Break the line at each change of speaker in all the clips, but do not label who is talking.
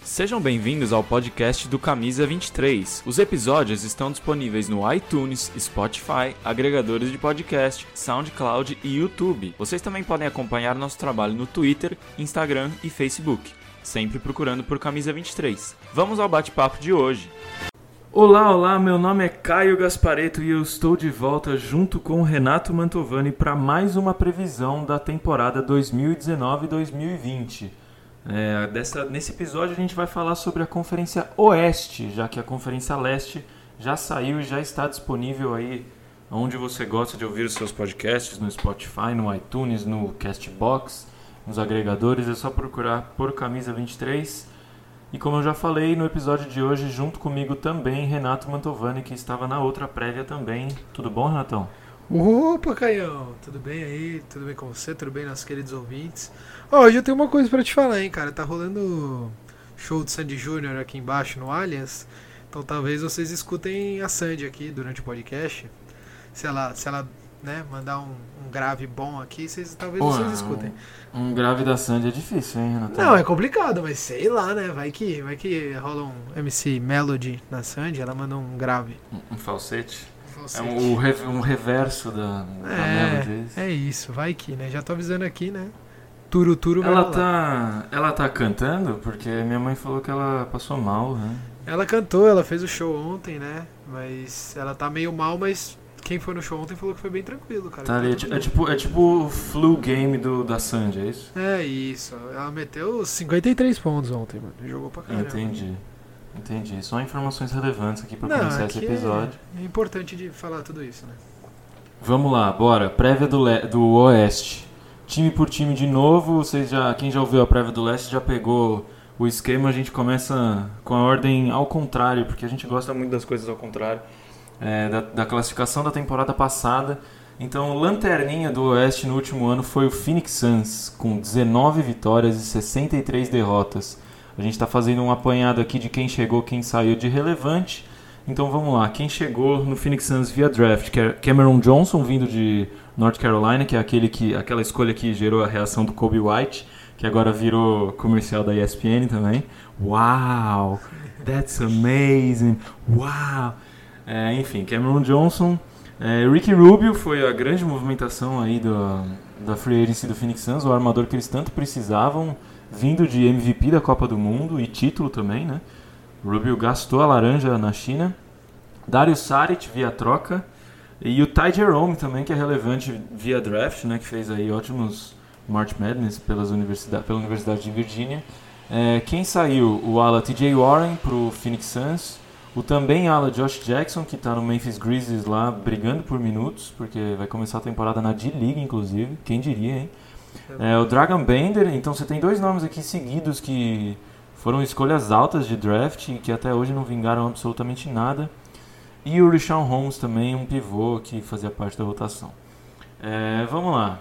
Sejam bem-vindos ao podcast do Camisa 23. Os episódios estão disponíveis no iTunes, Spotify, agregadores de podcast, SoundCloud e YouTube. Vocês também podem acompanhar nosso trabalho no Twitter, Instagram e Facebook, sempre procurando por Camisa 23. Vamos ao bate-papo de hoje. Olá, meu nome é Caio Gaspareto e eu estou de volta junto com o Renato Mantovani para mais uma previsão da temporada 2019-2020. Nesse episódio a gente vai falar sobre a Conferência Oeste, já que a Conferência Leste já saiu e já está disponível aí onde você gosta de ouvir os seus podcasts, no Spotify, no iTunes, no Castbox, nos agregadores, é só procurar por Camisa 23. E como eu já falei no episódio de hoje, junto comigo também Renato Mantovani, que estava na outra prévia também. Tudo bom, Renatão?
Opa, Caião, tudo bem aí? Tudo bem com você? Tudo bem, nossos queridos ouvintes? Hoje eu tenho uma coisa pra te falar, hein, cara. Tá rolando show de Sandy Júnior aqui embaixo no Allianz. Então talvez vocês escutem a Sandy aqui durante o podcast. Se ela né, mandar um grave bom aqui, talvez vocês escutem.
Um grave da Sandy é difícil, hein, Renatão?
Não, é complicado, mas sei lá, né? Vai que rola um MC Melody na Sandy, ela manda um grave.
Um falsete? É um reverso da Melody.
É isso, vai que, né? Já tô avisando aqui, né? Turo vai
Ela tá cantando? Porque minha mãe falou que ela passou mal, né?
Ela cantou, ela fez o show ontem, né? Mas ela tá meio mal, mas quem foi no show ontem falou que foi bem tranquilo, cara.
Tá ali, é tipo o flu game da Sandy, é isso?
É isso. Ela meteu 53 pontos ontem, mano. Jogou pra caramba.
Entendi. Só informações relevantes aqui pra começar esse episódio.
É importante de falar tudo isso, né?
Vamos lá, bora. Prévia do Oeste. Time por time de novo. Quem já ouviu a prévia do Leste já pegou o esquema. A gente começa com a ordem ao contrário, porque a gente gosta muito das coisas ao contrário. Da classificação da temporada passada. Então, lanterninha do Oeste no último ano foi o Phoenix Suns, com 19 vitórias e 63 derrotas. A gente está fazendo um apanhado aqui de quem chegou, quem saiu de relevante. Então vamos lá, quem chegou no Phoenix Suns via draft, que é Cameron Johnson, vindo de North Carolina, que é aquela escolha que gerou a reação do Kobe White, que agora virou comercial da ESPN também. Wow, that's amazing, wow. Enfim, Cameron Johnson. Ricky Rubio foi a grande movimentação aí da free agency do Phoenix Suns, o armador que eles tanto precisavam, vindo de MVP da Copa do Mundo e título também, né? Rubio gastou a laranja na China. Dario Saric via troca. E o Ty Jerome também, que é relevante via draft, né? Que fez aí ótimos March Madness pela Universidade de Virgínia. Quem saiu? O ala TJ Warren pro Phoenix Suns. O também ala Josh Jackson, que está no Memphis Grizzlies lá brigando por minutos, porque vai começar a temporada na D-League, inclusive. Quem diria, hein? O Dragan Bender. Então você tem dois nomes aqui seguidos que foram escolhas altas de draft e que até hoje não vingaram absolutamente nada. E o Richaun Holmes também, um pivô que fazia parte da rotação. Vamos lá.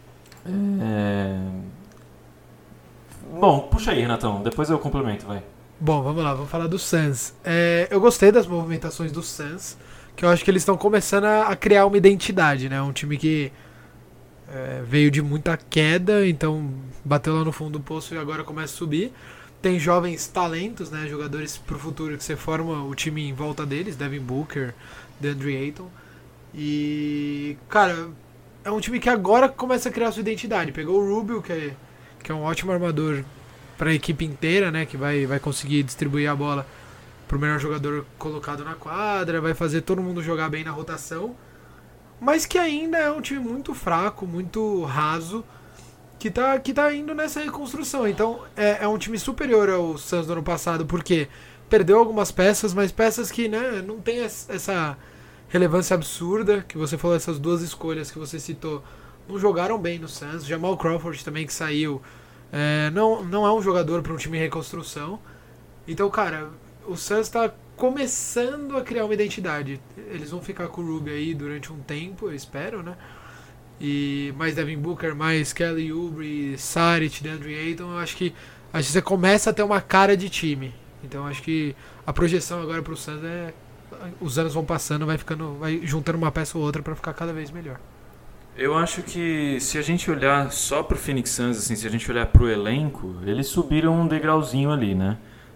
Bom, puxa aí, Renatão. Depois eu complemento, vai.
Bom, vamos lá, vamos falar do Suns. Eu gostei das movimentações do Suns, que eu acho que eles estão começando a criar uma identidade, né? Um time que veio de muita queda, então bateu lá no fundo do poço e agora começa a subir. Tem jovens talentos, né? Jogadores pro futuro que você forma o time em volta deles, Devin Booker, DeAndre Ayton. E, cara, é um time que agora começa a criar sua identidade. Pegou o Rubio, que é um ótimo armador para a equipe inteira, né? Que vai conseguir distribuir a bola pro melhor jogador colocado na quadra, vai fazer todo mundo jogar bem na rotação. Mas que ainda é um time muito fraco, muito raso, que tá indo nessa reconstrução. Então é um time superior ao Suns do ano passado, porque perdeu algumas peças, mas peças que, né, não tem essa relevância absurda, que você falou, essas duas escolhas que você citou, não jogaram bem no Suns. Jamal Crawford também, que saiu, não é um jogador para um time em reconstrução. Então, cara, o Suns está começando a criar uma identidade. Eles vão ficar com o Rubio aí durante um tempo, eu espero, né? E mais Devin Booker, mais Kelly Oubre, Saric, DeAndre Ayton, eu acho que você começa a ter uma cara de time. Então acho que a projeção agora pro Suns os anos vão passando, vai juntando uma peça ou outra para ficar cada vez melhor.
Eu acho que se a gente olhar só pro Phoenix Suns, assim, se a gente olhar pro elenco, eles subiram um degrauzinho ali, né?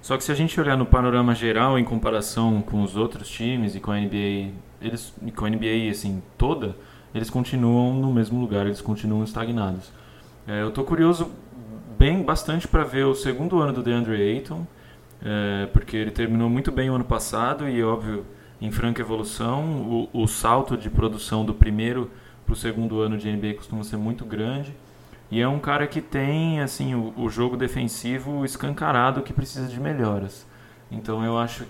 Só que se a gente olhar no panorama geral em comparação com os outros times e com a NBA, com a NBA assim toda, eles continuam no mesmo lugar, eles continuam estagnados. Eu tô curioso bastante para ver o segundo ano do DeAndre Ayton, porque ele terminou muito bem o ano passado e, óbvio, em franca evolução, o salto de produção do primeiro para o segundo ano de NBA costuma ser muito grande. E é um cara que tem assim o jogo defensivo escancarado que precisa de melhoras. Então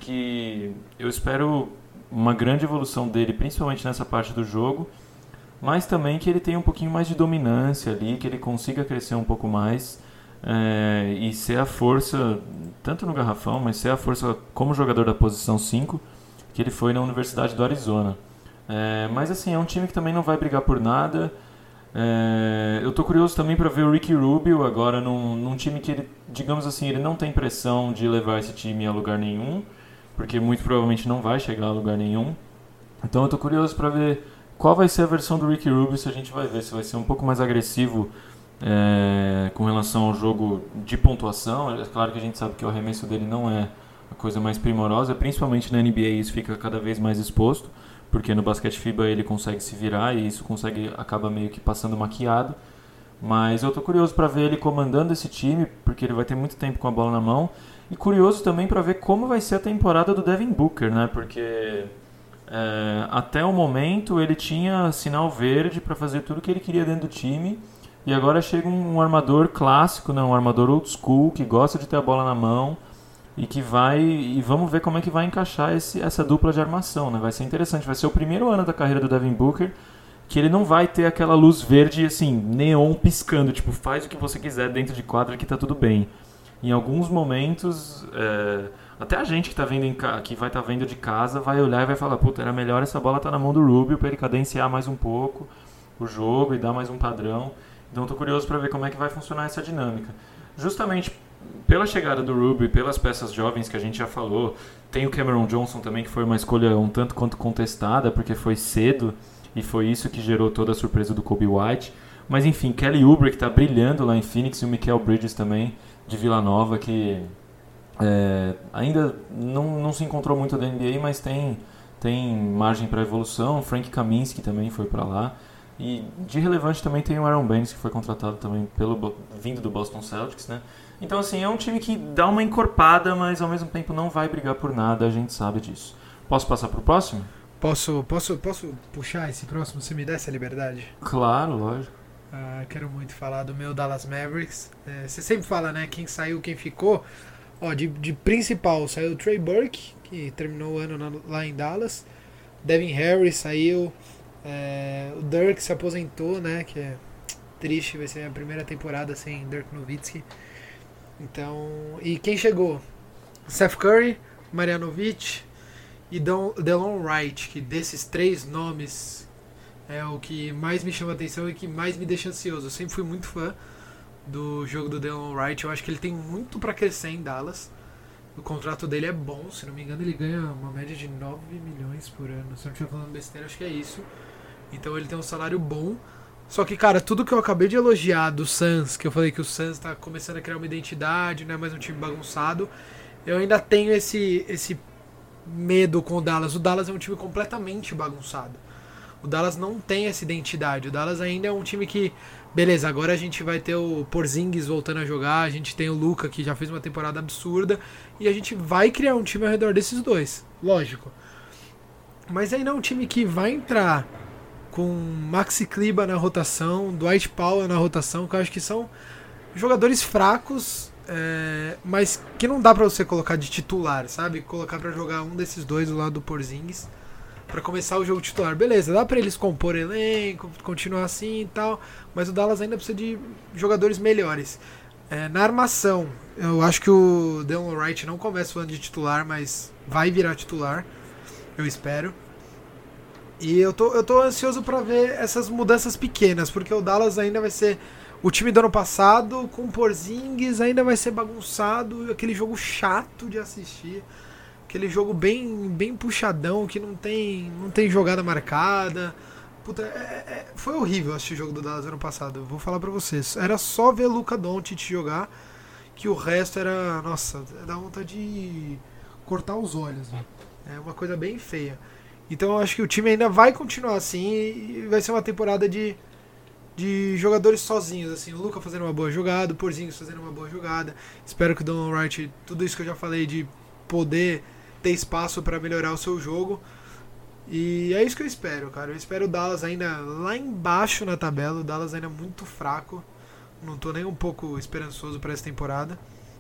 eu espero uma grande evolução dele, principalmente nessa parte do jogo, mas também que ele tenha um pouquinho mais de dominância ali, que ele consiga crescer um pouco mais e ser a força, tanto no garrafão, mas ser a força como jogador da posição 5, que ele foi na Universidade do Arizona. Mas assim, é um time que também não vai brigar por nada. Eu tô curioso também para ver o Ricky Rubio agora num time que ele, digamos assim, ele não tem pressão de levar esse time a lugar nenhum, porque muito provavelmente não vai chegar a lugar nenhum. Então eu tô curioso para ver qual vai ser a versão do Ricky Rubio, se a gente vai ver, se vai ser um pouco mais agressivo com relação ao jogo de pontuação. É claro que a gente sabe que o arremesso dele não é a coisa mais primorosa, principalmente na NBA isso fica cada vez mais exposto, porque no basquete FIBA ele consegue se virar e isso acaba meio que passando maquiado. Mas eu tô curioso para ver ele comandando esse time, porque ele vai ter muito tempo com a bola na mão. E curioso também para ver como vai ser a temporada do Devin Booker, né? Porque até o momento ele tinha sinal verde para fazer tudo que ele queria dentro do time. E agora chega um armador clássico, né? Um armador old school, que gosta de ter a bola na mão. E vamos ver como é que vai encaixar essa dupla de armação, né? Vai ser interessante, vai ser o primeiro ano da carreira do Devin Booker que ele não vai ter aquela luz verde assim, neon piscando, tipo, faz o que você quiser dentro de quadra que tá tudo bem. Em alguns momentos, até a gente que tá vendo que vai estar vendo de casa vai olhar e vai falar, puta, era melhor essa bola tá na mão do Rubio para ele cadenciar mais um pouco o jogo e dar mais um padrão. Então eu tô curioso para ver como é que vai funcionar essa dinâmica. Justamente pela chegada do Rubio e pelas peças jovens que a gente já falou, tem o Cameron Johnson também, que foi uma escolha um tanto quanto contestada, porque foi cedo e foi isso que gerou toda a surpresa do Kobe White. Mas enfim, Kelly Oubre, que está brilhando lá em Phoenix, e o Mikal Bridges também, de Vila Nova, que ainda não se encontrou muito da NBA, mas tem margem para evolução. Frank Kaminsky também foi para lá. E de relevante também tem o Aaron Baines, que foi contratado também vindo do Boston Celtics, né? Então assim, é um time que dá uma encorpada, mas ao mesmo tempo não vai brigar por nada, a gente sabe disso. Posso passar pro próximo?
Posso puxar esse próximo? Você me dá essa liberdade?
Claro, lógico.
Quero muito falar do meu Dallas Mavericks. Você sempre fala, né? Quem saiu, quem ficou. De principal saiu o Trey Burke, que terminou o ano lá em Dallas. Devin Harris saiu. O Dirk se aposentou, né? Que é triste, vai ser a primeira temporada sem Dirk Nowitzki. Então, e quem chegou? Seth Curry, Marjanovic e Delon Wright, que desses três nomes é o que mais me chama a atenção e que mais me deixa ansioso. Eu sempre fui muito fã do jogo do Delon Wright. Eu acho que ele tem muito para crescer em Dallas. O contrato dele é bom, se não me engano ele ganha uma média de 9 milhões por ano. Se eu não estiver falando besteira, acho que é isso. Então ele tem um salário bom. Só que, cara, tudo que eu acabei de elogiar do Suns, que eu falei que o Suns tá começando a criar uma identidade, não é mais um time bagunçado, eu ainda tenho esse medo com o Dallas. O Dallas é um time completamente bagunçado. O Dallas não tem essa identidade. O Dallas ainda é um time que, beleza, agora a gente vai ter o Porzingis voltando a jogar, a gente tem o Luka, que já fez uma temporada absurda, e a gente vai criar um time ao redor desses dois, lógico. Mas ainda é um time que vai entrar com Maxi Kleber na rotação, Dwight Powell na rotação, que eu acho que são jogadores fracos, mas que não dá pra você colocar de titular, sabe? Colocar pra jogar um desses dois do lado do Porzingis pra começar o jogo titular. Beleza, dá pra eles compor elenco, continuar assim e tal, mas o Dallas ainda precisa de jogadores melhores. Na armação, eu acho que o Delon Wright não começa o ano de titular, mas vai virar titular, eu espero. E eu tô ansioso pra ver essas mudanças pequenas, porque o Dallas ainda vai ser o time do ano passado, com o Porzingis, ainda vai ser bagunçado, aquele jogo chato de assistir, aquele jogo bem puxadão, que não tem jogada marcada. Puta, foi horrível assistir o jogo do Dallas ano passado, eu vou falar pra vocês. Era só ver Luka Doncic jogar, que o resto era, nossa, dá vontade de cortar os olhos, né? É uma coisa bem feia. Então eu acho que o time ainda vai continuar assim e vai ser uma temporada de jogadores sozinhos, assim, o Luka fazendo uma boa jogada, o Porzingis fazendo uma boa jogada. Espero que o Donovan Wright, tudo isso que eu já falei de poder ter espaço para melhorar o seu jogo. E é isso que eu espero, cara. Eu espero o Dallas ainda lá embaixo na tabela, o Dallas ainda muito fraco. Não tô nem um pouco esperançoso para essa temporada.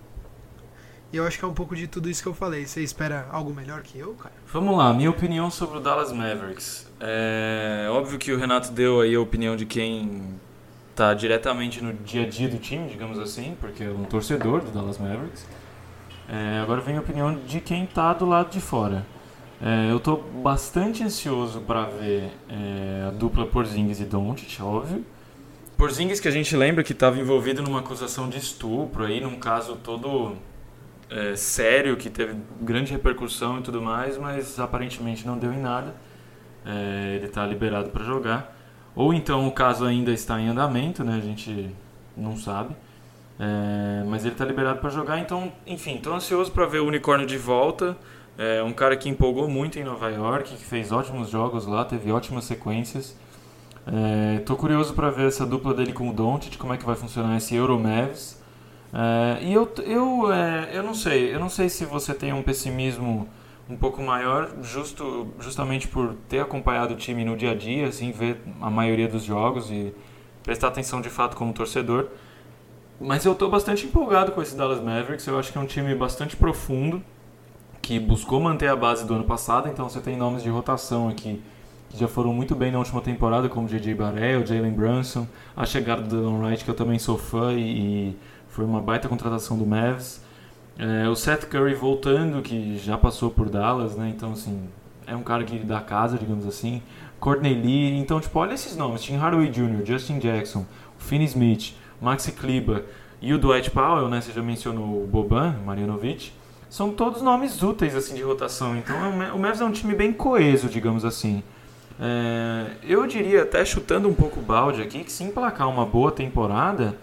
E eu acho que é um pouco de tudo isso que eu falei. Você espera algo melhor que eu, cara?
Vamos lá, minha opinião sobre o Dallas Mavericks. É óbvio que o Renato deu aí a opinião de quem tá diretamente no dia a dia do time, digamos assim, porque é um torcedor do Dallas Mavericks. Agora vem a opinião de quem tá do lado de fora. Eu tô bastante ansioso para ver a dupla Porzingis e Doncic, óbvio. Porzingis, que a gente lembra que estava envolvido numa acusação de estupro aí, num caso todo sério, que teve grande repercussão e tudo mais, mas aparentemente não deu em nada. Ele está liberado para jogar. Ou então o caso ainda está em andamento, né? A gente não sabe. Mas ele está liberado para jogar, então, enfim, estou ansioso para ver o Unicórnio de volta. Um cara que empolgou muito em Nova York, que fez ótimos jogos lá, teve ótimas sequências. Tô curioso para ver essa dupla dele com o Doncic, como é que vai funcionar esse Euro-Mavs. E eu não sei se você tem um pessimismo um pouco maior, justamente por ter acompanhado o time no dia a dia, assim, ver a maioria dos jogos e prestar atenção de fato como torcedor. Mas eu tô bastante empolgado com esse Dallas Mavericks. Eu acho que é um time bastante profundo, que buscou manter a base do ano passado. Então você tem nomes de rotação aqui que já foram muito bem na última temporada, como J.J. Barea, o Jalen Brunson, a chegada do Donovan Wright, que eu também sou fã e foi uma baita contratação do Mavs. O Seth Curry voltando, que já passou por Dallas, né? Então, assim, é um cara que dá casa, digamos assim. Courtney Lee, então, tipo, olha esses nomes. Tim Hardaway Jr., Justin Jackson, o Finney Smith, Maxi Kleber e o Dwight Powell, né? Você já mencionou o Boban Marjanovic. São todos nomes úteis, assim, de rotação. Então, o Mavs é um time bem coeso, digamos assim. Eu diria, até chutando um pouco o balde aqui, que se emplacar uma boa temporada...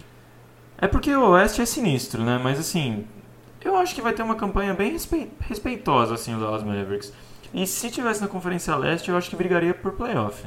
É porque o Oeste é sinistro, né? Mas, assim, eu acho que vai ter uma campanha bem respeitosa, assim, o Dallas Mavericks. E se tivesse na Conferência Leste, eu acho que brigaria por playoff.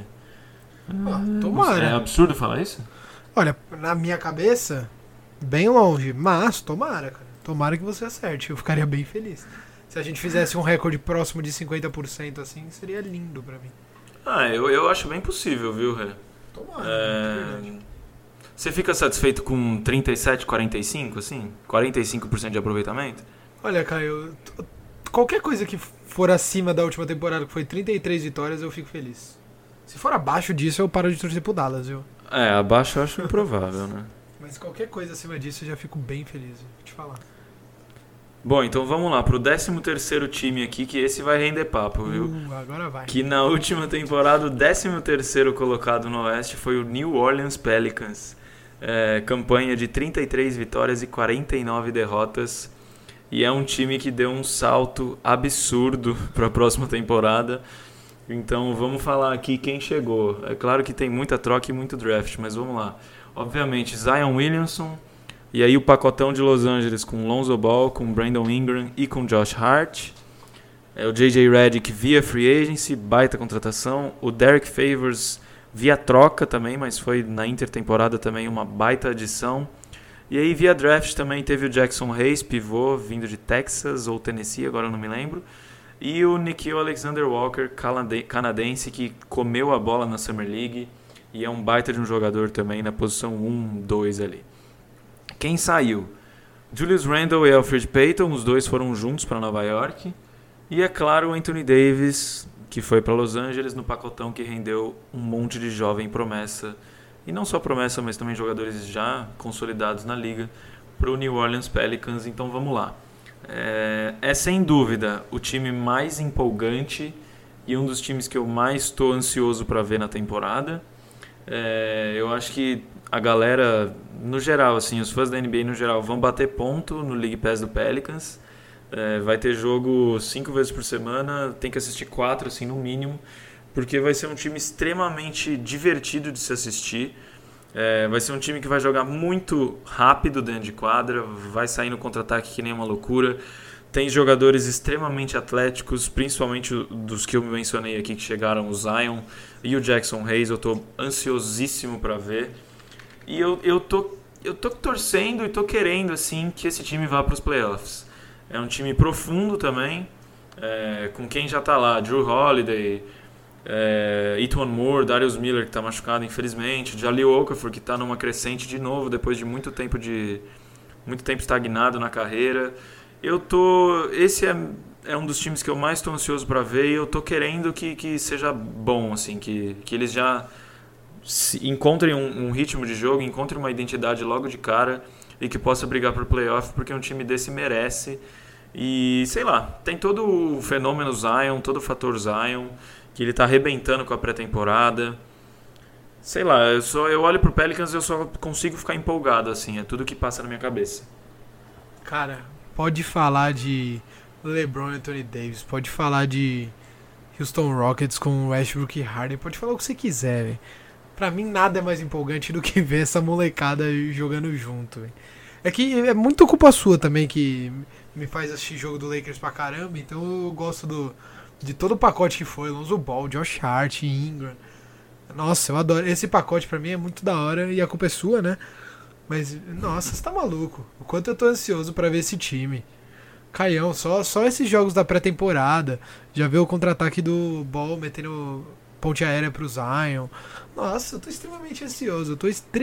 Tomara.
É absurdo falar isso?
Olha, na minha cabeça, bem longe. Mas tomara, cara. Tomara que você acerte. Eu ficaria bem feliz. Se a gente fizesse um recorde próximo de 50%, assim, seria lindo pra mim.
Eu acho bem possível, viu, Rê?
Tomara, verdade.
Você fica satisfeito com 37, 45, assim? 45% de aproveitamento?
Olha, Caio, qualquer coisa que for acima da última temporada, que foi 33 vitórias, eu fico feliz. Se for abaixo disso, eu paro de torcer pro Dallas, viu?
Abaixo eu acho improvável, né?
Mas qualquer coisa acima disso, eu já fico bem feliz, vou te falar.
Bom, então vamos lá, pro 13º time aqui, que esse vai render papo, viu?
Agora vai.
Que na última temporada, o 13º colocado no Oeste foi o New Orleans Pelicans. Campanha de 33 vitórias e 49 derrotas. E é um time que deu um salto absurdo para a próxima temporada. Então vamos falar aqui quem chegou. É claro que tem muita troca e muito draft, mas vamos lá. Obviamente, Zion Williamson. E aí o pacotão de Los Angeles com Lonzo Ball, com Brandon Ingram e com Josh Hart. O J.J. Redick via free agency, baita contratação. O Derek Favors via troca também, mas foi na intertemporada também uma baita adição. E aí via draft também teve o Jackson Hayes, pivô, vindo de Texas ou Tennessee, agora eu não me lembro. E o Nickeil Alexander-Walker, canadense, que comeu a bola na Summer League e é um baita de um jogador também na posição 1, 2 ali. Quem saiu? Julius Randle e Elfrid Payton, os dois foram juntos para Nova York. E é claro o Anthony Davis, que foi para Los Angeles no pacotão que rendeu um monte de jovem promessa. E não só promessa, mas também jogadores já consolidados na liga para o New Orleans Pelicans. Então vamos lá. É sem dúvida o time mais empolgante e um dos times que eu mais estou ansioso para ver na temporada. Eu acho que a galera, no geral, assim, os fãs da NBA no geral, vão bater ponto no League Pass do Pelicans. Vai ter jogo 5 vezes por semana, tem que assistir 4, assim, no mínimo, porque vai ser um time extremamente divertido de se assistir. Vai ser um time que vai jogar muito rápido dentro de quadra, vai sair no contra-ataque que nem uma loucura. Tem jogadores extremamente atléticos, principalmente dos que eu mencionei aqui que chegaram, o Zion e o Jackson Hayes. Eu tô ansiosíssimo para ver. E eu tô torcendo e tô querendo assim que esse time vá para os playoffs. É um time profundo também, com quem já tá lá, Drew Holiday, Etuan Moore, Darius Miller, que está machucado infelizmente, Jahlil Okafor, que está numa crescente de novo depois de muito tempo estagnado na carreira. Esse é um dos times que eu mais estou ansioso para ver, e eu estou querendo que seja bom, assim, que eles já encontrem um ritmo de jogo, encontrem uma identidade logo de cara e que possa brigar por playoff, porque um time desse merece. E sei lá, tem todo o fenômeno Zion, todo o fator Zion, que ele tá arrebentando com a pré-temporada. Sei lá, eu olho pro Pelicans e eu só consigo ficar empolgado, assim, é tudo que passa na minha cabeça.
Cara, pode falar de LeBron e Anthony Davis, pode falar de Houston Rockets com Westbrook e Harden, pode falar o que você quiser, velho. Pra mim nada é mais empolgante do que ver essa molecada jogando junto, véio. É que é muito culpa sua também que me faz assistir jogo do Lakers pra caramba, então eu gosto de todo o pacote que foi, Lonzo Ball, Josh Hart, Ingram. Nossa, eu adoro. Esse pacote pra mim é muito da hora e a culpa é sua, né? Mas, nossa, você tá maluco. O quanto eu tô ansioso pra ver esse time. Caião, só esses jogos da pré-temporada. Já vê o contra-ataque do Ball metendo ponte aérea pro Zion. Nossa, eu tô extremamente ansioso.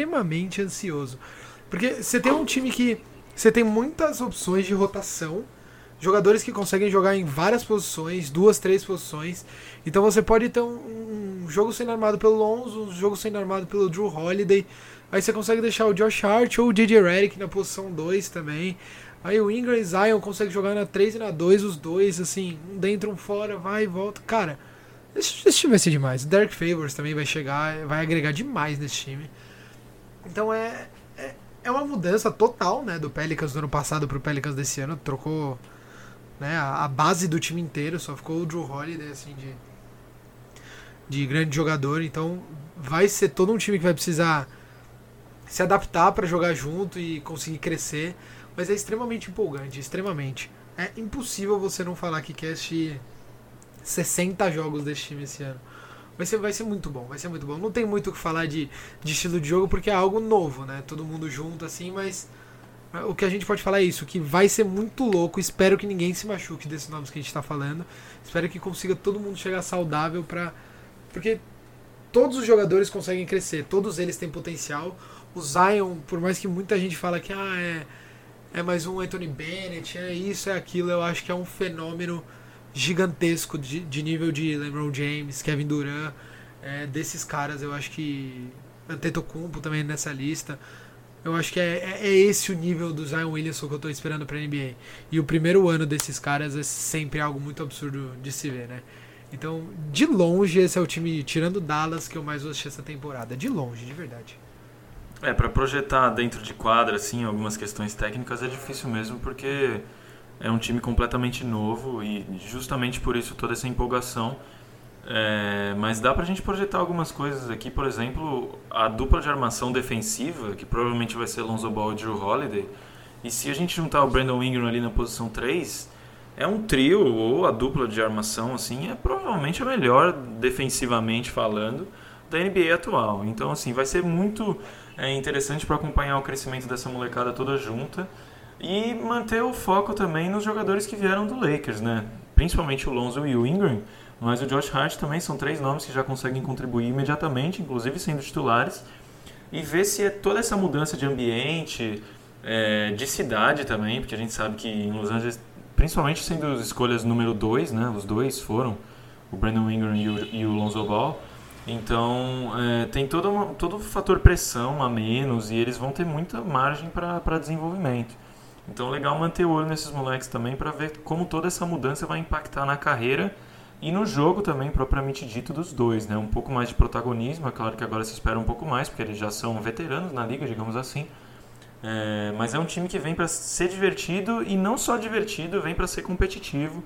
Porque você tem um time que você tem muitas opções de rotação, jogadores que conseguem jogar em várias posições, 2, 3 posições. Então você pode ter um jogo sendo armado pelo Lonzo, um jogo sendo armado pelo Drew Holiday. Aí você consegue deixar o Josh Hart ou o J.J. Redick na posição 2 também. Aí o Ingram e Zion consegue jogar na 3 e na 2, os dois, assim, um dentro, um fora, vai e volta. Cara, esse time vai ser demais. O Derek Favors também vai chegar, vai agregar demais nesse time. Então é uma mudança total, né, do Pelicans do ano passado pro Pelicans desse ano. Trocou, né, a base do time inteiro, só ficou o Drew Holiday, assim, de grande jogador. Então vai ser todo um time que vai precisar se adaptar para jogar junto e conseguir crescer. Mas é extremamente empolgante, extremamente. É impossível você não falar que quer assistir 60 jogos desse time esse ano. Vai ser muito bom, vai ser muito bom. Não tem muito o que falar de estilo de jogo porque é algo novo, né? Todo mundo junto assim, mas o que a gente pode falar é isso, que vai ser muito louco. Espero que ninguém se machuque desses nomes que a gente tá falando. Espero que consiga todo mundo chegar saudável porque todos os jogadores conseguem crescer, todos eles têm potencial. O Zion, por mais que muita gente fala que é mais um Anthony Bennett, é isso, é aquilo, eu acho que é um fenômeno gigantesco de nível de LeBron James, Kevin Durant, desses caras. Eu acho que Antetokounmpo também nessa lista. Eu acho que é esse o nível do Zion Williamson que eu tô esperando pra NBA. E o primeiro ano desses caras é sempre algo muito absurdo de se ver, né? Então, de longe, esse é o time, tirando Dallas, que eu mais vou assistir essa temporada. De longe, de verdade.
Pra projetar dentro de quadra, assim, algumas questões técnicas é difícil mesmo, porque é um time completamente novo e justamente por isso toda essa empolgação. Mas dá pra gente projetar algumas coisas aqui, por exemplo, a dupla de armação defensiva, que provavelmente vai ser Lonzo Ball e Drew Holiday, e se a gente juntar o Brandon Ingram ali na posição 3, é um trio, ou a dupla de armação, assim, é provavelmente a melhor defensivamente falando da NBA atual. Então, assim, vai ser muito interessante para acompanhar o crescimento dessa molecada toda junta e manter o foco também nos jogadores que vieram do Lakers, né? Principalmente o Lonzo e o Ingram, mas o Josh Hart também são 3 nomes que já conseguem contribuir imediatamente, inclusive sendo titulares, e ver se é toda essa mudança de ambiente, de cidade também, porque a gente sabe que em Los Angeles, principalmente sendo as escolhas número 2, né? Os dois foram, o Brandon Ingram e o Lonzo Ball. Então, tem todo o fator pressão a menos e eles vão ter muita margem para desenvolvimento. Então, legal manter o olho nesses moleques também para ver como toda essa mudança vai impactar na carreira e no jogo também, propriamente dito, dos dois, né? Um pouco mais de protagonismo, é claro que agora se espera um pouco mais, porque eles já são veteranos na liga, digamos assim. Mas é um time que vem para ser divertido e não só divertido, vem para ser competitivo.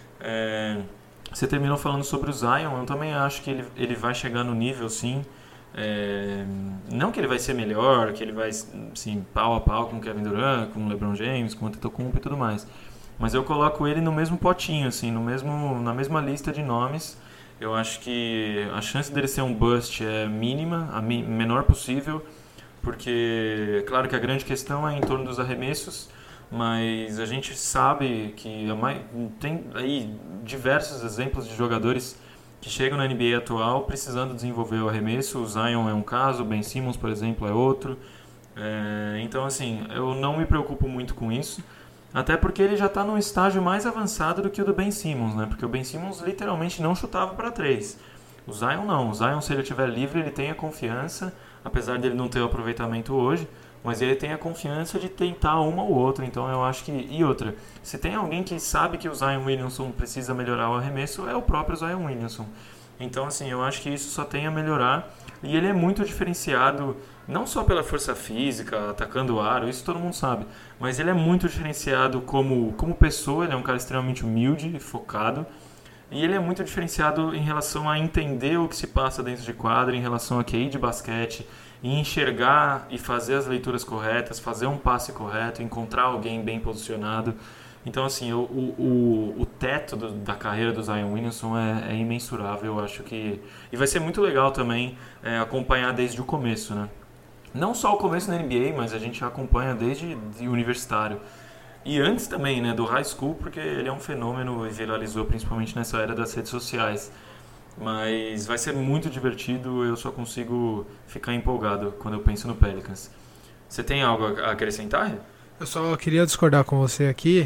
Você terminou falando sobre o Zion, eu também acho que ele vai chegar no nível, sim, Não que ele vai ser melhor, que ele vai, assim, pau a pau com o Kevin Durant, com o LeBron James, com o Antetokounmpo e tudo mais. Mas eu coloco ele no mesmo potinho, assim, na mesma lista de nomes. Eu acho que a chance dele ser um bust é mínima, a menor possível, porque, claro que a grande questão é em torno dos arremessos, mas a gente sabe que tem aí diversos exemplos de jogadores que chegam na NBA atual precisando desenvolver o arremesso. O Zion é um caso, o Ben Simmons, por exemplo, é outro. Então, assim, eu não me preocupo muito com isso, até porque ele já está num estágio mais avançado do que o do Ben Simmons, né? Porque o Ben Simmons literalmente não chutava para 3. O Zion não. O Zion, se ele estiver livre, ele tem a confiança, apesar dele não ter o aproveitamento hoje, mas ele tem a confiança de tentar uma ou outra. Então eu acho que... E outra, se tem alguém que sabe que o Zion Williamson precisa melhorar o arremesso, é o próprio Zion Williamson. Então, assim, eu acho que isso só tem a melhorar. E ele é muito diferenciado, não só pela força física, atacando o aro, isso todo mundo sabe, mas ele é muito diferenciado como pessoa. Ele é um cara extremamente humilde e focado. E ele é muito diferenciado em relação a entender o que se passa dentro de quadra, em relação a QI de basquete, e enxergar e fazer as leituras corretas, fazer um passe correto, encontrar alguém bem posicionado. Então, assim, o teto da carreira do Zion Williamson é imensurável, eu acho que... E vai ser muito legal também acompanhar desde o começo, né? Não só o começo da NBA, mas a gente acompanha desde universitário. E antes também, né, do high school, porque ele é um fenômeno e viralizou principalmente nessa era das redes sociais. Mas vai ser muito divertido, eu só consigo ficar empolgado quando eu penso no Pelicans. Você tem algo a acrescentar?
Eu só queria discordar com você aqui,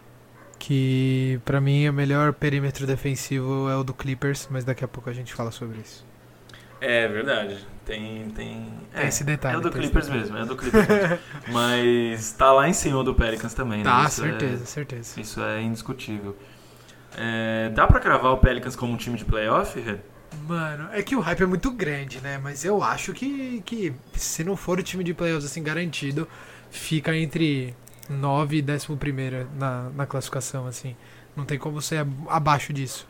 que pra mim o melhor perímetro defensivo é o do Clippers, mas daqui a pouco a gente fala sobre isso.
É verdade, tem
esse detalhe.
É o do Clippers mesmo, é do Clippers mesmo. Mas tá lá em cima do Pelicans também, né?
Tá, certeza.
Isso é indiscutível. Dá pra cravar o Pelicans como um time de playoff, Rê?
Mano, é que o hype é muito grande, né? Mas eu acho que se não for o time de playoffs assim garantido, fica entre 9 e 11º na classificação, assim. Não tem como ser abaixo disso.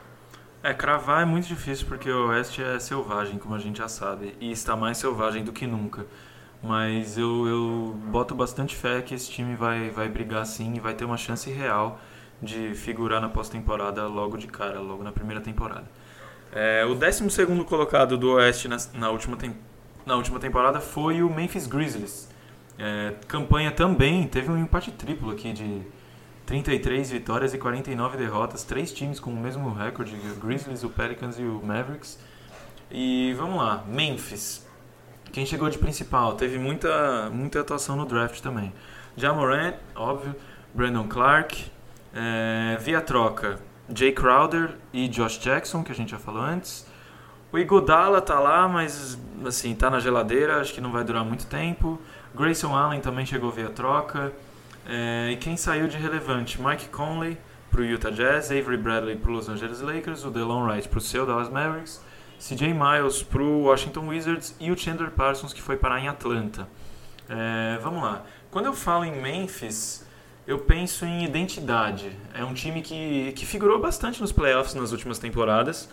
Cravar é muito difícil porque o Oeste é selvagem, como a gente já sabe, e está mais selvagem do que nunca. Mas eu boto bastante fé que esse time vai brigar sim e vai ter uma chance real de figurar na pós-temporada logo de cara, logo na primeira temporada. O 12º colocado do Oeste na última temporada foi o Memphis Grizzlies. Campanha também, teve um empate triplo aqui de 33 vitórias e 49 derrotas, 3 times com o mesmo recorde, o Grizzlies, o Pelicans e o Mavericks. E vamos lá, Memphis. Quem chegou de principal? Teve muita atuação no draft também. Ja Morant, óbvio, Brandon Clark, via troca, Jay Crowder e Josh Jackson, que a gente já falou antes. O Iguodala tá lá, mas assim, tá na geladeira, acho que não vai durar muito tempo. Grayson Allen também chegou via troca. E quem saiu de relevante? Mike Conley pro Utah Jazz, Avery Bradley pro Los Angeles Lakers, o Delon Wright pro seu Dallas Mavericks, CJ Miles pro Washington Wizards e o Chandler Parsons, que foi parar em Atlanta. Vamos lá. Quando eu falo em Memphis, eu penso em identidade. É um time que figurou bastante nos playoffs nas últimas temporadas,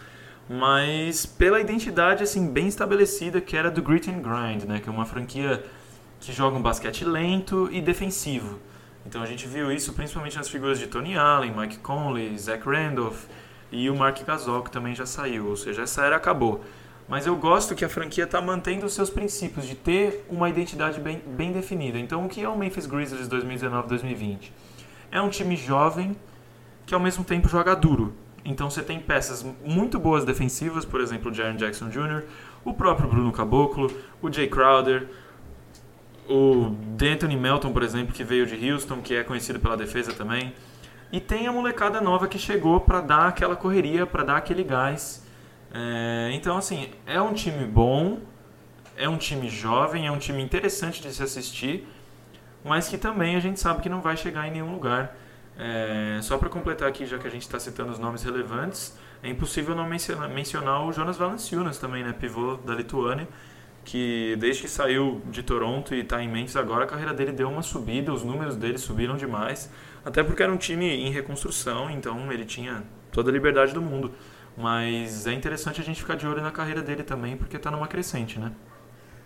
mas pela identidade assim, bem estabelecida, que era do Grit and Grind, né? Que é uma franquia que joga um basquete lento e defensivo. Então a gente viu isso principalmente nas figuras de Tony Allen, Mike Conley, Zach Randolph e o Marc Gasol, que também já saiu, ou seja, essa era acabou. Mas eu gosto que a franquia está mantendo os seus princípios de ter uma identidade bem definida. Então o que é o Memphis Grizzlies 2019-2020? É um time jovem que ao mesmo tempo joga duro. Então você tem peças muito boas defensivas, por exemplo o Jaren Jackson Jr., o próprio Bruno Caboclo, o Jay Crowder, o D'Anthony Melton, por exemplo, que veio de Houston, que é conhecido pela defesa também. E tem a molecada nova que chegou para dar aquela correria, para dar aquele gás. Então, assim, é um time bom, é um time jovem, é um time interessante de se assistir, mas que também a gente sabe que não vai chegar em nenhum lugar. Só para completar aqui, já que a gente está citando os nomes relevantes, é impossível não mencionar o Jonas Valanciunas também, né, pivô da Lituânia, que desde que saiu de Toronto e está em Memphis agora, a carreira dele deu uma subida, os números dele subiram demais, até porque era um time em reconstrução, então ele tinha toda a liberdade do mundo. Mas é interessante a gente ficar de olho na carreira dele também, porque está numa crescente, né?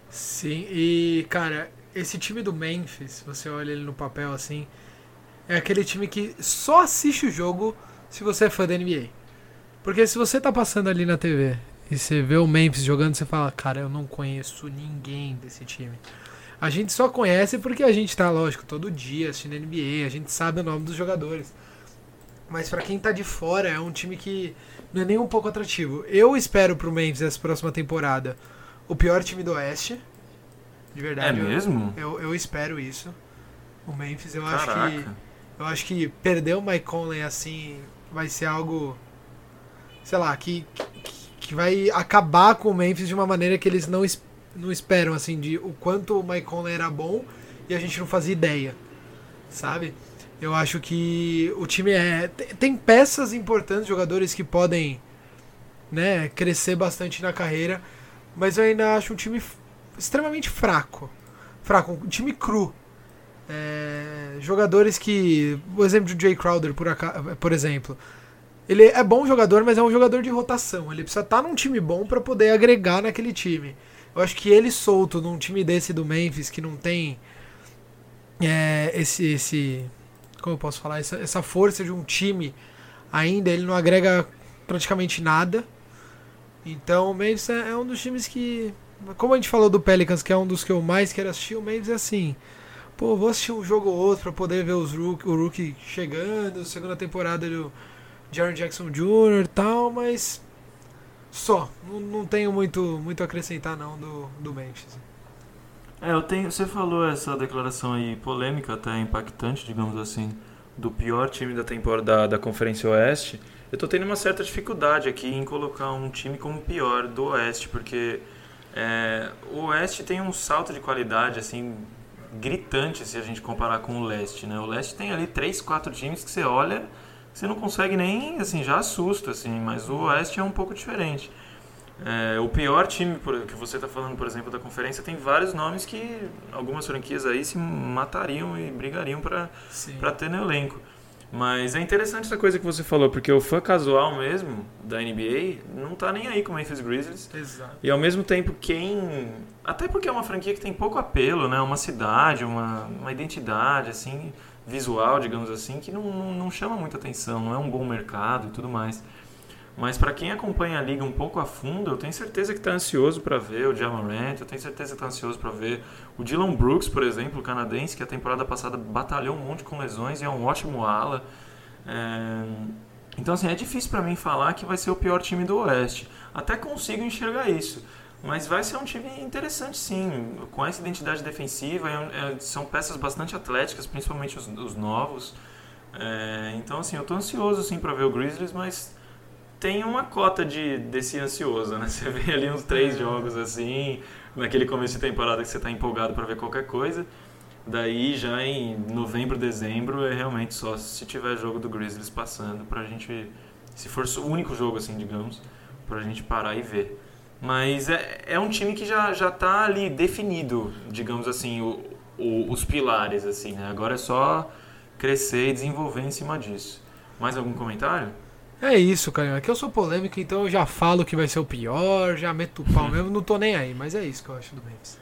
Sim, e cara, esse time do Memphis, você olha ele no papel assim, é aquele time que só assiste o jogo se você é fã da NBA. Porque se você tá passando ali na TV e você vê o Memphis jogando, você fala, cara, eu não conheço ninguém desse time. A gente só conhece porque a gente tá, lógico, todo dia assistindo NBA, a gente sabe o nome dos jogadores. Mas pra quem tá de fora, é um time que não é nem um pouco atrativo. Eu espero pro Memphis essa próxima temporada o pior time do Oeste. De
É
verdade,
mesmo?
eu espero isso. O Memphis,
Caraca.
eu acho que perder o Mike Conley assim vai ser algo, sei lá, que vai acabar com o Memphis de uma maneira que eles não esperam, assim, de o quanto o Mike Conley era bom e a gente não fazia ideia, sabe? Eu acho que o time tem peças importantes, jogadores que podem, né, crescer bastante na carreira, mas eu ainda acho um time extremamente fraco. Fraco, um time cru. Jogadores que. O exemplo de Jay Crowder, por exemplo. Ele é bom jogador, mas é um jogador de rotação. Ele precisa estar num time bom para poder agregar naquele time. Eu acho que ele solto num time desse do Memphis, que não tem esse. Como eu posso falar? Essa força de um time ainda, ele não agrega praticamente nada. Então o Memphis é um dos times que. Como a gente falou do Pelicans, que é um dos que eu mais quero assistir, o Memphis é assim. Pô, vou assistir um jogo ou outro pra poder ver o Rookie chegando, segunda temporada do Jaren Jackson Jr. e tal, mas só. Não tenho muito a acrescentar não do Memphis.
Eu tenho. Você falou essa declaração aí polêmica, até impactante, digamos assim, do pior time da temporada da Conferência Oeste. Eu tô tendo uma certa dificuldade aqui em colocar um time como pior do Oeste, porque o Oeste tem um salto de qualidade assim gritante se a gente comparar com o Leste, né? O Leste tem ali 3, 4 times que você olha, você não consegue nem, assim, já assusta, assim, mas o Oeste é um pouco diferente. O pior time que você está falando, por exemplo, da conferência, tem vários nomes que algumas franquias aí se matariam e brigariam
Sim,
para ter no elenco. Mas é interessante essa coisa que você falou, porque o fã casual mesmo da NBA não tá nem aí com o Memphis Grizzlies.
exato.
E ao mesmo tempo até porque é uma franquia que tem pouco apelo, né? Uma cidade, uma identidade, assim, visual, digamos assim, que não chama muita atenção, não é um bom mercado e tudo mais. Mas para quem acompanha a liga um pouco a fundo, eu tenho certeza que está ansioso para ver o Ja Morant, eu tenho certeza que está ansioso para ver o Dillon Brooks, por exemplo, o canadense, que a temporada passada batalhou um monte com lesões e é um ótimo ala. Então, assim, é difícil para mim falar que vai ser o pior time do Oeste. Até consigo enxergar isso. Mas vai ser um time interessante, sim, com essa identidade defensiva. São peças bastante atléticas, principalmente os novos. Então, assim, eu estou ansioso, sim, para ver o Grizzlies, mas tem uma cota desse ansioso, né? Você vê ali uns 3 jogos assim, naquele começo de temporada que você está empolgado para ver qualquer coisa. Daí já em novembro, dezembro é realmente só se tiver jogo do Grizzlies passando pra gente, se for o único jogo assim, digamos, pra gente parar e ver. Mas é um time que já tá ali definido, digamos assim, os pilares assim, né? Agora é só crescer e desenvolver em cima disso. Mais algum comentário?
É isso, cara. Aqui eu sou polêmico, então eu já falo que vai ser o pior, já meto o pau mesmo, não tô nem aí. Mas é isso que eu acho do Memphis.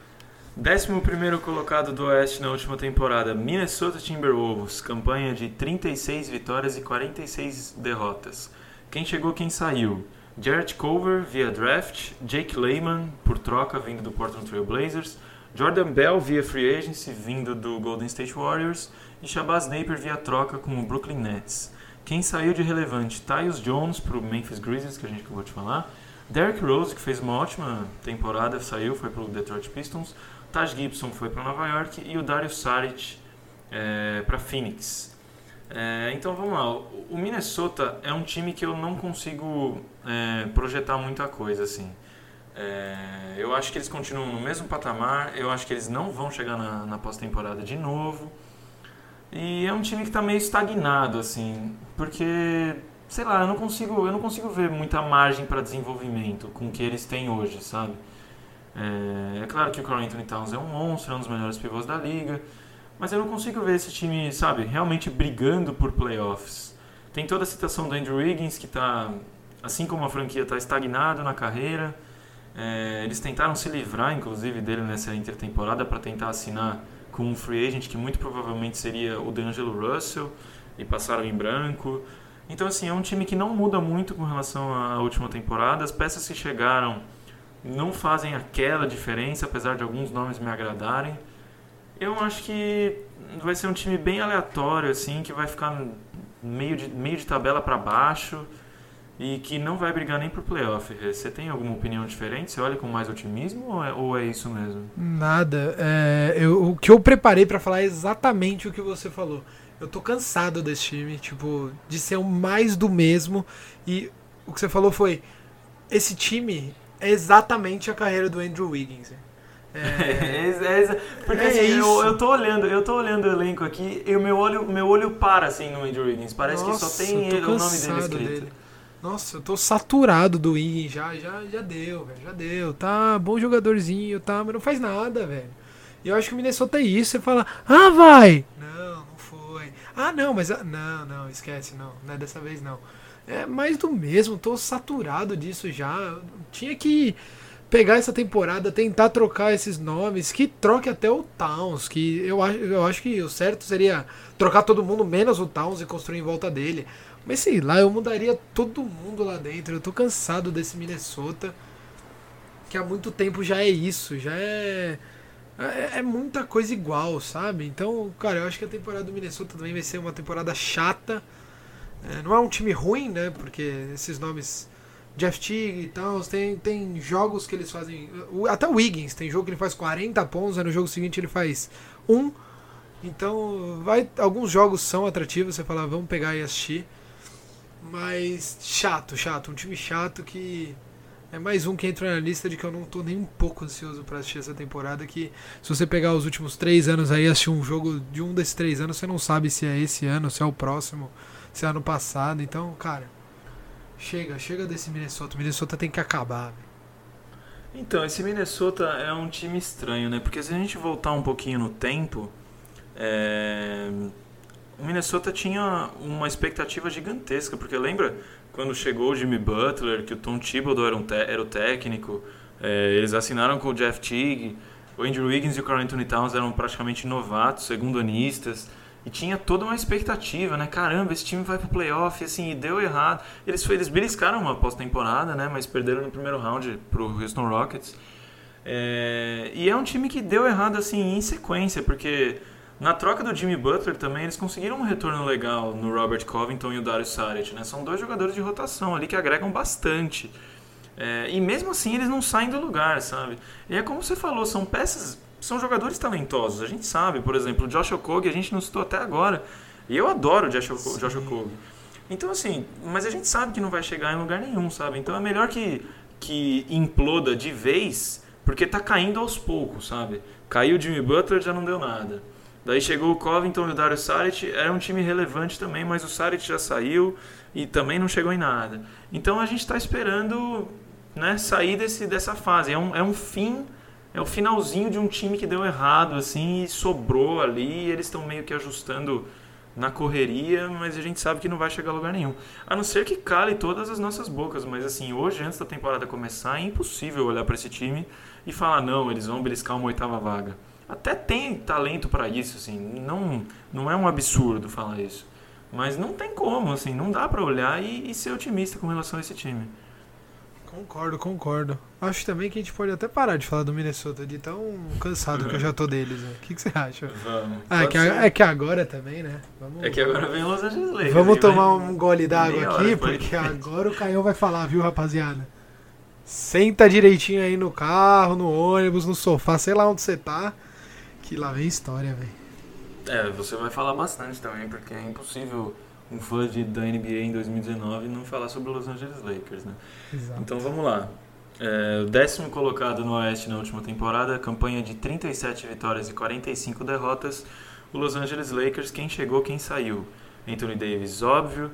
11º colocado do Oeste na última temporada, Minnesota Timberwolves, campanha de 36 vitórias e 46 derrotas. Quem chegou, quem saiu? Jarrett Culver via draft, Jake Layman por troca vindo do Portland Trail Blazers, Jordan Bell via free agency vindo do Golden State Warriors e Shabazz Napier via troca com o Brooklyn Nets. Quem saiu de relevante? Tyus Jones para o Memphis Grizzlies, que a gente acabou de falar. Derrick Rose, que fez uma ótima temporada, saiu, foi para o Detroit Pistons. Taj Gibson foi para Nova York e o Dario Saric para Phoenix. Então vamos lá, o Minnesota é um time que eu não consigo projetar muita coisa assim. Eu acho que eles continuam no mesmo patamar, eu acho que eles não vão chegar na pós-temporada de novo. E é um time que está meio estagnado assim, porque sei lá, eu não consigo ver muita margem para desenvolvimento com o que eles têm hoje, sabe? É claro que o Karl Anthony Towns é um monstro, é um dos melhores pivôs da liga, mas eu não consigo ver esse time, sabe, realmente brigando por playoffs. Tem toda a citação do Andrew Wiggins, que tá, assim como a franquia, está estagnado na carreira. Eles tentaram se livrar, inclusive, dele nessa intertemporada para tentar assinar com um free agent que muito provavelmente seria o D'Angelo Russell e passaram em branco. Então, assim, é um time que não muda muito com relação à última temporada. As peças que chegaram não fazem aquela diferença, apesar de alguns nomes me agradarem. Eu acho que vai ser um time bem aleatório, assim, que vai ficar meio de tabela para baixo e que não vai brigar nem pro playoff. Você tem alguma opinião diferente? Você olha com mais otimismo ou é isso mesmo?
Nada. O que eu preparei pra falar é exatamente o que você falou. Eu tô cansado desse time, tipo, de ser o mais do mesmo. E o que você falou foi: esse time é exatamente a carreira do Andrew Wiggins.
Porque assim, eu tô olhando o elenco aqui e o meu olho para assim no Andrew Wiggins. Parece que só tem o nome dele escrito.
Nossa, eu tô saturado do Wiggins, já deu, velho, já deu. Tá, bom jogadorzinho, tá, mas não faz nada, velho. E eu acho que o Minnesota é isso, você fala: ah, vai! Não foi. Ah, não, mas... Não, esquece, não é dessa vez, não. É mais do mesmo, tô saturado disso já. Eu tinha que pegar essa temporada, tentar trocar esses nomes, que troque até o Towns, que eu acho que o certo seria trocar todo mundo menos o Towns e construir em volta dele. Mas sei lá, eu mudaria todo mundo lá dentro. Eu tô cansado desse Minnesota, que há muito tempo já é isso, já é muita coisa igual, sabe? Então, cara, eu acho que a temporada do Minnesota também vai ser uma temporada chata. Não é um time ruim, né? Porque esses nomes, Jeff Teague e tal, tem jogos que eles fazem. Até o Wiggins, tem jogo que ele faz 40 pontos, aí no jogo seguinte ele faz 1. Então, alguns jogos são atrativos, você fala: vamos pegar e assistir. Mas chato, um time chato que é mais um que entra na lista de que eu não tô nem um pouco ansioso pra assistir essa temporada, que se você pegar os últimos 3 anos aí, assistir um jogo de um desses 3 anos, você não sabe se é esse ano, se é o próximo, se é ano passado. Então, cara, chega desse Minnesota. O Minnesota tem que acabar, véio.
Então, esse Minnesota é um time estranho, né? Porque se a gente voltar um pouquinho no tempo, o Minnesota tinha uma expectativa gigantesca, porque lembra quando chegou o Jimmy Butler, que o Tom Thibodeau era o técnico, eles assinaram com o Jeff Teague, o Andrew Wiggins e o Karl Anthony Towns eram praticamente novatos, segundanistas, e tinha toda uma expectativa, né? Caramba, esse time vai pro playoff, assim, e deu errado. Eles beliscaram uma pós-temporada, né? Mas perderam no primeiro round pro Houston Rockets. E é um time que deu errado, assim, em sequência, porque na troca do Jimmy Butler também eles conseguiram um retorno legal no Robert Covington e o Dario Saric, né? São 2 jogadores de rotação ali que agregam bastante. E mesmo assim eles não saem do lugar, sabe? E é como você falou, são jogadores talentosos. A gente sabe, por exemplo, o Josh Okogie a gente não citou até agora. E eu adoro o Josh Okogie. Então assim, mas a gente sabe que não vai chegar em lugar nenhum, sabe? Então é melhor que imploda de vez, porque tá caindo aos poucos, sabe? Caiu o Jimmy Butler, já não deu nada. Daí chegou o Covington e o Dario Saric, era um time relevante também, mas o Saric já saiu e também não chegou em nada. Então a gente está esperando, né, sair dessa fase. É um fim, é o finalzinho de um time que deu errado, assim, e sobrou ali, e eles estão meio que ajustando na correria, mas a gente sabe que não vai chegar a lugar nenhum. A não ser que cale todas as nossas bocas, mas assim, hoje, antes da temporada começar, é impossível olhar para esse time e falar: não, eles vão beliscar uma 8ª vaga. Até tem talento para isso, assim, não é um absurdo falar isso. Mas não tem como, assim, não dá para olhar e ser otimista com relação a esse time.
Concordo. Acho também que a gente pode até parar de falar do Minnesota, de tão cansado que eu já tô deles, né? O que você acha?
Vamos.
É que agora também, né?
É que agora vem Los Angeles Lakers.
Vamos tomar um gole d'água aqui, porque agora o Caião vai falar, viu, rapaziada? Senta direitinho aí no carro, no ônibus, no sofá, sei lá onde você tá, que lá vem história, velho.
Você vai falar bastante também, porque é impossível um fã da NBA em 2019 não falar sobre o Los Angeles Lakers, né?
Exato.
Então vamos lá. O 10º colocado no Oeste na última temporada, campanha de 37 vitórias e 45 derrotas. O Los Angeles Lakers, quem chegou, quem saiu? Anthony Davis, óbvio.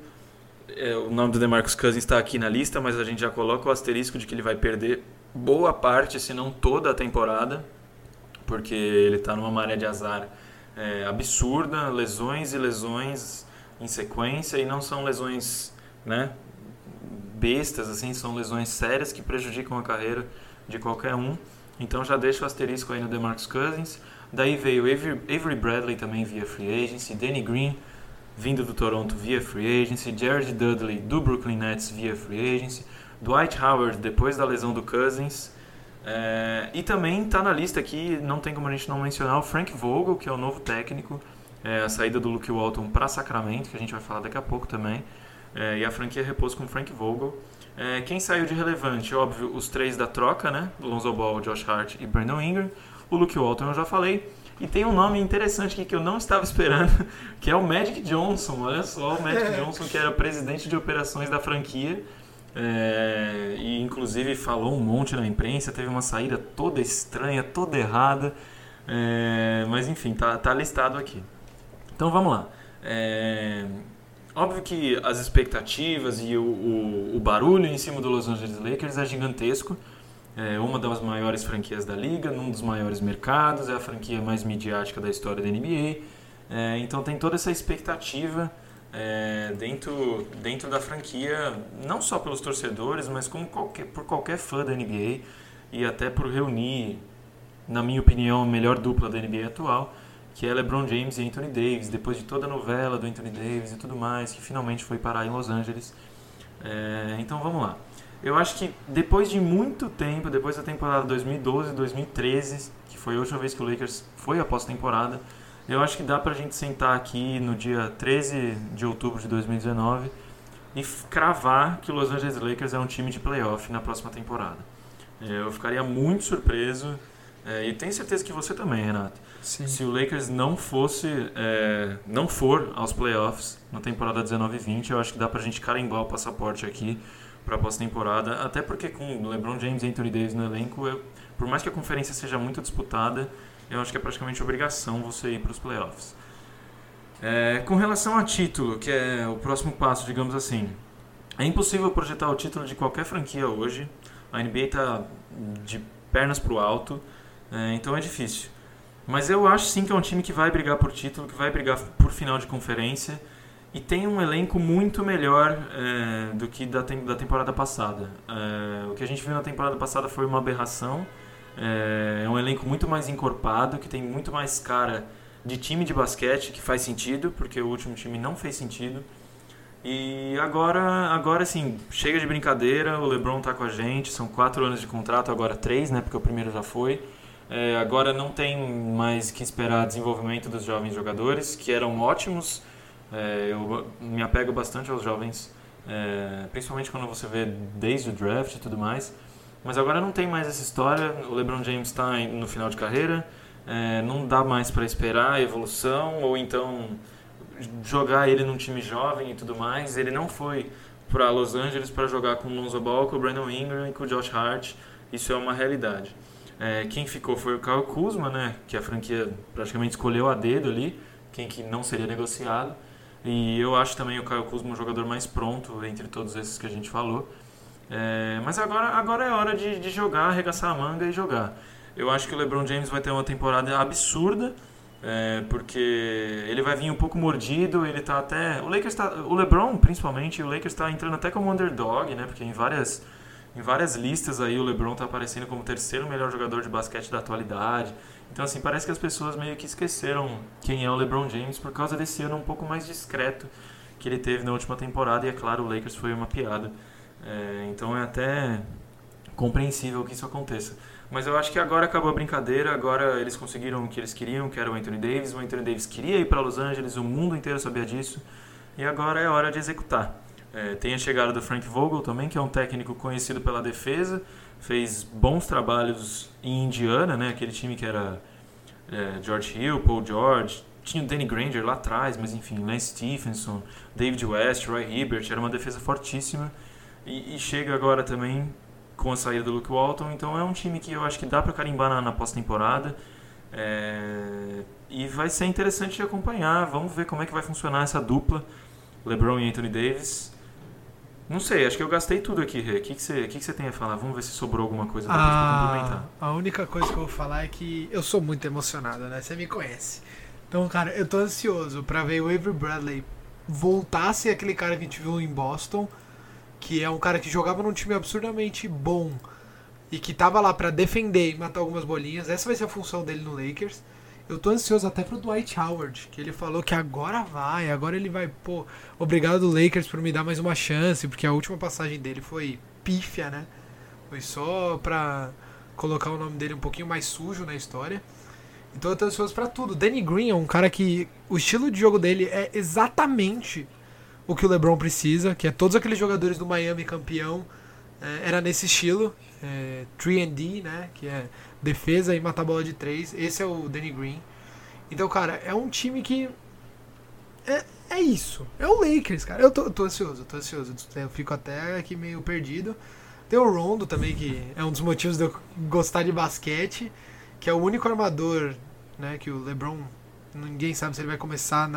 O nome do DeMarcus Cousins está aqui na lista, mas a gente já coloca o asterisco de que ele vai perder boa parte, se não toda a temporada, porque ele está numa maré de azar absurda, lesões e lesões em sequência, e não são lesões, né, bestas, assim, são lesões sérias que prejudicam a carreira de qualquer um. Então já deixa o asterisco aí no DeMarcus Cousins. Daí veio Avery Bradley também via free agency, Danny Green vindo do Toronto via free agency, Jared Dudley do Brooklyn Nets via free agency, Dwight Howard depois da lesão do Cousins. E também está na lista aqui, não tem como a gente não mencionar, o Frank Vogel, que é o novo técnico, a saída do Luke Walton para Sacramento, que a gente vai falar daqui a pouco também, e a franquia repôs com o Frank Vogel. Quem saiu de relevante, óbvio, os 3 da troca, né? Lonzo Ball, Josh Hart e Brandon Ingram. O Luke Walton eu já falei. E tem um nome interessante aqui que eu não estava esperando, que é o Magic Johnson. Olha só, o Magic Johnson, que era presidente de operações da franquia. E inclusive falou um monte na imprensa, teve uma saída toda estranha, toda errada, mas enfim, tá listado aqui. Então vamos lá. Óbvio que as expectativas e o barulho em cima do Los Angeles Lakers é gigantesco. É uma das maiores franquias da liga, num dos maiores mercados, é a franquia mais midiática da história da NBA. Então tem toda essa expectativa dentro da franquia, não só pelos torcedores, mas como por qualquer fã da NBA e até por reunir, na minha opinião, a melhor dupla da NBA atual, que é LeBron James e Anthony Davis, depois de toda a novela do Anthony Davis e tudo mais, que finalmente foi parar em Los Angeles. Então vamos lá. Eu acho que depois de muito tempo, depois da temporada 2012-2013, que foi a última vez que o Lakers foi a pós-temporada, eu acho que dá pra gente sentar aqui no dia 13 de outubro de 2019 e cravar que o Los Angeles Lakers é um time de playoff na próxima temporada. Eu ficaria muito surpreso, e tenho certeza que você também, Renato.
Sim.
Se o Lakers não for aos playoffs na temporada 19-20, eu acho que dá pra gente carimbar o passaporte aqui para a pós-temporada, até porque com LeBron James e Anthony Davis no elenco, por mais que a conferência seja muito disputada, eu acho que é praticamente obrigação você ir para os playoffs. Com relação a título, que é o próximo passo, digamos assim, é impossível projetar o título de qualquer franquia hoje. A NBA está de pernas para o alto, então é difícil. Mas eu acho sim que é um time que vai brigar por título, que vai brigar por final de conferência, e tem um elenco muito melhor do que da temporada passada. O que a gente viu na temporada passada foi uma aberração. É um elenco muito mais encorpado, que tem muito mais cara de time de basquete, que faz sentido, porque o último time não fez sentido. E agora sim, chega de brincadeira, o LeBron tá com a gente, são 4 anos de contrato, agora 3, né, porque o primeiro já foi. Agora não tem mais que esperar desenvolvimento dos jovens jogadores, que eram ótimos. Eu me apego bastante aos jovens, principalmente quando você vê desde o draft e tudo mais. Mas agora não tem mais essa história, o LeBron James está no final de carreira, não dá mais para esperar a evolução, ou então jogar ele num time jovem e tudo mais. Ele não foi para Los Angeles para jogar com o Lonzo Ball, com o Brandon Ingram e com o Josh Hart, isso é uma realidade. Quem ficou foi o Kyle Kuzma, né, que a franquia praticamente escolheu a dedo ali, quem que não seria negociado. E eu acho também o Kyle Kuzma um jogador mais pronto entre todos esses que a gente falou. Mas agora é hora de jogar, arregaçar a manga e jogar. Eu acho que o LeBron James vai ter uma temporada absurda, porque ele vai vir um pouco mordido, ele tá até... O LeBron, principalmente, o Lakers está entrando até como underdog, né? Porque em várias listas aí o LeBron tá aparecendo como o terceiro melhor jogador de basquete da atualidade. Então, assim, parece que as pessoas meio que esqueceram quem é o LeBron James por causa desse ano um pouco mais discreto que ele teve na última temporada. E, é claro, o Lakers foi uma piada. Então é até compreensível que isso aconteça. Mas eu acho que agora acabou a brincadeira, agora eles conseguiram o que eles queriam, que era o Anthony Davis. O Anthony Davis queria ir para Los Angeles, o mundo inteiro sabia disso. E agora é hora de executar. Tem a chegada do Frank Vogel também, que é um técnico conhecido pela defesa. Fez bons trabalhos em Indiana, né? Aquele time que era George Hill, Paul George. Tinha o Danny Granger lá atrás, mas enfim, Lance Stephenson, David West, Roy Hibbert. Era uma defesa fortíssima. E chega agora também com a saída do Luke Walton. Então é um time que eu acho que dá para carimbar na pós-temporada. E vai ser interessante de acompanhar. Vamos ver como é que vai funcionar essa dupla, LeBron e Anthony Davis. Não sei, acho que eu gastei tudo aqui, Rê. O que você tem a falar? Vamos ver se sobrou alguma coisa pra complementar.
A única coisa que eu vou falar é que eu sou muito emocionado, né? Você me conhece. Então, cara, eu tô ansioso pra ver o Avery Bradley voltar a ser aquele cara que a gente viu em Boston, que é um cara que jogava num time absurdamente bom e que tava lá pra defender e matar algumas bolinhas. Essa vai ser a função dele no Lakers. Eu tô ansioso até pro Dwight Howard, que ele falou que agora ele vai, pô, obrigado Lakers por me dar mais uma chance, porque a última passagem dele foi pífia, né? Foi só pra colocar o nome dele um pouquinho mais sujo na história. Então eu tô ansioso pra tudo. Danny Green é um cara que o estilo de jogo dele é exatamente o que o LeBron precisa, que é todos aqueles jogadores do Miami campeão, era nesse estilo, 3&D, né, que é defesa e matar bola de 3. Esse é o Danny Green. Então, cara, é um time que é isso. É o Lakers, cara. Eu tô ansioso. Eu fico até aqui meio perdido. Tem o Rondo também, que é um dos motivos de eu gostar de basquete, que é o único armador, né, que o LeBron, ninguém sabe se ele vai começar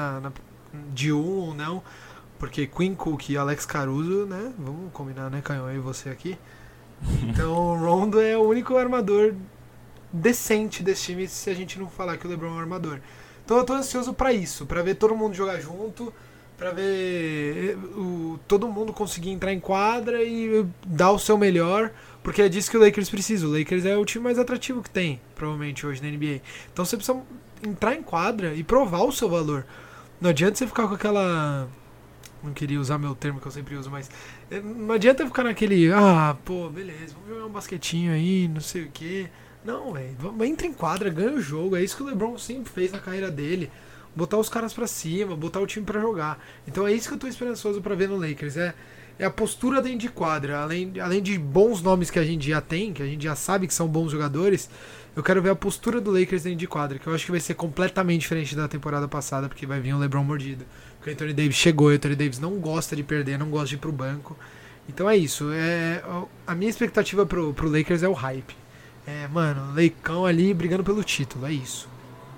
de 1 ou não, porque Quinn Cook e Alex Caruso, né, vamos combinar, né, Canhão, eu e você aqui. Então o Rondo é o único armador decente desse time, se a gente não falar que o LeBron é um armador. Então eu tô ansioso pra isso, pra ver todo mundo jogar junto, pra ver todo mundo conseguir entrar em quadra e dar o seu melhor, porque é disso que o Lakers precisa. O Lakers é o time mais atrativo que tem, provavelmente, hoje na NBA. Então você precisa entrar em quadra e provar o seu valor. Não adianta você ficar com aquela... Não queria usar meu termo que eu sempre uso, mas... Não adianta ficar naquele... pô, beleza, vamos jogar um basquetinho aí, não sei o quê. Não, velho. Entra em quadra, ganha o jogo. É isso que o LeBron sempre fez na carreira dele. Botar os caras pra cima, botar o time pra jogar. Então é isso que eu tô esperançoso pra ver no Lakers. É a postura dentro de quadra. Além de bons nomes que a gente já tem, que a gente já sabe que são bons jogadores, eu quero ver a postura do Lakers dentro de quadra, que eu acho que vai ser completamente diferente da temporada passada, porque vai vir o LeBron mordido. Porque o Anthony Davis chegou, e o Anthony Davis não gosta de perder, não gosta de ir pro banco. Então é isso. A minha expectativa pro Lakers é o hype. Mano, Leicão ali brigando pelo título, é isso.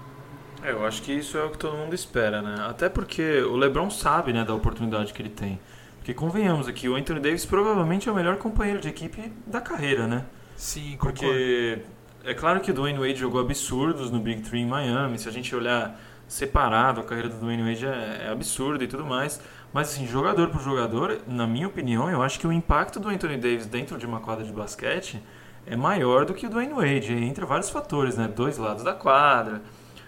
Eu acho que isso é o que todo mundo espera, né? Até porque o LeBron sabe, né, da oportunidade que ele tem. Porque convenhamos aqui, o Anthony Davis provavelmente é o melhor companheiro de equipe da carreira, né?
Sim, concordo.
Porque é claro que o Dwayne Wade jogou absurdos no Big Three em Miami. Se a gente olhar separado, a carreira do Dwayne Wade é absurda e tudo mais. Mas assim, jogador por jogador, na minha opinião, eu acho que o impacto do Anthony Davis dentro de uma quadra de basquete é maior do que o Dwayne Wade, entre vários fatores, né? Dois lados da quadra,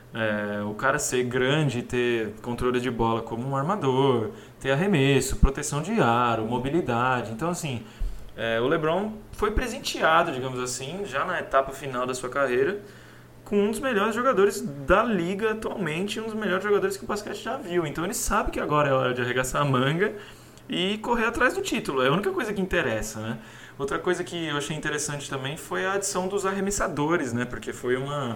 o cara ser grande e ter controle de bola como um armador, ter arremesso, proteção de aro, mobilidade. Então, assim, o LeBron foi presenteado, digamos assim, já na etapa final da sua carreira, com um dos melhores jogadores da liga atualmente, um dos melhores jogadores que o basquete já viu. Então ele sabe que agora é hora de arregaçar a manga e correr atrás do título. É a única coisa que interessa, né? Outra coisa que eu achei interessante também foi a adição dos arremessadores, né? Porque foi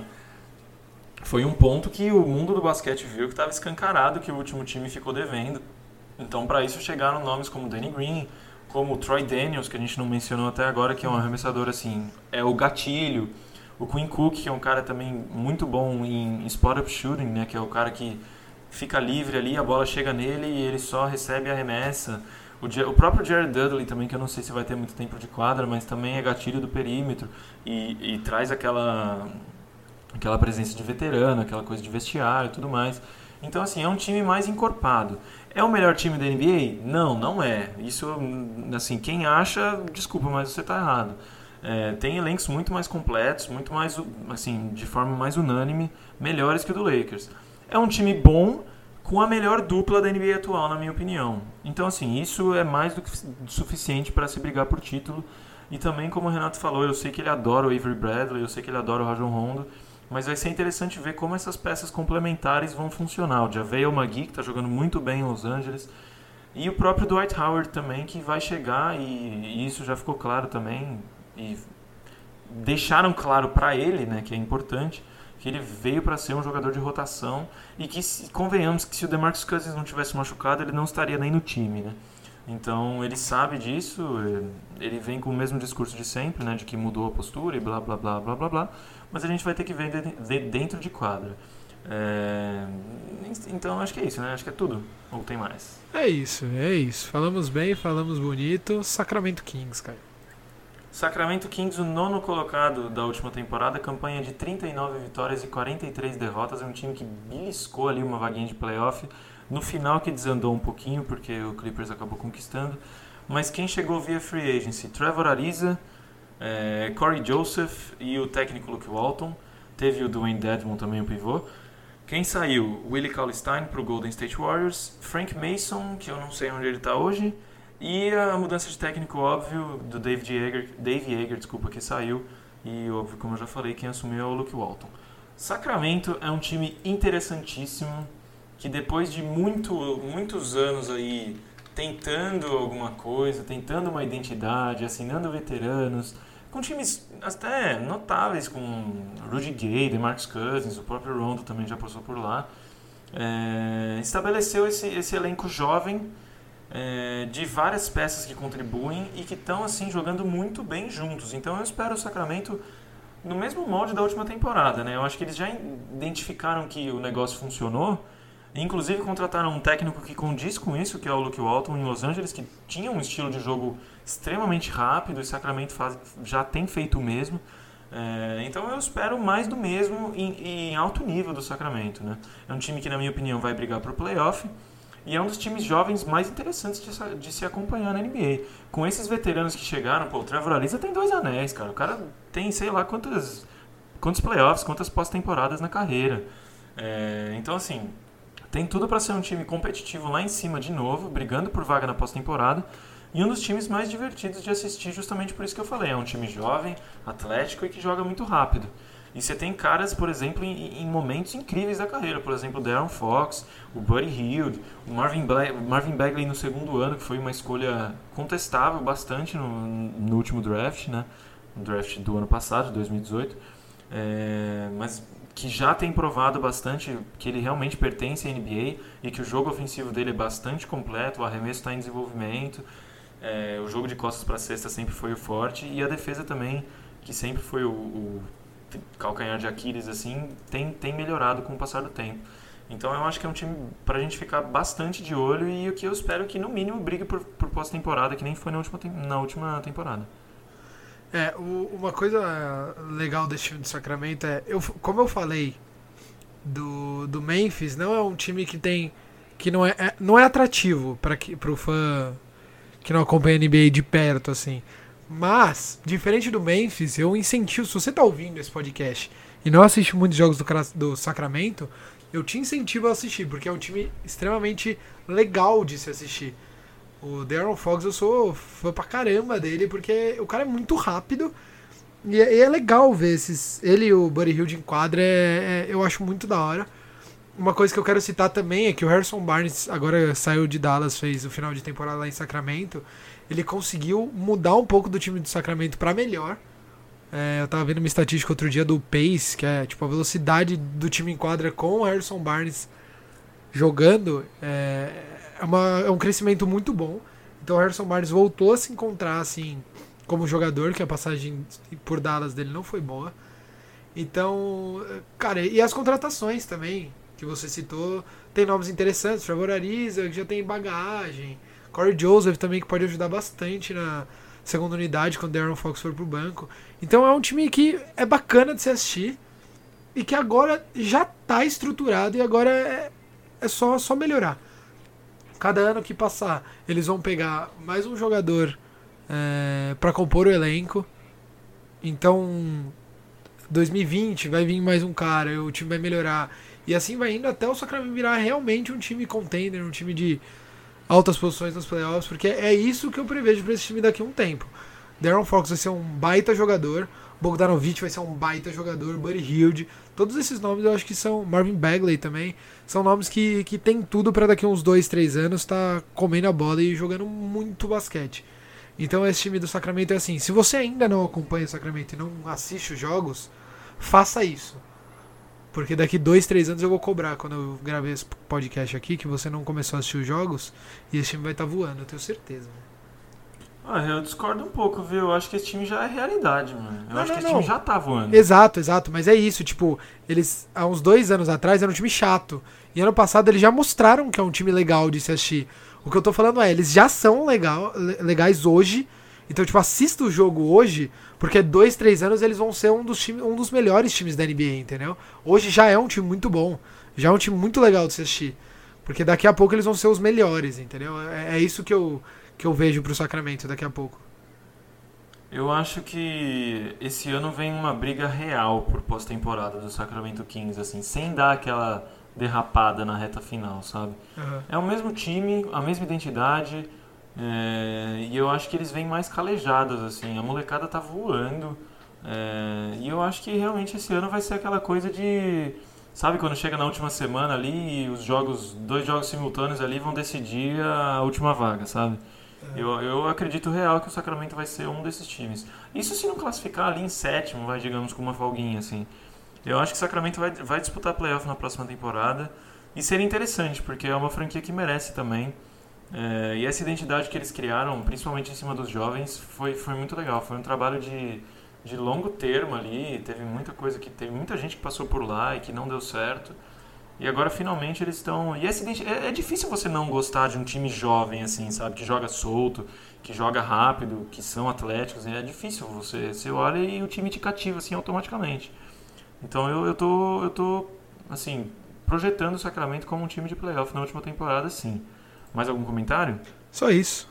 um ponto que o mundo do basquete viu que estava escancarado, que o último time ficou devendo. Então, para isso chegaram nomes como Danny Green, como o Troy Daniels, que a gente não mencionou até agora, que é um arremessador assim, é o gatilho. O Quinn Cook, que é um cara também muito bom em spot-up shooting, né? Que é o cara que fica livre ali, a bola chega nele e ele só recebe e arremessa. O próprio Jared Dudley também, que eu não sei se vai ter muito tempo de quadra, mas também é gatilho do perímetro e traz aquela presença de veterano, aquela coisa de vestiário e tudo mais. Então, assim, é um time mais encorpado. É o melhor time da NBA? Não, não é. Isso, assim, quem acha, desculpa, mas você está errado. Tem elencos muito mais completos, muito mais, assim, de forma mais unânime, melhores que o do Lakers. É um time bom, com a melhor dupla da NBA atual, na minha opinião. Então, assim, isso é mais do que suficiente para se brigar por título. E também, como o Renato falou, eu sei que ele adora o Avery Bradley, eu sei que ele adora o Rajon Rondo, mas vai ser interessante ver como essas peças complementares vão funcionar. O JaVale McGee, que está jogando muito bem em Los Angeles, e o próprio Dwight Howard também, que vai chegar, e isso já ficou claro também, e deixaram claro para ele, né, que é importante, que ele veio para ser um jogador de rotação e que, convenhamos, que se o DeMarcus Cousins não tivesse machucado, ele não estaria nem no time, né? Então ele sabe disso, ele vem com o mesmo discurso de sempre, né, de que mudou a postura e blá blá blá blá blá blá, mas a gente vai ter que ver dentro de quadra. Então acho que é isso, né? Acho que é tudo. Ou tem mais?
É isso. Falamos bem, falamos bonito. Sacramento Kings, cara.
Sacramento Kings, o 9º colocado da última temporada, campanha de 39 vitórias e 43 derrotas, é um time que beliscou ali uma vaguinha de playoff, no final que desandou um pouquinho, porque o Clippers acabou conquistando, mas quem chegou via free agency? Trevor Ariza, Corey Joseph e o técnico Luke Walton. Teve o Dwayne Dedmon também, o pivô. Quem saiu? Willie Cauley-Stein para o Golden State Warriors. Frank Mason, que eu não sei onde ele está hoje. E a mudança de técnico, óbvio, do Dave Yeager, que saiu. E, óbvio, como eu já falei, quem assumiu é o Luke Walton. Sacramento é um time interessantíssimo, que depois de muitos anos aí tentando alguma coisa, tentando uma identidade, assinando veteranos, com times até notáveis, com Rudy Gay, DeMarcus Cousins, o próprio Rondo também já passou por lá, estabeleceu esse elenco jovem, de várias peças que contribuem e que estão assim jogando muito bem juntos. Então eu espero o Sacramento no mesmo molde da última temporada, né? Eu acho que eles já identificaram que o negócio funcionou. Inclusive contrataram um técnico que condiz com isso, que é o Luke Walton em Los Angeles, que tinha um estilo de jogo extremamente rápido, e Sacramento já tem feito o mesmo. Então eu espero mais do mesmo em alto nível do Sacramento, né? É um time que, na minha opinião, vai brigar para o playoff, e é um dos times jovens mais interessantes de se acompanhar na NBA. Com esses veteranos que chegaram, o Trevor Ariza tem 2 anéis, cara. O cara tem sei lá quantos playoffs, quantas pós-temporadas na carreira. Então, assim, tem tudo para ser um time competitivo lá em cima de novo, brigando por vaga na pós-temporada, e um dos times mais divertidos de assistir, justamente por isso que eu falei. É um time jovem, atlético e que joga muito rápido. E você tem caras, por exemplo, em momentos incríveis da carreira. Por exemplo, o De'Aaron Fox, o Buddy Hield, o Marvin Bagley no segundo ano, que foi uma escolha contestável bastante no último draft, né? No draft do ano passado, de 2018. Mas que já tem provado bastante que ele realmente pertence à NBA e que o jogo ofensivo dele é bastante completo, o arremesso está em desenvolvimento, o jogo de costas para a cesta sempre foi o forte, e a defesa também, que sempre foi o calcanhar de Aquiles, assim, tem melhorado com o passar do tempo. Então eu acho que é um time pra gente ficar bastante de olho, e o que eu espero é que no mínimo brigue por pós-temporada, que nem foi na última temporada.
Uma coisa legal desse time do Sacramento como eu falei do Memphis, não é um time que não é atrativo para o fã que não acompanha a NBA de perto, assim. Mas, diferente do Memphis, eu incentivo, se você tá ouvindo esse podcast e não assiste muitos jogos do Sacramento, eu te incentivo a assistir, porque é um time extremamente legal de se assistir. O De'Aaron Fox, eu sou fã pra caramba dele, porque o cara é muito rápido e é legal ver ele e o Buddy Hield em quadra, eu acho muito da hora. Uma coisa que eu quero citar também é que o Harrison Barnes agora saiu de Dallas, fez o final de temporada lá em Sacramento. Ele conseguiu mudar um pouco do time do Sacramento para melhor. Eu tava vendo uma estatística outro dia do pace, que é tipo a velocidade do time em quadra com o Harrison Barnes jogando. É um crescimento muito bom. Então o Harrison Barnes voltou a se encontrar assim como jogador, que a passagem por Dallas dele não foi boa. Então, cara, e as contratações também, que você citou, tem nomes interessantes. Trevor Ariza, que já tem bagagem. Corey Joseph também, que pode ajudar bastante na segunda unidade quando o De'Aaron Fox for pro banco. Então é um time que é bacana de se assistir e que agora já tá estruturado, e agora é só melhorar. Cada ano que passar, eles vão pegar mais um jogador para compor o elenco. Então 2020 vai vir mais um cara, o time vai melhorar. E assim vai indo até o Sacramento virar realmente um time contender, um time de altas posições nos playoffs, porque é isso que eu prevejo para esse time daqui a um tempo. De'Aaron Fox vai ser um baita jogador, Bogdanovic vai ser um baita jogador, Buddy Hield, todos esses nomes eu acho que são, Marvin Bagley também, são nomes que tem tudo para daqui a uns 2-3 anos estar comendo a bola e jogando muito basquete. Então esse time do Sacramento é assim, se você ainda não acompanha o Sacramento e não assiste os jogos, faça isso. Porque daqui 2-3 anos eu vou cobrar, quando eu gravei esse podcast aqui, que você não começou a assistir os jogos, e esse time vai estar voando, eu tenho certeza.
Eu discordo um pouco, viu? Eu acho que esse time já é realidade, mano. Eu acho que esse time já tá voando.
Exato, mas é isso, tipo, eles, há uns 2 anos atrás, era um time chato. E ano passado eles já mostraram que é um time legal de se assistir. O que eu tô falando eles já são legais hoje. Então, tipo, assista o jogo hoje, porque 2-3 anos eles vão ser um dos melhores times da NBA, entendeu? Hoje já é um time muito bom, já é um time muito legal de se assistir, porque daqui a pouco eles vão ser os melhores, entendeu? É isso que eu vejo pro Sacramento daqui a pouco.
Eu acho que esse ano vem uma briga real por pós-temporada do Sacramento Kings, assim, sem dar aquela derrapada na reta final, sabe?
Aham.
É o mesmo time, a mesma identidade, e eu acho que eles vêm mais calejados, assim, a molecada tá voando, e eu acho que realmente esse ano vai ser aquela coisa de, sabe, quando chega na última semana ali e dois jogos simultâneos ali vão decidir a última vaga, sabe? Eu acredito real que o Sacramento vai ser um desses times. Isso se não classificar ali em sétimo, vai, digamos, com uma folguinha, assim. Eu acho que o Sacramento vai disputar playoff na próxima temporada. E seria interessante, porque é uma franquia que merece também. E essa identidade que eles criaram, principalmente em cima dos jovens, foi muito legal. Foi um trabalho de longo termo ali. Teve muita gente que passou por lá e que não deu certo. E agora finalmente eles estão. E é difícil você não gostar de um time jovem, assim, sabe? Que joga solto, que joga rápido, que são atléticos. É difícil você olha e o time te cativa, assim, automaticamente. Então eu tô assim, projetando o Sacramento como um time de playoff na última temporada, sim. Mais algum comentário?
Só isso.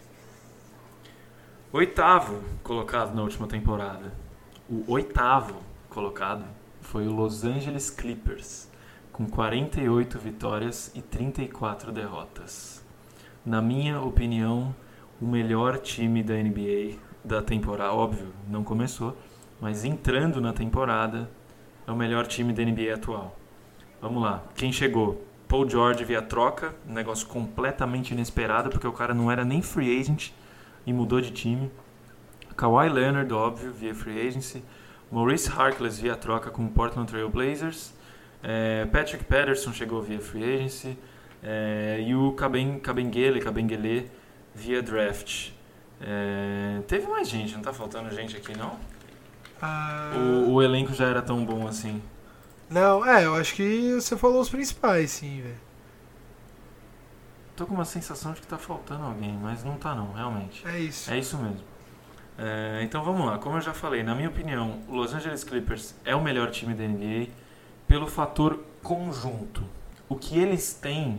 Oitavo colocado na última temporada. O oitavo colocado foi o Los Angeles Clippers, com 48 vitórias e 34 derrotas. Na minha opinião, o melhor time da NBA da temporada, óbvio, não começou, mas entrando na temporada, é o melhor time da NBA atual. Vamos lá, quem chegou? Paul George via troca, um negócio completamente inesperado, porque o cara não era nem free agent e mudou de time. Kawhi Leonard, óbvio, via free agency. Maurice Harkless via troca com o Portland Trail Blazers. Patrick Patterson chegou via free agency. E o Kabengele via draft. Teve mais gente, não tá faltando gente aqui não? O elenco já era tão bom assim.
Não, eu acho que você falou os principais, sim, velho.
Tô com uma sensação de que tá faltando alguém, mas não tá não, realmente.
É isso.
É isso mesmo. Então vamos lá, como eu já falei, na minha opinião, o Los Angeles Clippers é o melhor time da NBA pelo fator conjunto. O que eles têm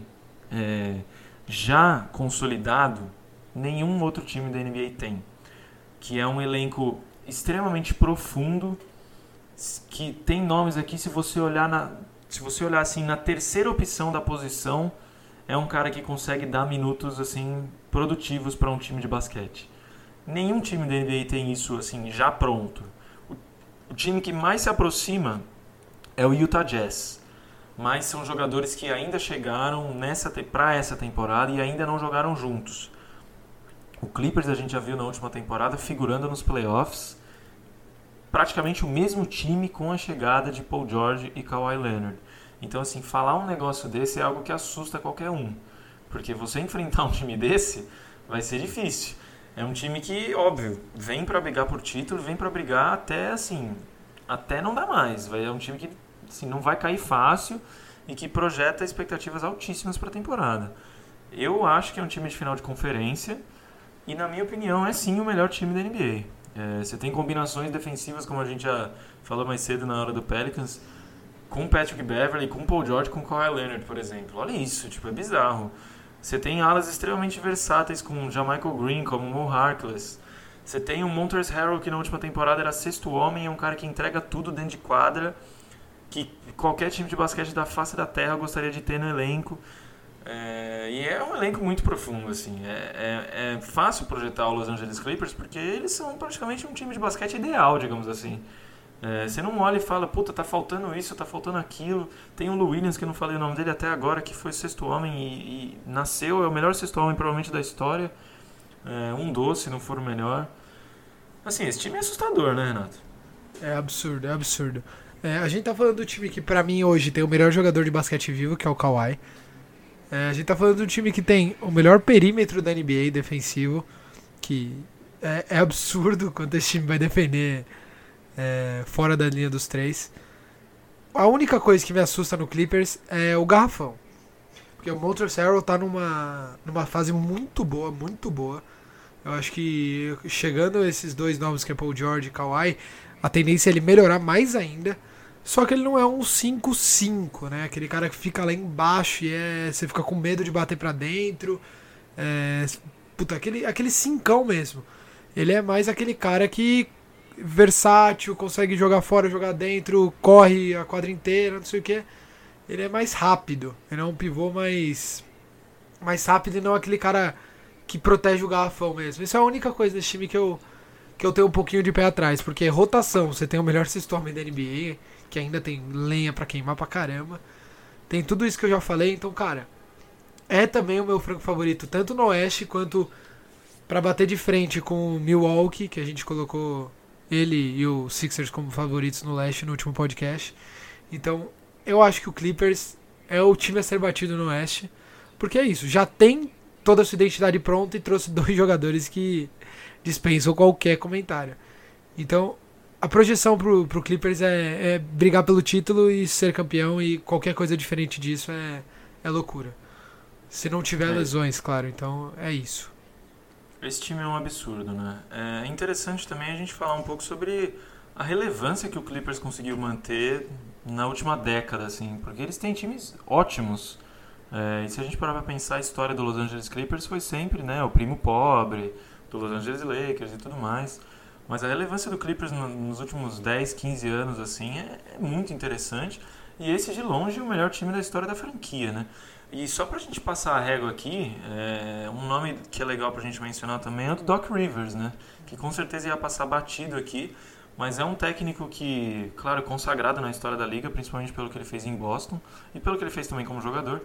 já consolidado, nenhum outro time da NBA tem. Que é um elenco extremamente profundo, que tem nomes aqui, se você olhar assim na terceira opção da posição, é um cara que consegue dar minutos assim produtivos para um time de basquete. Nenhum time da NBA tem isso assim já pronto. O time que mais se aproxima é o Utah Jazz, mas são jogadores que ainda chegaram para essa temporada e ainda não jogaram juntos. O Clippers a gente já viu na última temporada figurando nos playoffs, praticamente o mesmo time com a chegada de Paul George e Kawhi Leonard. Então, assim, falar um negócio desse é algo que assusta qualquer um. Porque você enfrentar um time desse vai ser difícil. É um time que, óbvio, vem pra brigar por título, vem pra brigar até não dar mais. É um time que assim, não vai cair fácil e que projeta expectativas altíssimas pra temporada. Eu acho que é um time de final de conferência e, na minha opinião, é sim o melhor time da NBA. Você tem combinações defensivas, como a gente já falou mais cedo na hora do Pelicans, com Patrick Beverley, com Paul George, com Kawhi Leonard, por exemplo. Olha isso, é bizarro. Você tem alas extremamente versáteis com Jamichael Green, como Mo Harkless. Você tem o Montrezl Harrell, que na última temporada era sexto homem, é um cara que entrega tudo dentro de quadra, que qualquer time de basquete da face da terra gostaria de ter no elenco. E é um elenco muito profundo, assim. É fácil projetar o Los Angeles Clippers porque eles são praticamente um time de basquete ideal, digamos assim. Você não olha e fala, puta, tá faltando isso, tá faltando aquilo. Tem o Lou Williams, que eu não falei o nome dele até agora, que foi sexto homem e nasceu, é o melhor sexto homem provavelmente da história. Um doce, se não for o melhor. Assim, esse time é assustador, né, Renato?
É absurdo, é absurdo. A gente tá falando do time que pra mim hoje tem o melhor jogador de basquete vivo, que é o Kawhi. A gente tá falando do time que tem o melhor perímetro da NBA defensivo, que é absurdo quanto esse time vai defender fora da linha dos três. A única coisa que me assusta no Clippers é o garrafão. Porque o Montrezl Harrell tá numa fase muito boa, muito boa. Eu acho que chegando esses dois novos, que é Paul George e Kawhi, a tendência é ele melhorar mais ainda. Só que ele não é um 5-5, né? Aquele cara que fica lá embaixo e você fica com medo de bater pra dentro. Puta, aquele cincão mesmo. Ele é mais aquele cara que versátil, consegue jogar fora, jogar dentro, corre a quadra inteira, não sei o que. Ele é mais rápido. Ele é um pivô mais rápido e não aquele cara que protege o garrafão mesmo. Isso é a única coisa desse time que eu tenho um pouquinho de pé atrás, porque rotação, você tem o melhor sistema da NBA, que ainda tem lenha pra queimar pra caramba. Tem tudo isso que eu já falei, então, cara, é também o meu franco favorito, tanto no Oeste quanto pra bater de frente com o Milwaukee, que a gente colocou ele e o Sixers como favoritos no Leste no último podcast. Então, eu acho que o Clippers é o time a ser batido no Oeste, porque é isso, já tem toda a sua identidade pronta e trouxe 2 jogadores que dispensam qualquer comentário. Então, a projeção pro Clippers é brigar pelo título e ser campeão, e qualquer coisa diferente disso é loucura. Se não tiver lesões, claro. Então, é isso.
Esse time é um absurdo, né? É interessante também a gente falar um pouco sobre a relevância que o Clippers conseguiu manter na última década, assim, porque eles têm times ótimos. E se a gente parar pra pensar, a história do Los Angeles Clippers foi sempre, né, o primo pobre do Los Angeles Lakers e tudo mais. Mas a relevância do Clippers nos últimos 10, 15 anos assim, é muito interessante. E esse, de longe, é o melhor time da história da franquia, né? E só pra gente passar a régua aqui, um nome que é legal pra gente mencionar também é o do Doc Rivers, né? Que com certeza ia passar batido aqui, mas é um técnico que, claro, consagrado na história da liga, principalmente pelo que ele fez em Boston e pelo que ele fez também como jogador.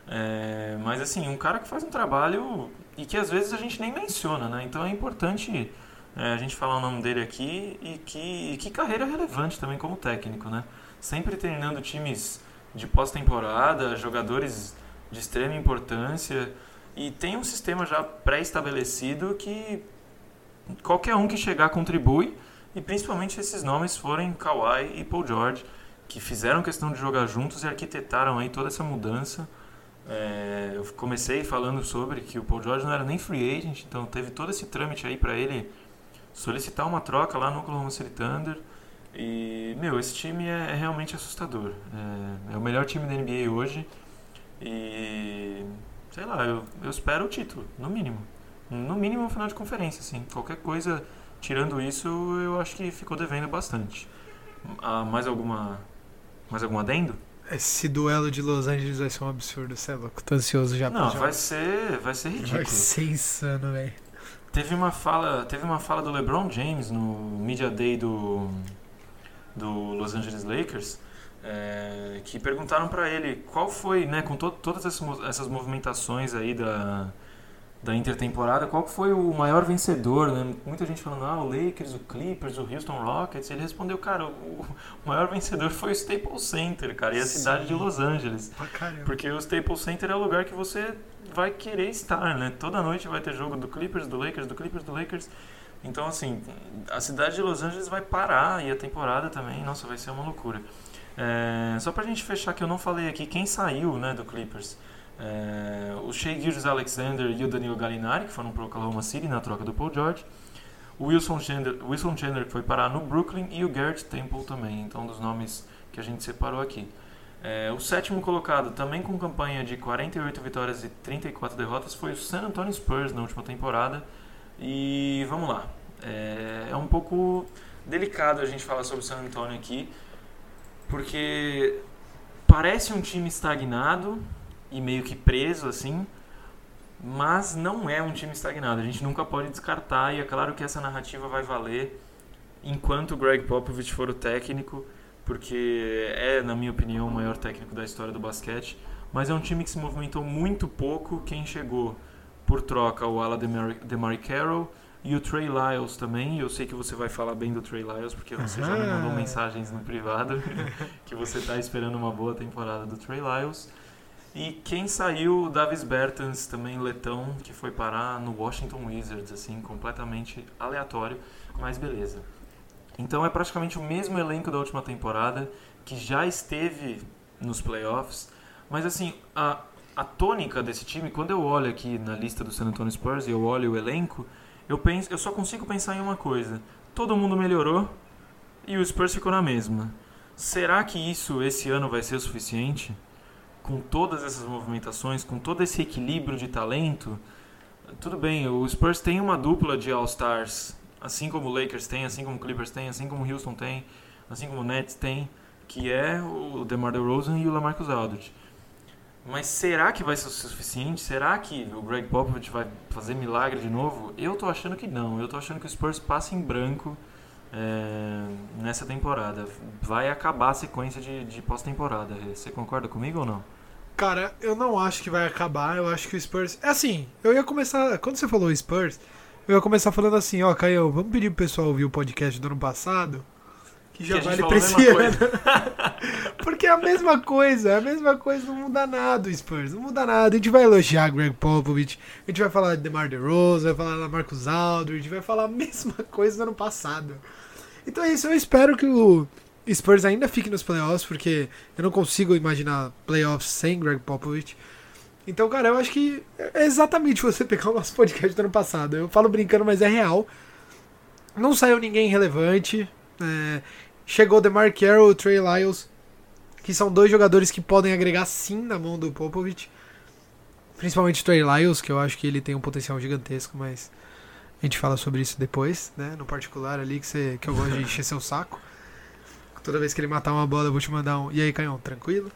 Mas assim, um cara que faz um trabalho e que às vezes a gente nem menciona, né? Então é importante a gente falar o nome dele aqui, e que carreira relevante também como técnico, né? Sempre treinando times de pós-temporada, jogadores de extrema importância, e tem um sistema já pré-estabelecido que qualquer um que chegar contribui, e principalmente se esses nomes forem Kawhi e Paul George, que fizeram questão de jogar juntos e arquitetaram aí toda essa mudança. Eu comecei falando sobre que o Paul George não era nem free agent, então teve todo esse trâmite aí para ele solicitar uma troca lá no Oklahoma City Thunder. E, esse time é realmente assustador. É o melhor time da NBA hoje. E, sei lá, eu espero o título, no mínimo. No mínimo, um final de conferência, assim. Qualquer coisa, tirando isso, eu acho que ficou devendo bastante. Mais algum adendo?
Esse duelo de Los Angeles vai ser um absurdo, você é louco. Tô ansioso já pra
Não,
já.
vai ser ridículo.
Vai ser insano, velho.
Teve uma fala do LeBron James no Media Day do Los Angeles Lakers, que perguntaram pra ele qual foi, né, com todas essas movimentações aí da intertemporada, qual foi o maior vencedor, né? Muita gente falando, o Lakers, o Clippers, o Houston Rockets. Ele respondeu, cara, o maior vencedor foi o Staples Center, cara, e a cidade de Los Angeles. Porque o Staples Center é o lugar que você vai querer estar, né? Toda noite vai ter jogo do Clippers, do Lakers, do Clippers, do Lakers. Então, assim, a cidade de Los Angeles vai parar, e a temporada também, nossa, vai ser uma loucura. Só pra gente fechar, que eu não falei aqui quem saiu, né, do Clippers. O Shai Gilgeous-Alexander e o Danilo Gallinari, que foram pro Oklahoma City na troca do Paul George. O Wilson Chandler, que foi parar no Brooklyn, e o Garrett Temple também, então dos nomes que a gente separou aqui. O sétimo colocado, também com campanha de 48 vitórias e 34 derrotas, foi o San Antonio Spurs na última temporada. E vamos lá, é um pouco delicado a gente falar sobre o San Antonio aqui, porque parece um time estagnado e meio que preso assim, mas não é um time estagnado, a gente nunca pode descartar, e é claro que essa narrativa vai valer enquanto o Greg Popovich for o técnico, porque na minha opinião, o maior técnico da história do basquete, mas é um time que se movimentou muito pouco. Quem chegou por troca, o ala DeMarre Carroll e o Trey Lyles também. Eu sei que você vai falar bem do Trey Lyles, porque você já me mandou mensagens no privado que você está esperando uma boa temporada do Trey Lyles. E quem saiu, o Davis Bertans, também letão, que foi parar no Washington Wizards, assim, completamente aleatório, mas beleza. Então é praticamente o mesmo elenco da última temporada, que já esteve nos playoffs, mas assim, a tônica desse time, quando eu olho aqui na lista do San Antonio Spurs e eu olho o elenco, eu só consigo pensar em uma coisa: todo mundo melhorou e o Spurs ficou na mesma. Será que isso esse ano vai ser o suficiente? Com todas essas movimentações, com todo esse equilíbrio de talento? Tudo bem, o Spurs tem uma dupla de All-Stars assim como o Lakers tem, assim como o Clippers tem, assim como o Houston tem, assim como o Nets tem, que é o DeMar DeRozan e o LaMarcus Aldridge. Mas será que vai ser o suficiente? Será que o Greg Popovich vai fazer milagre de novo? Eu tô achando que não. Eu tô achando que o Spurs passa em branco nessa temporada. Vai acabar a sequência de pós-temporada. Você concorda comigo ou não?
Cara, eu não acho que vai acabar. Eu acho que o Spurs. É assim, eu ia começar. Quando você falou Spurs, eu ia começar falando assim: ó, Caio, vamos pedir pro pessoal ouvir o podcast do ano passado. Que já vale pra esse ano. Porque é a mesma coisa, não muda nada o Spurs, não muda nada. A gente vai elogiar Greg Popovich, a gente vai falar de DeMar DeRozan, vai falar de Marcus Aldridge, vai falar a mesma coisa do ano passado. Então é isso, eu espero que o Spurs ainda fique nos playoffs, porque eu não consigo imaginar playoffs sem Greg Popovich. Então, cara, eu acho que é exatamente você pegar o nosso podcast do ano passado. Eu falo brincando, mas é real. Não saiu ninguém relevante. Chegou o DeMar Carroll e o Trey Lyles, que são dois jogadores que podem agregar sim na mão do Popovich. Principalmente o Trey Lyles, que eu acho que ele tem um potencial gigantesco, mas a gente fala sobre isso depois, né? No particular ali, que eu gosto de encher seu saco. Toda vez que ele matar uma bola, eu vou te mandar um. E aí, Canhão, tranquilo?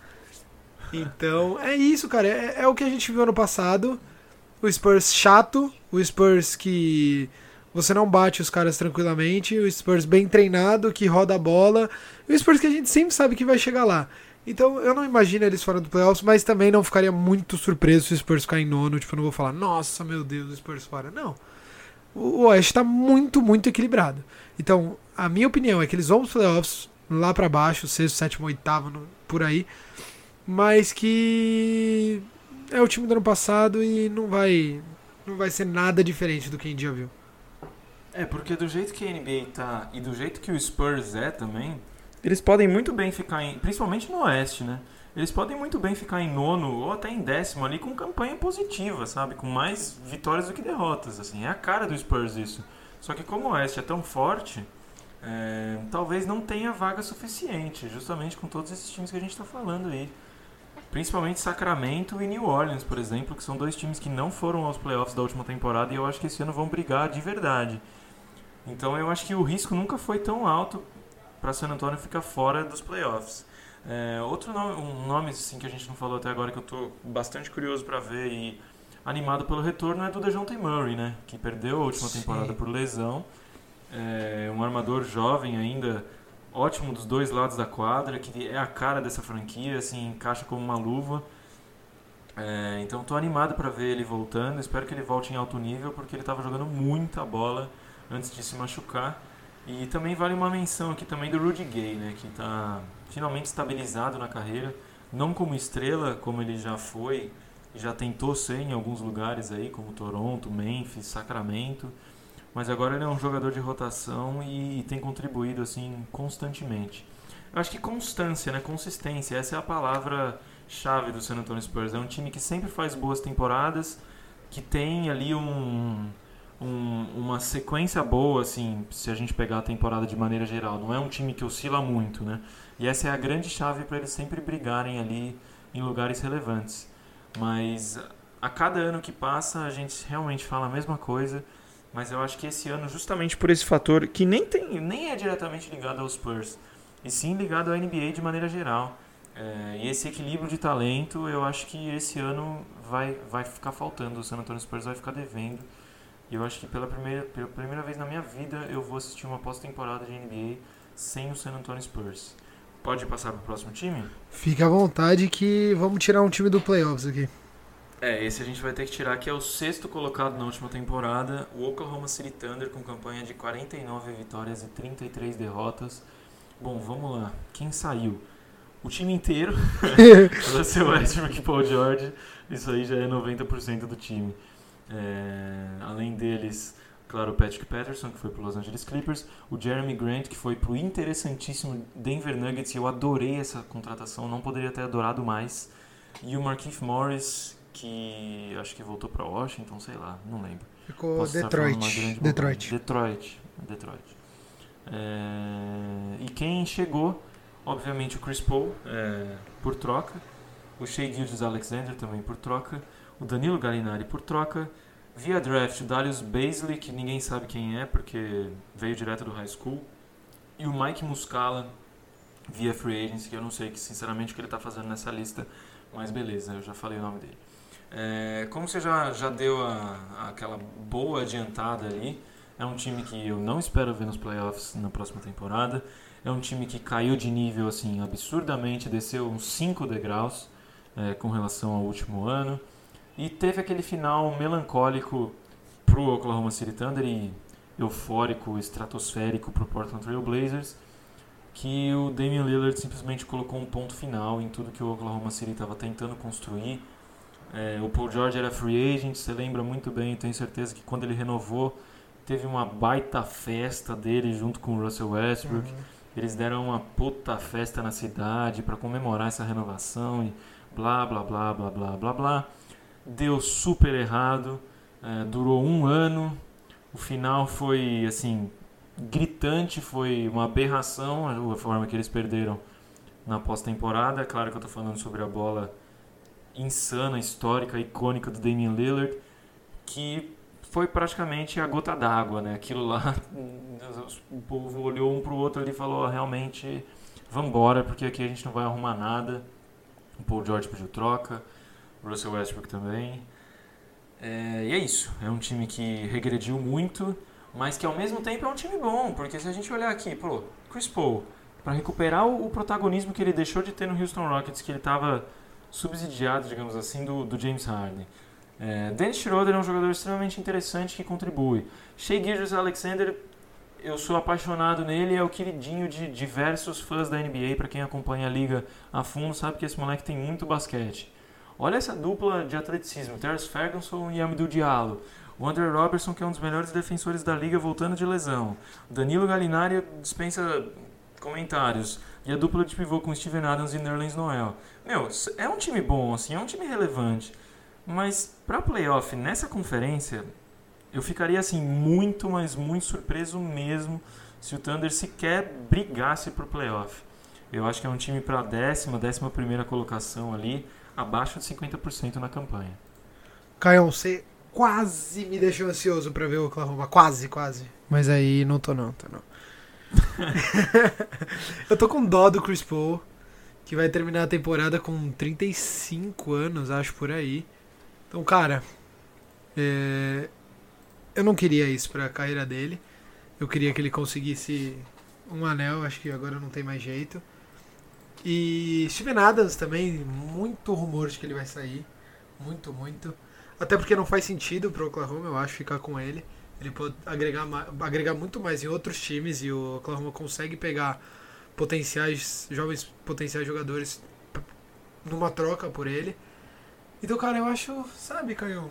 Então, é isso, cara. É o que a gente viu ano passado. O Spurs chato, o Spurs que você não bate os caras tranquilamente, o Spurs bem treinado, que roda a bola, e o Spurs que a gente sempre sabe que vai chegar lá. Então eu não imagino eles fora do playoffs, mas também não ficaria muito surpreso se o Spurs ficar em nono. Tipo, eu não vou falar, nossa, meu Deus, o Spurs fora. Não. O Oeste tá muito, muito equilibrado. Então, a minha opinião é que eles vão pros playoffs lá pra baixo, sexto, sétimo, oitavo, por aí, mas que é o time do ano passado e não vai ser nada diferente do que a gente já viu.
Porque do jeito que a NBA tá e do jeito que o Spurs é também, eles podem muito bem ficar principalmente no Oeste, né? Eles podem muito bem ficar em nono ou até em décimo ali com campanha positiva, sabe? Com mais vitórias do que derrotas, assim. É a cara do Spurs isso. Só que como o Oeste é tão forte, talvez não tenha vaga suficiente, justamente com todos esses times que a gente está falando aí. Principalmente Sacramento e New Orleans, por exemplo, que são dois times que não foram aos playoffs da última temporada e eu acho que esse ano vão brigar de verdade. Então eu acho que o risco nunca foi tão alto para San Antonio ficar fora dos playoffs. Outro nome, um nome assim, que a gente não falou até agora que eu estou bastante curioso para ver e animado pelo retorno é do DeJounte Murray, né? Que perdeu a última temporada por lesão. Um armador jovem ainda, ótimo dos dois lados da quadra, que é a cara dessa franquia, assim, encaixa como uma luva. Então estou animado para ver ele voltando, espero que ele volte em alto nível, porque ele estava jogando muita bola antes de se machucar. E também vale uma menção aqui também do Rudy Gay, né, que está finalmente estabilizado na carreira, não como estrela, como ele já foi, já tentou ser em alguns lugares aí, como Toronto, Memphis, Sacramento, mas agora ele é um jogador de rotação e tem contribuído assim constantemente. Eu acho que constância, né, consistência, essa é a palavra-chave do San Antonio Spurs. É um time que sempre faz boas temporadas, que tem ali uma sequência boa, assim, se a gente pegar a temporada de maneira geral. Não é um time que oscila muito, né? E essa é a grande chave para eles sempre brigarem ali em lugares relevantes. Mas a cada ano que passa, a gente realmente fala a mesma coisa. Mas eu acho que esse ano, justamente por esse fator, que nem é diretamente ligado aos Spurs, e sim ligado à NBA de maneira geral. E esse equilíbrio de talento, eu acho que esse ano vai ficar faltando. O San Antonio Spurs vai ficar devendo. E eu acho que pela primeira vez na minha vida eu vou assistir uma pós-temporada de NBA sem o San Antonio Spurs. Pode passar para o próximo time?
Fica à vontade que vamos tirar um time do playoffs aqui.
Esse a gente vai ter que tirar, que é o sexto colocado na última temporada, o Oklahoma City Thunder, com campanha de 49 vitórias e 33 derrotas. Bom, vamos lá. Quem saiu? O time inteiro. Russell Westbrook e Paul George. Isso aí já é 90% do time. Além deles, claro, o Patrick Patterson, que foi pro Los Angeles Clippers, o Jeremy Grant, que foi pro interessantíssimo Denver Nuggets, e eu adorei essa contratação, não poderia ter adorado mais, e o Markieff Morris, que acho que voltou para Washington, sei lá, não lembro.
Ficou Detroit.
E quem chegou, obviamente o Chris Paul, por troca, o Shai Gilgeous-Alexander também por troca, o Danilo Gallinari por troca, Via draft, o Darius Bazley, que ninguém sabe quem é, porque veio direto do high school. E o Mike Muscala, via free agency, que eu não sei sinceramente o que ele está fazendo nessa lista, mas beleza, eu já falei o nome dele. Como você já deu aquela boa adiantada ali, é um time que eu não espero ver nos playoffs na próxima temporada. É um time que caiu de nível assim absurdamente, desceu uns 5 degraus com relação ao último ano. E teve aquele final melancólico pro Oklahoma City Thunder e eufórico, estratosférico pro Portland Trail Blazers, que o Damian Lillard simplesmente colocou um ponto final em tudo que o Oklahoma City estava tentando construir. O Paul George era free agent, você lembra muito bem, tenho certeza que quando ele renovou, teve uma baita festa dele junto com o Russell Westbrook. Eles deram uma puta festa na cidade para comemorar essa renovação e blá blá blá blá blá blá blá. Deu super errado, durou um ano, o final foi assim gritante, foi uma aberração a forma que eles perderam na pós-temporada. É claro que eu estou falando sobre a bola insana, histórica, icônica do Damian Lillard, que foi praticamente a gota d'água, né? Aquilo lá, o povo olhou um pro outro ali e falou, realmente, vambora, porque aqui a gente não vai arrumar nada. O Paul George pediu troca, o Russell Westbrook também. E é isso, é um time que regrediu muito, mas que ao mesmo tempo é um time bom, porque se a gente olhar aqui, Chris Paul, para recuperar o protagonismo que ele deixou de ter no Houston Rockets, que ele estava subsidiado, digamos assim, do James Harden. Dennis Schroeder é um jogador extremamente interessante que contribui. Shai Gilgeous-Alexander, eu sou apaixonado nele, é o queridinho de diversos fãs da NBA. Para quem acompanha a liga a fundo sabe que esse moleque tem muito basquete. Olha essa dupla de atleticismo, Terrence Ferguson e Hamidou Diallo. O Andre Robertson, que é um dos melhores defensores da liga voltando de lesão. Danilo Gallinari dispensa comentários. E a dupla de pivô com Steven Adams e Nerlens Noel. É um time bom, assim, é um time relevante. Mas para playoff nessa conferência, eu ficaria assim muito, mas muito surpreso mesmo se o Thunder sequer brigasse por playoff. Eu acho que é um time para a 11ª colocação ali, abaixo de 50% na campanha.
Caião, você quase me deixou ansioso para ver o Oklahoma, quase. Mas aí não tô não. Eu tô com dó do Chris Paul, que vai terminar a temporada com 35 anos, acho, por aí. Então, cara, eu não queria isso pra carreira dele. Eu queria que ele conseguisse um anel, acho que agora não tem mais jeito. E Steven Adams também, muito rumor de que ele vai sair. Muito. Até porque não faz sentido pro Oklahoma, eu acho, ficar com ele. Ele pode agregar muito mais em outros times e o Oklahoma consegue pegar jovens potenciais jogadores numa troca por ele. Então, cara, eu acho, sabe, Caio?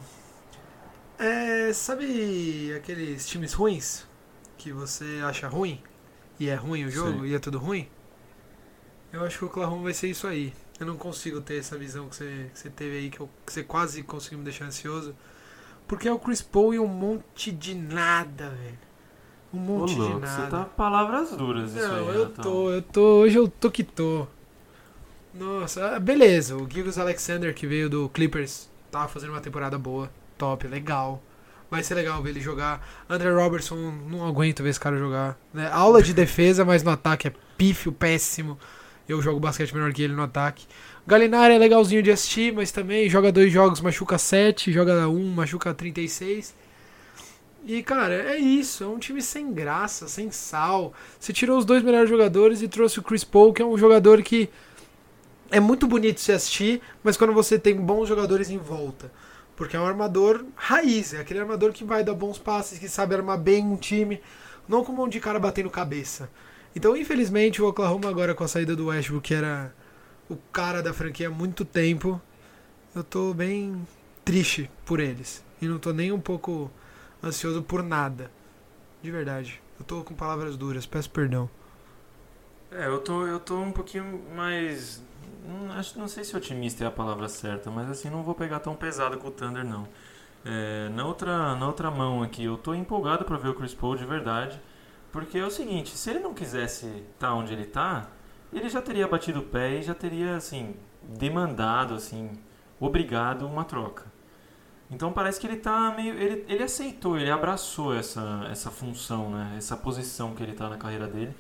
Sabe aqueles times ruins que você acha ruim e é ruim o jogo? Sim. E é tudo ruim? Eu acho que o Oklahoma vai ser isso aí. Eu não consigo ter essa visão que você teve aí, que você quase conseguiu me deixar ansioso. Porque é o Chris Paul e um monte de nada, velho. Um monte de nada.
Você tá palavras duras isso
não,
aí.
Hoje eu tô que tô. Nossa, beleza. O Gilgeous-Alexander, que veio do Clippers, tá fazendo uma temporada boa. Top, legal. Vai ser legal ver ele jogar. Andre Robertson, não aguento ver esse cara jogar. Né? Aula de defesa, mas no ataque é pífio, péssimo. Eu jogo basquete melhor que ele no ataque. Gallinari é legalzinho de assistir, mas também joga 2 jogos, machuca 7, joga 1, machuca 36. E, cara, é isso. É um time sem graça, sem sal. Você tirou os 2 melhores jogadores e trouxe o Chris Paul, que é um jogador que é muito bonito de se assistir, mas quando você tem bons jogadores em volta. Porque é um armador raiz, é aquele armador que vai dar bons passes, que sabe armar bem um time, não com um monte de cara batendo cabeça. Então, infelizmente, o Oklahoma agora com a saída do Westbrook, que era o cara da franquia há muito tempo, eu tô bem triste por eles. E não tô nem um pouco ansioso por nada. De verdade. Eu tô com palavras duras, peço perdão.
Eu tô um pouquinho mais... Não sei se otimista é a palavra certa, mas assim, não vou pegar tão pesado com o Thunder, não. Na outra mão aqui, eu tô empolgado pra ver o Chris Paul de verdade. Porque é o seguinte, se ele não quisesse estar onde ele tá, ele já teria batido o pé e já teria, assim, demandado, assim, obrigado uma troca. Então parece que ele tá meio. Ele aceitou, ele abraçou essa função, né? Essa posição que ele tá na carreira dele.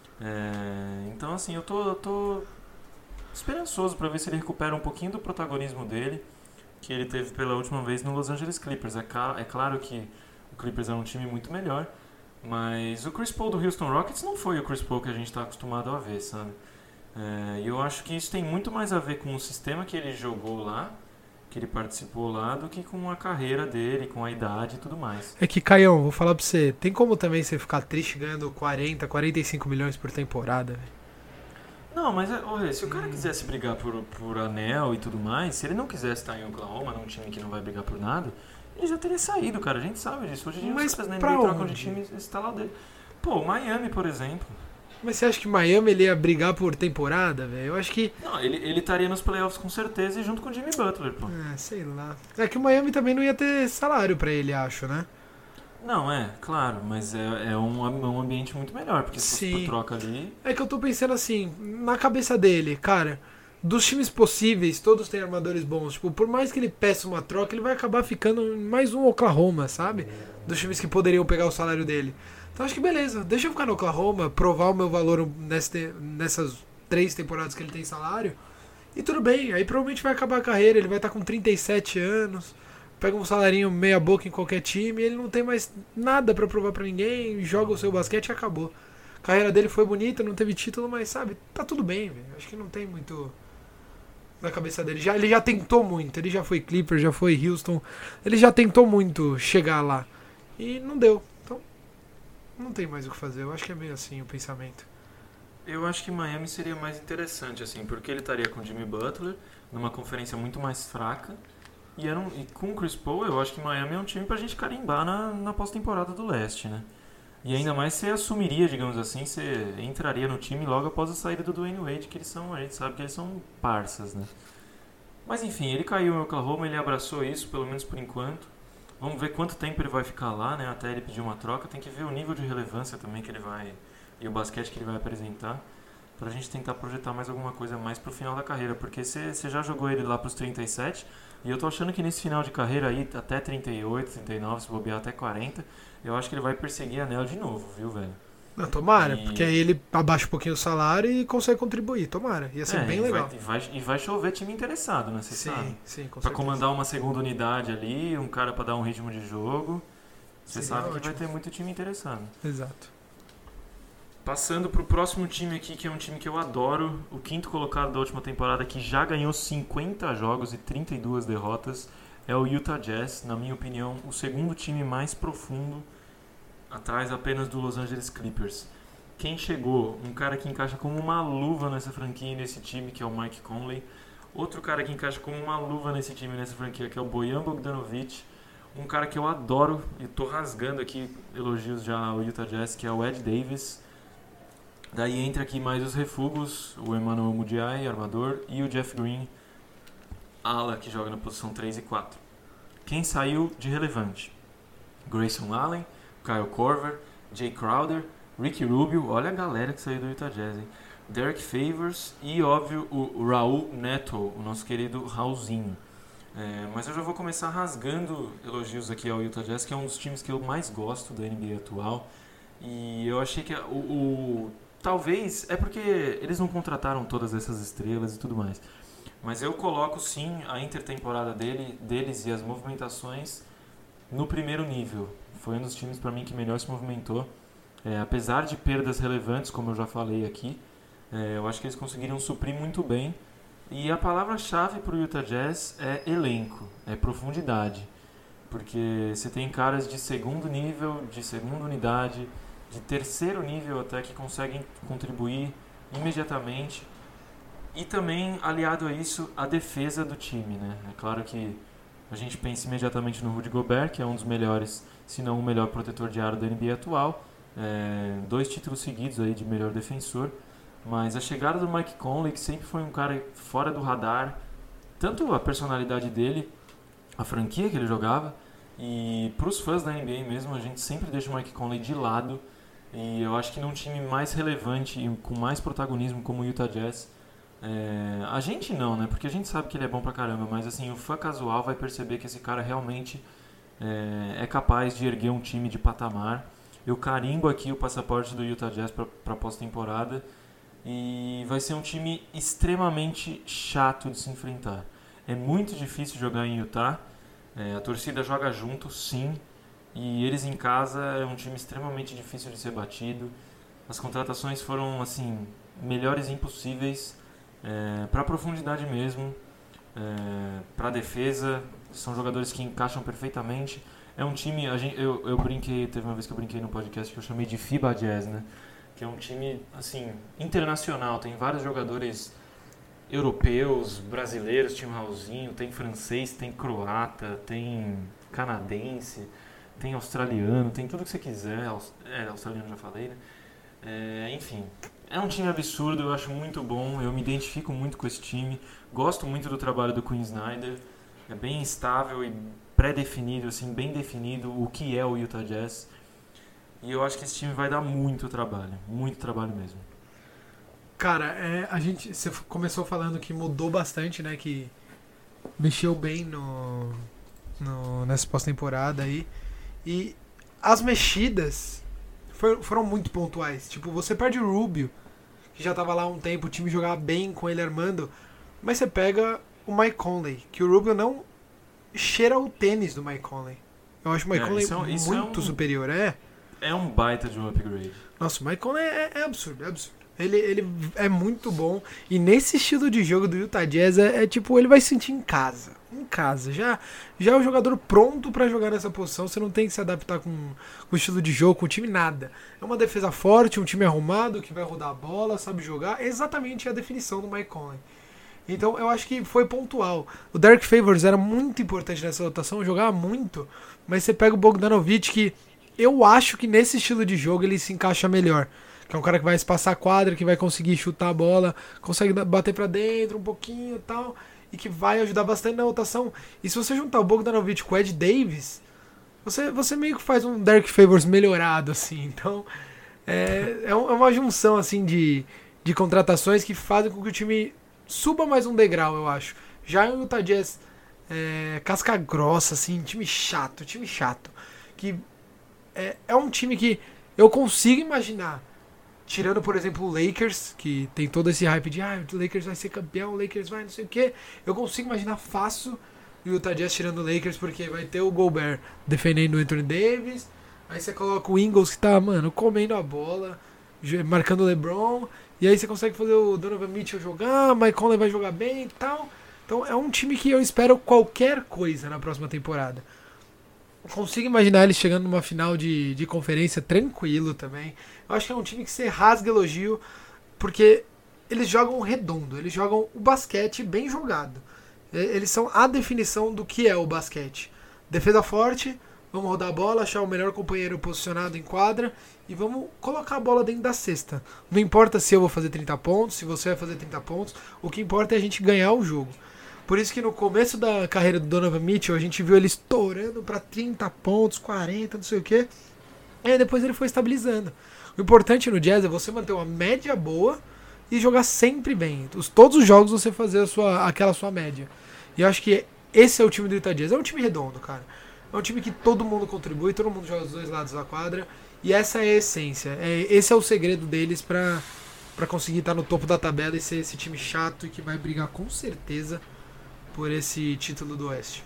Então assim, eu tô esperançoso para ver se ele recupera um pouquinho do protagonismo dele que ele teve pela última vez no Los Angeles Clippers. É claro que o Clippers é um time muito melhor, mas o Chris Paul do Houston Rockets não foi o Chris Paul que a gente está acostumado a ver, sabe? E eu acho que isso tem muito mais a ver com o sistema que ele jogou lá, que ele participou lá, do que com a carreira dele, com a idade e tudo mais.
É que, Caião, vou falar pra você, tem como também você ficar triste ganhando 40, 45 milhões por temporada, velho?
Não, mas se o cara quisesse brigar por anel e tudo mais, se ele não quisesse estar em Oklahoma, num time que não vai brigar por nada, ele já teria saído, cara. A gente sabe disso. Hoje em dia
Mas
os caras nem
pra
trocam
onde?
de time instalar dele. Pô, Miami, por exemplo.
Mas você acha que Miami ele ia brigar por temporada, velho? Eu acho que.
Não, ele estaria nos playoffs com certeza e junto com o Jimmy Butler, pô.
Sei lá. É que o Miami também não ia ter salário pra ele, acho, né?
Não, claro, mas é um ambiente muito melhor, porque se fosse por troca ali...
É que eu tô pensando assim, na cabeça dele, cara, dos times possíveis, todos têm armadores bons. Tipo, por mais que ele peça uma troca, ele vai acabar ficando mais um Oklahoma, sabe? Dos times que poderiam pegar o salário dele. Então acho que beleza, deixa eu ficar no Oklahoma, provar o meu valor nessas 3 temporadas que ele tem salário. E tudo bem, aí provavelmente vai acabar a carreira, ele vai estar com 37 anos, pega um salarinho meia boca em qualquer time, ele não tem mais nada pra provar pra ninguém, joga o seu basquete e acabou. A carreira dele foi bonita, não teve título, mas sabe, tá tudo bem, velho. Acho que não tem muito na cabeça dele. Ele já tentou muito, ele já foi Clippers, já foi Houston, ele já tentou muito chegar lá e não deu. Então, não tem mais o que fazer. Eu acho que é meio assim o pensamento.
Eu acho que Miami seria mais interessante, assim, porque ele estaria com o Jimmy Butler, numa conferência muito mais fraca. E com o Chris Paul, eu acho que Miami é um time pra gente carimbar na pós-temporada do leste, né? E ainda mais você assumiria, digamos assim, você entraria no time logo após a saída do Dwayne Wade, que a gente sabe que eles são parças, né? Mas enfim, ele caiu em Oklahoma, ele abraçou isso, pelo menos por enquanto. Vamos ver quanto tempo ele vai ficar lá, né? Até ele pedir uma troca. Tem que ver o nível de relevância também que ele vai... e o basquete que ele vai apresentar, pra gente tentar projetar mais alguma coisa mais pro final da carreira, porque você já jogou ele lá pros 37, e eu tô achando que nesse final de carreira aí, até 38, 39, se bobear até 40, eu acho que ele vai perseguir anel de novo, viu, velho?
Não, tomara, porque aí ele abaixa um pouquinho o salário e consegue contribuir, tomara, ia ser bem legal.
E vai chover time interessado, né, você sabe?
Sim, com
pra
certeza.
comandar uma segunda unidade ali, um cara pra dar um ritmo de jogo, você sabe que vai ter muito time interessado.
Exato.
Passando pro próximo time aqui, que é um time que eu adoro, o quinto colocado da última temporada, que já ganhou 50 jogos e 32 derrotas, é o Utah Jazz, na minha opinião, o segundo time mais profundo, atrás apenas do Los Angeles Clippers. Quem chegou? Um cara que encaixa como uma luva nessa franquia e nesse time, que é o Mike Conley. Outro cara que encaixa como uma luva nesse time e nessa franquia, que é o Bojan Bogdanovic. Um cara que eu adoro, e tô rasgando aqui elogios já ao Utah Jazz, que é o Ed Davis. Daí entra aqui mais os refugos, o Emmanuel Mudiay, armador, e o Jeff Green, ala, que joga na posição 3 e 4. Quem saiu de relevante? Grayson Allen, Kyle Korver, Jay Crowder, Ricky Rubio, olha a galera que saiu do Utah Jazz, hein? Derek Favors e, óbvio, o Raul Neto, o nosso querido Raulzinho. Mas eu já vou começar rasgando elogios aqui ao Utah Jazz, que é um dos times que eu mais gosto da NBA atual. E eu achei que talvez, é porque eles não contrataram todas essas estrelas e tudo mais. Mas eu coloco sim a intertemporada deles e as movimentações no primeiro nível. Foi um dos times para mim que melhor se movimentou. Apesar de perdas relevantes, como eu já falei aqui, eu acho que eles conseguiram suprir muito bem. E a palavra-chave para o Utah Jazz é elenco, é profundidade. Porque você tem caras de segundo nível, de segunda unidade, de terceiro nível até, que conseguem contribuir imediatamente. E também, aliado a isso, a defesa do time, né? É claro que a gente pensa imediatamente no Rudy Gobert, que é um dos melhores, se não o melhor protetor de aro da NBA atual. 2 títulos seguidos aí de melhor defensor. Mas a chegada do Mike Conley, que sempre foi um cara fora do radar, tanto a personalidade dele, a franquia que ele jogava, e para os fãs da NBA mesmo, a gente sempre deixa o Mike Conley de lado. E eu acho que num time mais relevante e com mais protagonismo como o Utah Jazz, A gente não, né? Porque a gente sabe que ele é bom pra caramba, mas assim, o fã casual vai perceber que esse cara realmente é capaz de erguer um time de patamar. Eu carimbo aqui o passaporte do Utah Jazz pra pós-temporada e vai ser um time extremamente chato de se enfrentar. É muito difícil jogar em Utah, a torcida joga junto, sim, e eles em casa é um time extremamente difícil de ser batido. As contratações foram assim melhores impossíveis para profundidade mesmo, para defesa. São jogadores que encaixam perfeitamente. É um time, eu brinquei, teve uma vez que eu brinquei no podcast que eu chamei de FIBA Jazz, né? Que é um time assim internacional. Tem vários jogadores europeus, brasileiros, time Raulzinho, tem francês, tem croata, tem canadense, tem australiano, tem tudo que você quiser. Australiano já falei, né? Enfim, é um time absurdo, eu acho muito bom, eu me identifico muito com esse time, gosto muito do trabalho do Quinn Snyder, é bem estável e pré-definido, assim, bem definido o que é o Utah Jazz. E eu acho que esse time vai dar muito trabalho mesmo.
Cara, você começou falando que mudou bastante, né? Que mexeu bem nessa pós-temporada aí. E as mexidas foram muito pontuais. Tipo, você perde o Rubio, que já tava lá há um tempo, o time jogava bem com ele armando, mas você pega o Mike Conley, que o Rubio não cheira o tênis do Mike Conley. Eu acho o Mike Conley muito superior,
É um baita de um upgrade.
Nossa, o Mike Conley é absurdo, é absurdo. Ele é muito bom. E nesse estilo de jogo do Utah Jazz tipo, ele vai se sentir em casa. Em casa. Já é o jogador pronto pra jogar nessa posição. Você não tem que se adaptar com o estilo de jogo, com o time, nada. É uma defesa forte, um time arrumado, que vai rodar a bola, sabe jogar. É exatamente a definição do Mike Conley. Então eu acho que foi pontual. O Derek Favors era muito importante nessa rotação, jogava muito. Mas você pega o Bogdanovic, que eu acho que nesse estilo de jogo ele se encaixa melhor. Que é um cara que vai espaçar a quadra, que vai conseguir chutar a bola, consegue bater pra dentro um pouquinho e tal, e que vai ajudar bastante na rotação. E se você juntar o Bogdanovic com o Ed Davis, você meio que faz um Derek Favors melhorado, assim. Então, é uma junção, assim, de contratações que fazem com que o time suba mais um degrau, eu acho. Já o Utah Jazz, casca grossa, assim, time chato. Que é um time que eu consigo imaginar. Tirando, por exemplo, o Lakers, que tem todo esse hype de o Lakers vai ser campeão, o Lakers vai não sei o que. Eu consigo imaginar fácil o Utah Jazz tirando o Lakers, porque vai ter o Gobert defendendo o Anthony Davis. Aí você coloca o Ingles, que tá, mano, comendo a bola, marcando o LeBron. E aí você consegue fazer o Donovan Mitchell jogar, Mike Conley vai jogar bem e tal. Então é um time que eu espero qualquer coisa na próxima temporada. Consigo imaginar eles chegando numa final de conferência tranquilo também. Eu acho que é um time que você rasga elogio, porque eles jogam redondo, eles jogam o basquete bem jogado. Eles são a definição do que é o basquete. Defesa forte, vamos rodar a bola, achar o melhor companheiro posicionado em quadra e vamos colocar a bola dentro da cesta. Não importa se eu vou fazer 30 pontos, se você vai fazer 30 pontos, o que importa é a gente ganhar o jogo. Por isso que no começo da carreira do Donovan Mitchell, a gente viu ele estourando para 30 pontos, 40, não sei o que. E depois ele foi estabilizando. O importante no Jazz é você manter uma média boa e jogar sempre bem. Todos os jogos você fazer aquela sua média. E eu acho que esse é o time do Utah Jazz. É um time redondo, cara. É um time que todo mundo contribui, todo mundo joga dos dois lados da quadra. E essa é a essência. Esse é o segredo deles para conseguir estar no topo da tabela e ser esse time chato e que vai brigar com certeza por esse título do Oeste.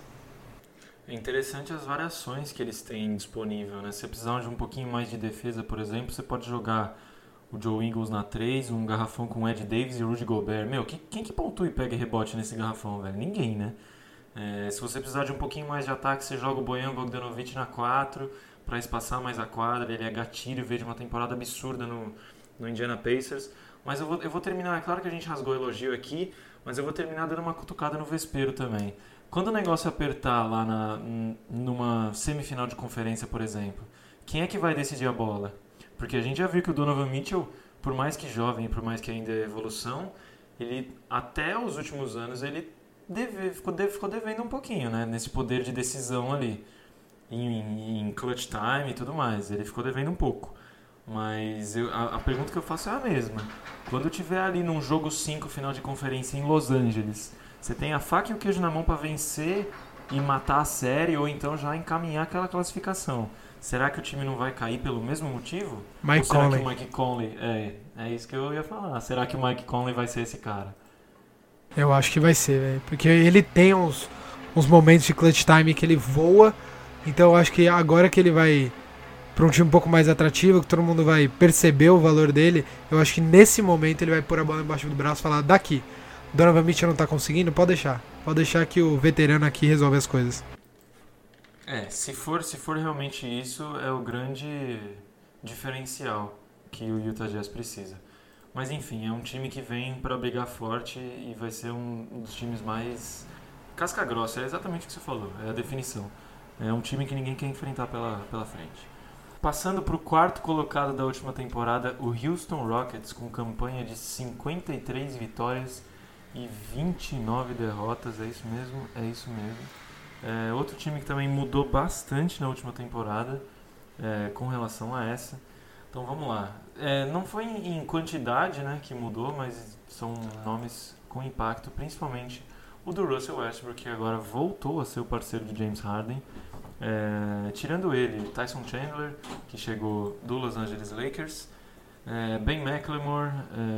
É interessante as variações que eles têm disponível, né? Se você precisar de um pouquinho mais de defesa, por exemplo, você pode jogar o Joe Ingles na 3, um garrafão com Ed Davis e Rudy Gobert. Meu, quem que pontua e pega rebote nesse garrafão, velho? Ninguém, né? Se você precisar de um pouquinho mais de ataque, você joga o Bojan Bogdanovic na 4 para espaçar mais a quadra. Ele é gatilho, veio de uma temporada absurda no Indiana Pacers. Mas eu vou terminar, é claro que a gente rasgou elogio aqui, mas eu vou terminar dando uma cutucada no vespeiro também. Quando o negócio apertar lá numa semifinal de conferência, por exemplo, quem é que vai decidir a bola? Porque a gente já viu que o Donovan Mitchell, por mais que jovem, por mais que ainda é evolução, ele até os últimos anos ele ficou devendo um pouquinho, né? Nesse poder de decisão ali, em clutch time e tudo mais. Ele ficou devendo um pouco. Mas a pergunta que eu faço é a mesma. Quando tiver ali num jogo 5 final de conferência em Los Angeles, você tem a faca e o queijo na mão para vencer e matar a série ou então já encaminhar aquela classificação. Será que o time não vai cair pelo mesmo motivo?
Mike
ou será
Conley.
que o Mike Conley... É isso que eu ia falar. Será que o Mike Conley vai ser esse cara?
Eu acho que vai ser, velho. Porque ele tem uns momentos de clutch time que ele voa. Então eu acho que agora que ele vai pra um time um pouco mais atrativo, que todo mundo vai perceber o valor dele, eu acho que nesse momento ele vai pôr a bola embaixo do braço e falar, daqui. Donovan Mitchell não tá conseguindo? Pode deixar. Pode deixar que o veterano aqui resolve as coisas.
Se for realmente isso, é o grande diferencial que o Utah Jazz precisa. Mas enfim, é um time que vem para brigar forte e vai ser um dos times mais casca grossa, é exatamente o que você falou, é a definição. É um time que ninguém quer enfrentar pela frente. Passando para o quarto colocado da última temporada, o Houston Rockets, com campanha de 53 vitórias e 29 derrotas, é isso mesmo? É isso mesmo. Outro time que também mudou bastante na última temporada com relação a essa. Então vamos lá. Não foi em quantidade, né, que mudou, mas são nomes com impacto, principalmente o do Russell Westbrook, que agora voltou a ser o parceiro de James Harden. Tirando ele, Tyson Chandler, que chegou do Los Angeles Lakers, Ben McLemore,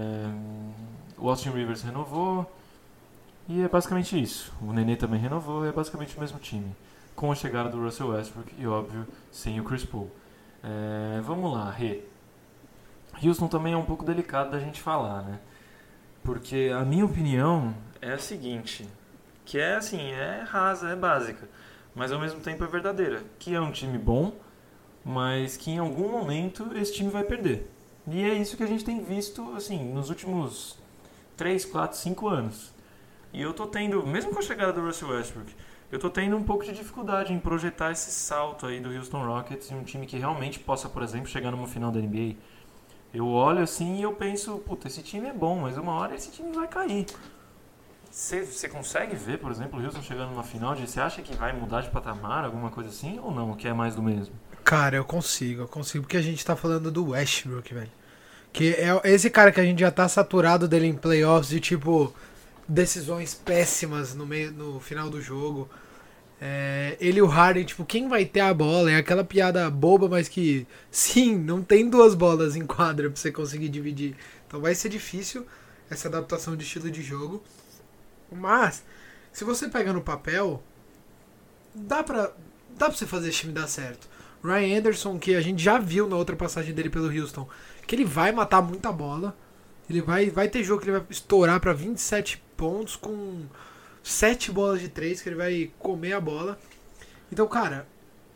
o Austin Rivers renovou, e é basicamente isso. O Nenê também renovou, é basicamente o mesmo time, com a chegada do Russell Westbrook e, óbvio, sem o Chris Paul. Vamos lá, Rê. Houston também é um pouco delicado da gente falar, né? Porque a minha opinião é a seguinte, que é assim, é rasa, é básica, mas ao mesmo tempo é verdadeira, que é um time bom, mas que em algum momento esse time vai perder. E é isso que a gente tem visto, assim, nos últimos 3, 4, 5 anos. E eu tô tendo, mesmo com a chegada do Russell Westbrook, eu tô tendo um pouco de dificuldade em projetar esse salto aí do Houston Rockets em um time que realmente possa, por exemplo, chegar numa final da NBA. Eu olho assim e eu penso, puta, esse time é bom, mas uma hora esse time vai cair. Você consegue ver, por exemplo, o Houston chegando numa final? Você acha que vai mudar de patamar, alguma coisa assim, ou não? Que é mais do mesmo?
Cara, eu consigo, porque a gente tá falando do Westbrook, velho. Que é esse cara que a gente já tá saturado dele em playoffs de tipo decisões péssimas no final do jogo. Ele e o Harden, tipo, quem vai ter a bola? É aquela piada boba, mas que, sim, não tem duas bolas em quadra pra você conseguir dividir. Então vai ser difícil essa adaptação de estilo de jogo. Mas, se você pega no papel, dá pra você fazer esse time dar certo. Ryan Anderson, que a gente já viu na outra passagem dele pelo Houston, que ele vai matar muita bola. Ele vai ter jogo que ele vai estourar pra 27 pontos com 7 bolas de 3, que ele vai comer a bola. Então, cara,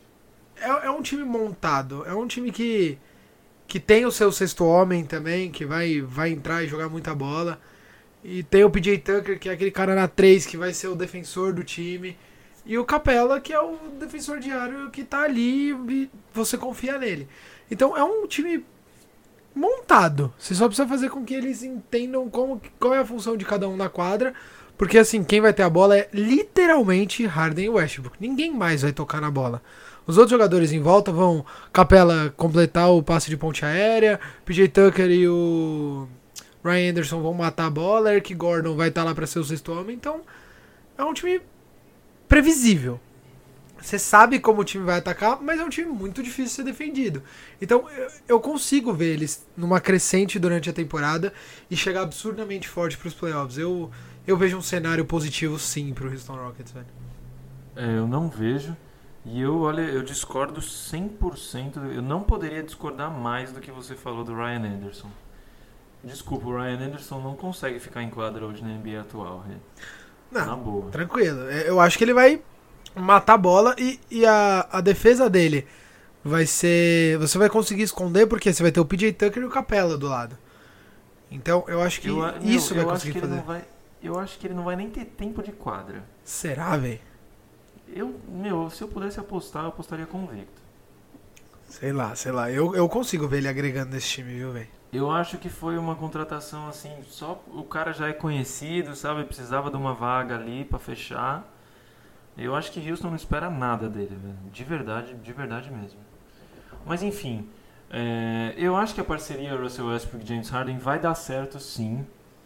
é um time montado. É um time que tem o seu sexto homem também, que vai entrar e jogar muita bola. E tem o PJ Tucker, que é aquele cara na 3, que vai ser o defensor do time. E o Capela, que é o defensor diário que tá ali e você confia nele. Então, é um time montado. Você só precisa fazer com que eles entendam qual é a função de cada um na quadra. Porque assim, quem vai ter a bola é literalmente Harden e Westbrook. Ninguém mais vai tocar na bola. Os outros jogadores em volta vão Capela completar o passe de ponte aérea, PJ Tucker e o Ryan Anderson vão matar a bola, Eric Gordon vai estar lá para ser o sexto homem. Então é um time previsível. Você sabe como o time vai atacar, mas é um time muito difícil de ser defendido. Então eu consigo ver eles numa crescente durante a temporada e chegar absurdamente forte para os playoffs. Eu vejo um cenário positivo sim pro Houston Rockets, velho.
Eu não vejo. E eu discordo 100%. Eu não poderia discordar mais do que você falou do Ryan Anderson. Desculpa, o Ryan Anderson não consegue ficar em quadra hoje na NBA atual.
Não,
na boa.
Tranquilo. Eu acho que ele vai matar a bola e a defesa dele vai ser... Você vai conseguir esconder porque você vai ter o PJ Tucker e o Capela do lado. Então eu acho que isso vai conseguir fazer.
Eu acho que ele não vai nem ter tempo de quadra.
Será, velho?
Se eu pudesse apostar, eu apostaria convicto.
Sei lá. Eu consigo ver ele agregando nesse time, viu, velho?
Eu acho que foi uma contratação assim, só o cara já é conhecido, sabe? Precisava de uma vaga ali pra fechar. Eu acho que Houston não espera nada dele, velho. De verdade mesmo. Mas enfim, Eu acho que a parceria Russell Westbrook e James Harden vai dar certo, sim.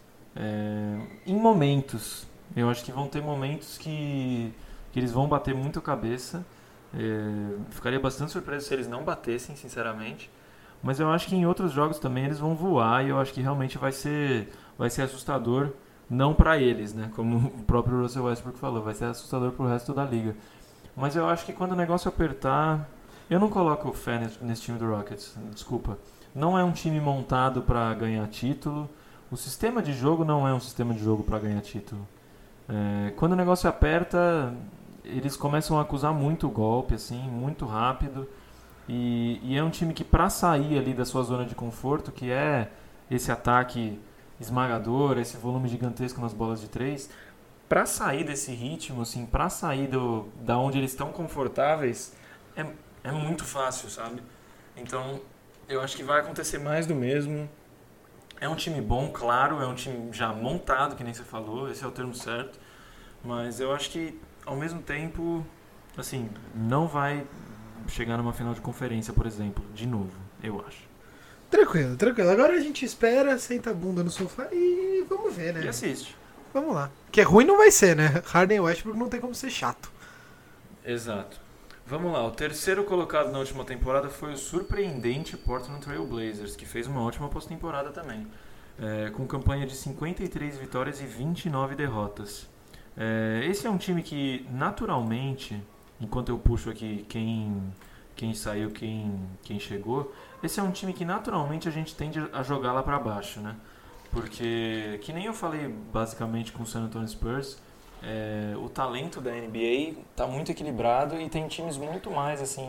Em momentos. Eu acho que vão ter momentos que eles vão bater muito a cabeça. Ficaria bastante surpreso se eles não batessem, sinceramente. Mas eu acho que em outros jogos também eles vão voar e eu acho que realmente vai ser assustador, não pra eles, né? Como o próprio Russell Westbrook falou, vai ser assustador pro resto da liga. Mas eu acho que quando o negócio apertar, eu não coloco fé nesse time do Rockets, desculpa. Não é um time montado pra ganhar título. O sistema de jogo não é um sistema de jogo pra ganhar título. Quando o negócio aperta, eles começam a acusar muito o golpe, assim, muito rápido. E é um time que, para sair ali da sua zona de conforto, que é esse ataque esmagador, esse volume gigantesco nas bolas de três, para sair desse ritmo, assim, para sair da onde eles estão confortáveis, é, é muito fácil, sabe? Então, eu acho que vai acontecer mais do mesmo. É um time bom, claro, é um time já montado, que nem você falou, esse é o termo certo. Mas eu acho que, ao mesmo tempo, assim, não vai chegar numa final de conferência, por exemplo, de novo, eu acho.
Tranquilo, tranquilo. Agora a gente espera, senta a bunda no sofá e vamos ver, né?
E assiste.
Vamos lá. Que é ruim não vai ser, né? Harden e Westbrook não tem como ser chato.
Exato. Vamos lá, o terceiro colocado na última temporada foi o surpreendente Portland Trail Blazers, que fez uma ótima pós-temporada também, com campanha de 53 vitórias e 29 derrotas. Esse é um time que, naturalmente, enquanto eu puxo aqui quem saiu, quem chegou, esse é um time que naturalmente a gente tende a jogar lá pra baixo, né? Porque, que nem eu falei basicamente com o San Antonio Spurs, o talento da NBA tá muito equilibrado e tem times muito mais assim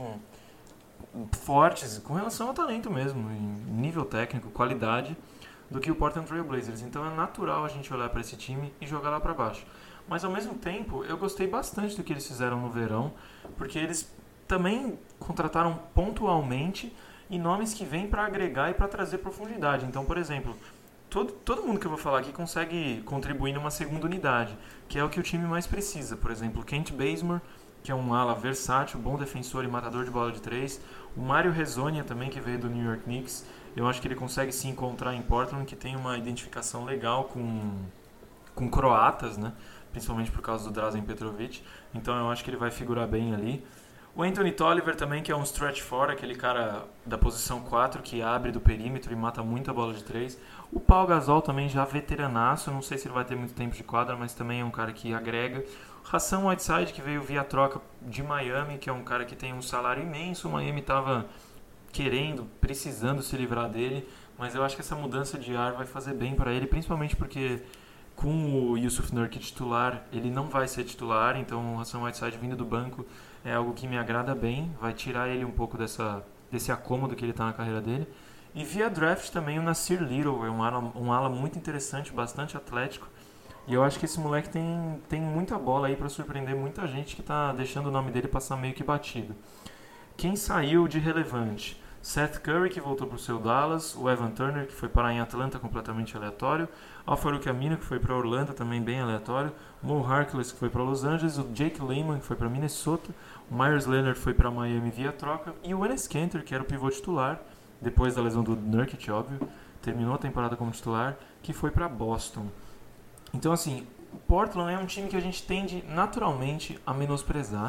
fortes com relação ao talento mesmo, em nível técnico, qualidade, do que o Portland Trail Blazers. Então é natural a gente olhar para esse time e jogar lá para baixo. Mas ao mesmo tempo, eu gostei bastante do que eles fizeram no verão, porque eles também contrataram pontualmente e nomes que vêm para agregar e para trazer profundidade. Então, por exemplo, todo mundo que eu vou falar aqui consegue contribuir numa segunda unidade, que é o que o time mais precisa. Por exemplo, Kent Bazemore, que é um ala versátil, bom defensor e matador de bola de três. O Mario Hezonja também, que veio do New York Knicks. Eu acho que ele consegue se encontrar em Portland, que tem uma identificação legal com croatas, né? Principalmente por causa do Drazen Petrovic. Então eu acho que ele vai figurar bem ali. O Anthony Tolliver também, que é um stretch four, aquele cara da posição 4 que abre do perímetro e mata muita bola de 3. O Pau Gasol também já veteranaço, não sei se ele vai ter muito tempo de quadra, mas também é um cara que agrega. O Hassan Whiteside, que veio via troca de Miami, que é um cara que tem um salário imenso. O Miami estava querendo, precisando se livrar dele, mas eu acho que essa mudança de ar vai fazer bem para ele, principalmente porque com o Yusuf Nurkic titular, ele não vai ser titular, então o Hassan Whiteside vindo do banco é algo que me agrada bem, vai tirar ele um pouco desse acômodo que ele está na carreira dele. E via draft também o Nasir Little, é um ala muito interessante, bastante atlético, e eu acho que esse moleque tem muita bola aí para surpreender muita gente que está deixando o nome dele passar meio que batido. Quem saiu de relevante? Seth Curry, que voltou para o seu Dallas, o Evan Turner, que foi parar em Atlanta, completamente aleatório, Al-Farouq Aminu, que foi para Orlando, também bem aleatório, Mo Harkless, que foi para Los Angeles, o Jake Layman, que foi para Minnesota, o Myers Leonard foi para Miami via troca, e o Enes Kanter, que era o pivô titular, depois da lesão do Nurkic, óbvio, terminou a temporada como titular, que foi para Boston. Então, assim, o Portland é um time que a gente tende naturalmente a menosprezar.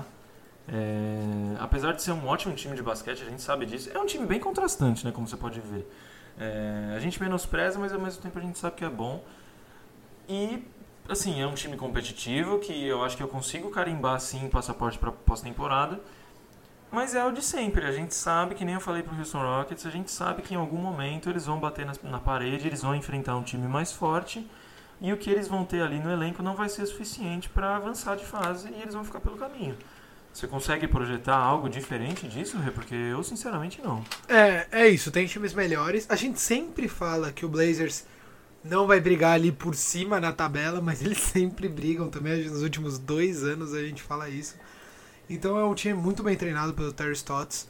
Apesar de ser um ótimo time de basquete, a gente sabe disso. É um time bem contrastante, né, como você pode ver. A gente menospreza, mas ao mesmo tempo a gente sabe que é bom. E, assim, é um time competitivo que eu acho que eu consigo carimbar, sim, passaporte para pós-temporada. Mas é o de sempre. A gente sabe, que nem eu falei pro Houston Rockets, a gente sabe que em algum momento eles vão bater na parede, eles vão enfrentar um time mais forte. E o que eles vão ter ali no elenco não vai ser suficiente para avançar de fase e eles vão ficar pelo caminho. Você consegue projetar algo diferente disso, Rê? Porque eu, sinceramente, não.
É isso. Tem times melhores. A gente sempre fala que o Blazers não vai brigar ali por cima na tabela, mas eles sempre brigam também. Nos últimos 2 anos a gente fala isso. Então é um time muito bem treinado pelo Terry Stotts.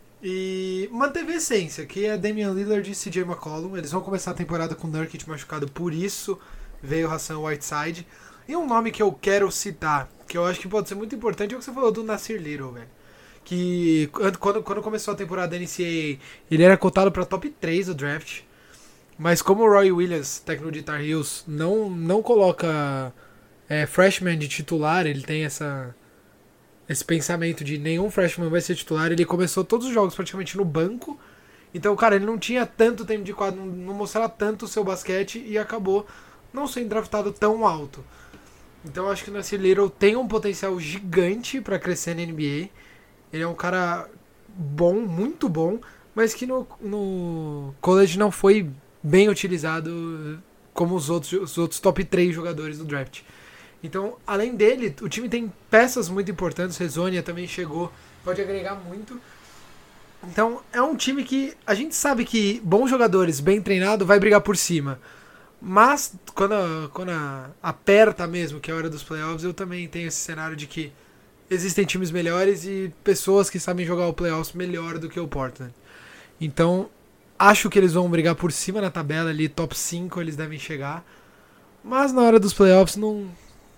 E manteve a essência, que é Damian Lillard e CJ McCollum. Eles vão começar a temporada com o Nurkic machucado, por isso veio o Hassan Whiteside. E um nome que eu quero citar, que eu acho que pode ser muito importante, é o que você falou do Nasir Little, velho. que quando começou a temporada da NCAA, ele era cotado para top 3 do draft. Mas como o Roy Williams, técnico de Tar Heels, não coloca freshman de titular, ele tem esse pensamento de nenhum freshman vai ser titular, ele começou todos os jogos praticamente no banco. Então, cara, ele não tinha tanto tempo de quadro, não mostrava tanto o seu basquete e acabou não sendo draftado tão alto. Então, eu acho que o Nasir Little tem um potencial gigante para crescer na NBA. Ele é um cara bom, muito bom, mas que no college não foi bem utilizado como os outros top 3 jogadores do draft. Então, além dele, o time tem peças muito importantes. Rezonia também chegou, pode agregar muito. Então, é um time que a gente sabe que bons jogadores, bem treinado, vai brigar por cima. Mas, quando aperta mesmo, que é a hora dos playoffs, eu também tenho esse cenário de que existem times melhores e pessoas que sabem jogar o playoffs melhor do que o Portland. Então, acho que eles vão brigar por cima na tabela ali, top 5 eles devem chegar. Mas na hora dos playoffs não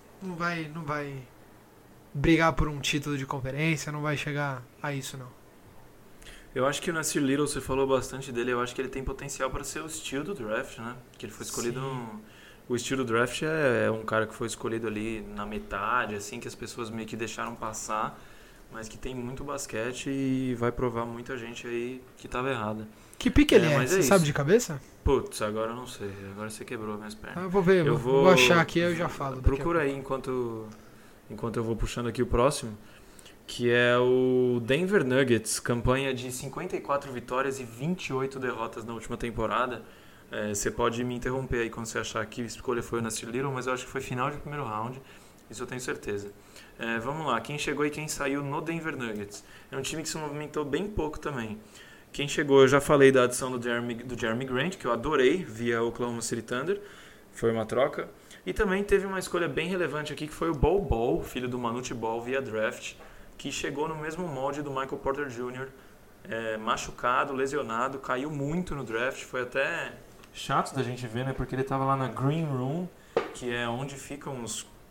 vai brigar por um título de conferência, não vai chegar a isso não.
Eu acho que o Nasir Little, você falou bastante dele, eu acho que ele tem potencial para ser o steal do draft, né? Que ele foi escolhido o steal do draft é um cara que foi escolhido ali na metade, assim, que as pessoas meio que deixaram passar, mas que tem muito basquete e vai provar muita gente aí que estava errada.
Que pique ele é? Você sabe de cabeça?
Putz, agora eu não sei. Agora você quebrou minhas pernas.
Eu vou ver, eu vou achar aqui e eu já falo.
Procura aí enquanto eu vou puxando aqui o próximo, que é o Denver Nuggets, campanha de 54 vitórias e 28 derrotas na última temporada. Você pode me interromper aí quando você achar que a escolha foi o Nasir Little, mas eu acho que foi final de primeiro round, isso eu tenho certeza. Vamos lá, quem chegou e quem saiu no Denver Nuggets. É um time que se movimentou bem pouco também. Quem chegou, eu já falei da adição do Jeremy Grant, que eu adorei, via Oklahoma City Thunder, foi uma troca. E também teve uma escolha bem relevante aqui, que foi o Bol Bol, filho do Manute Bol, via draft, que chegou no mesmo molde do Michael Porter Jr., machucado, lesionado, caiu muito no draft, foi até chato da gente ver, né, porque ele estava lá na Green Room, que é onde ficam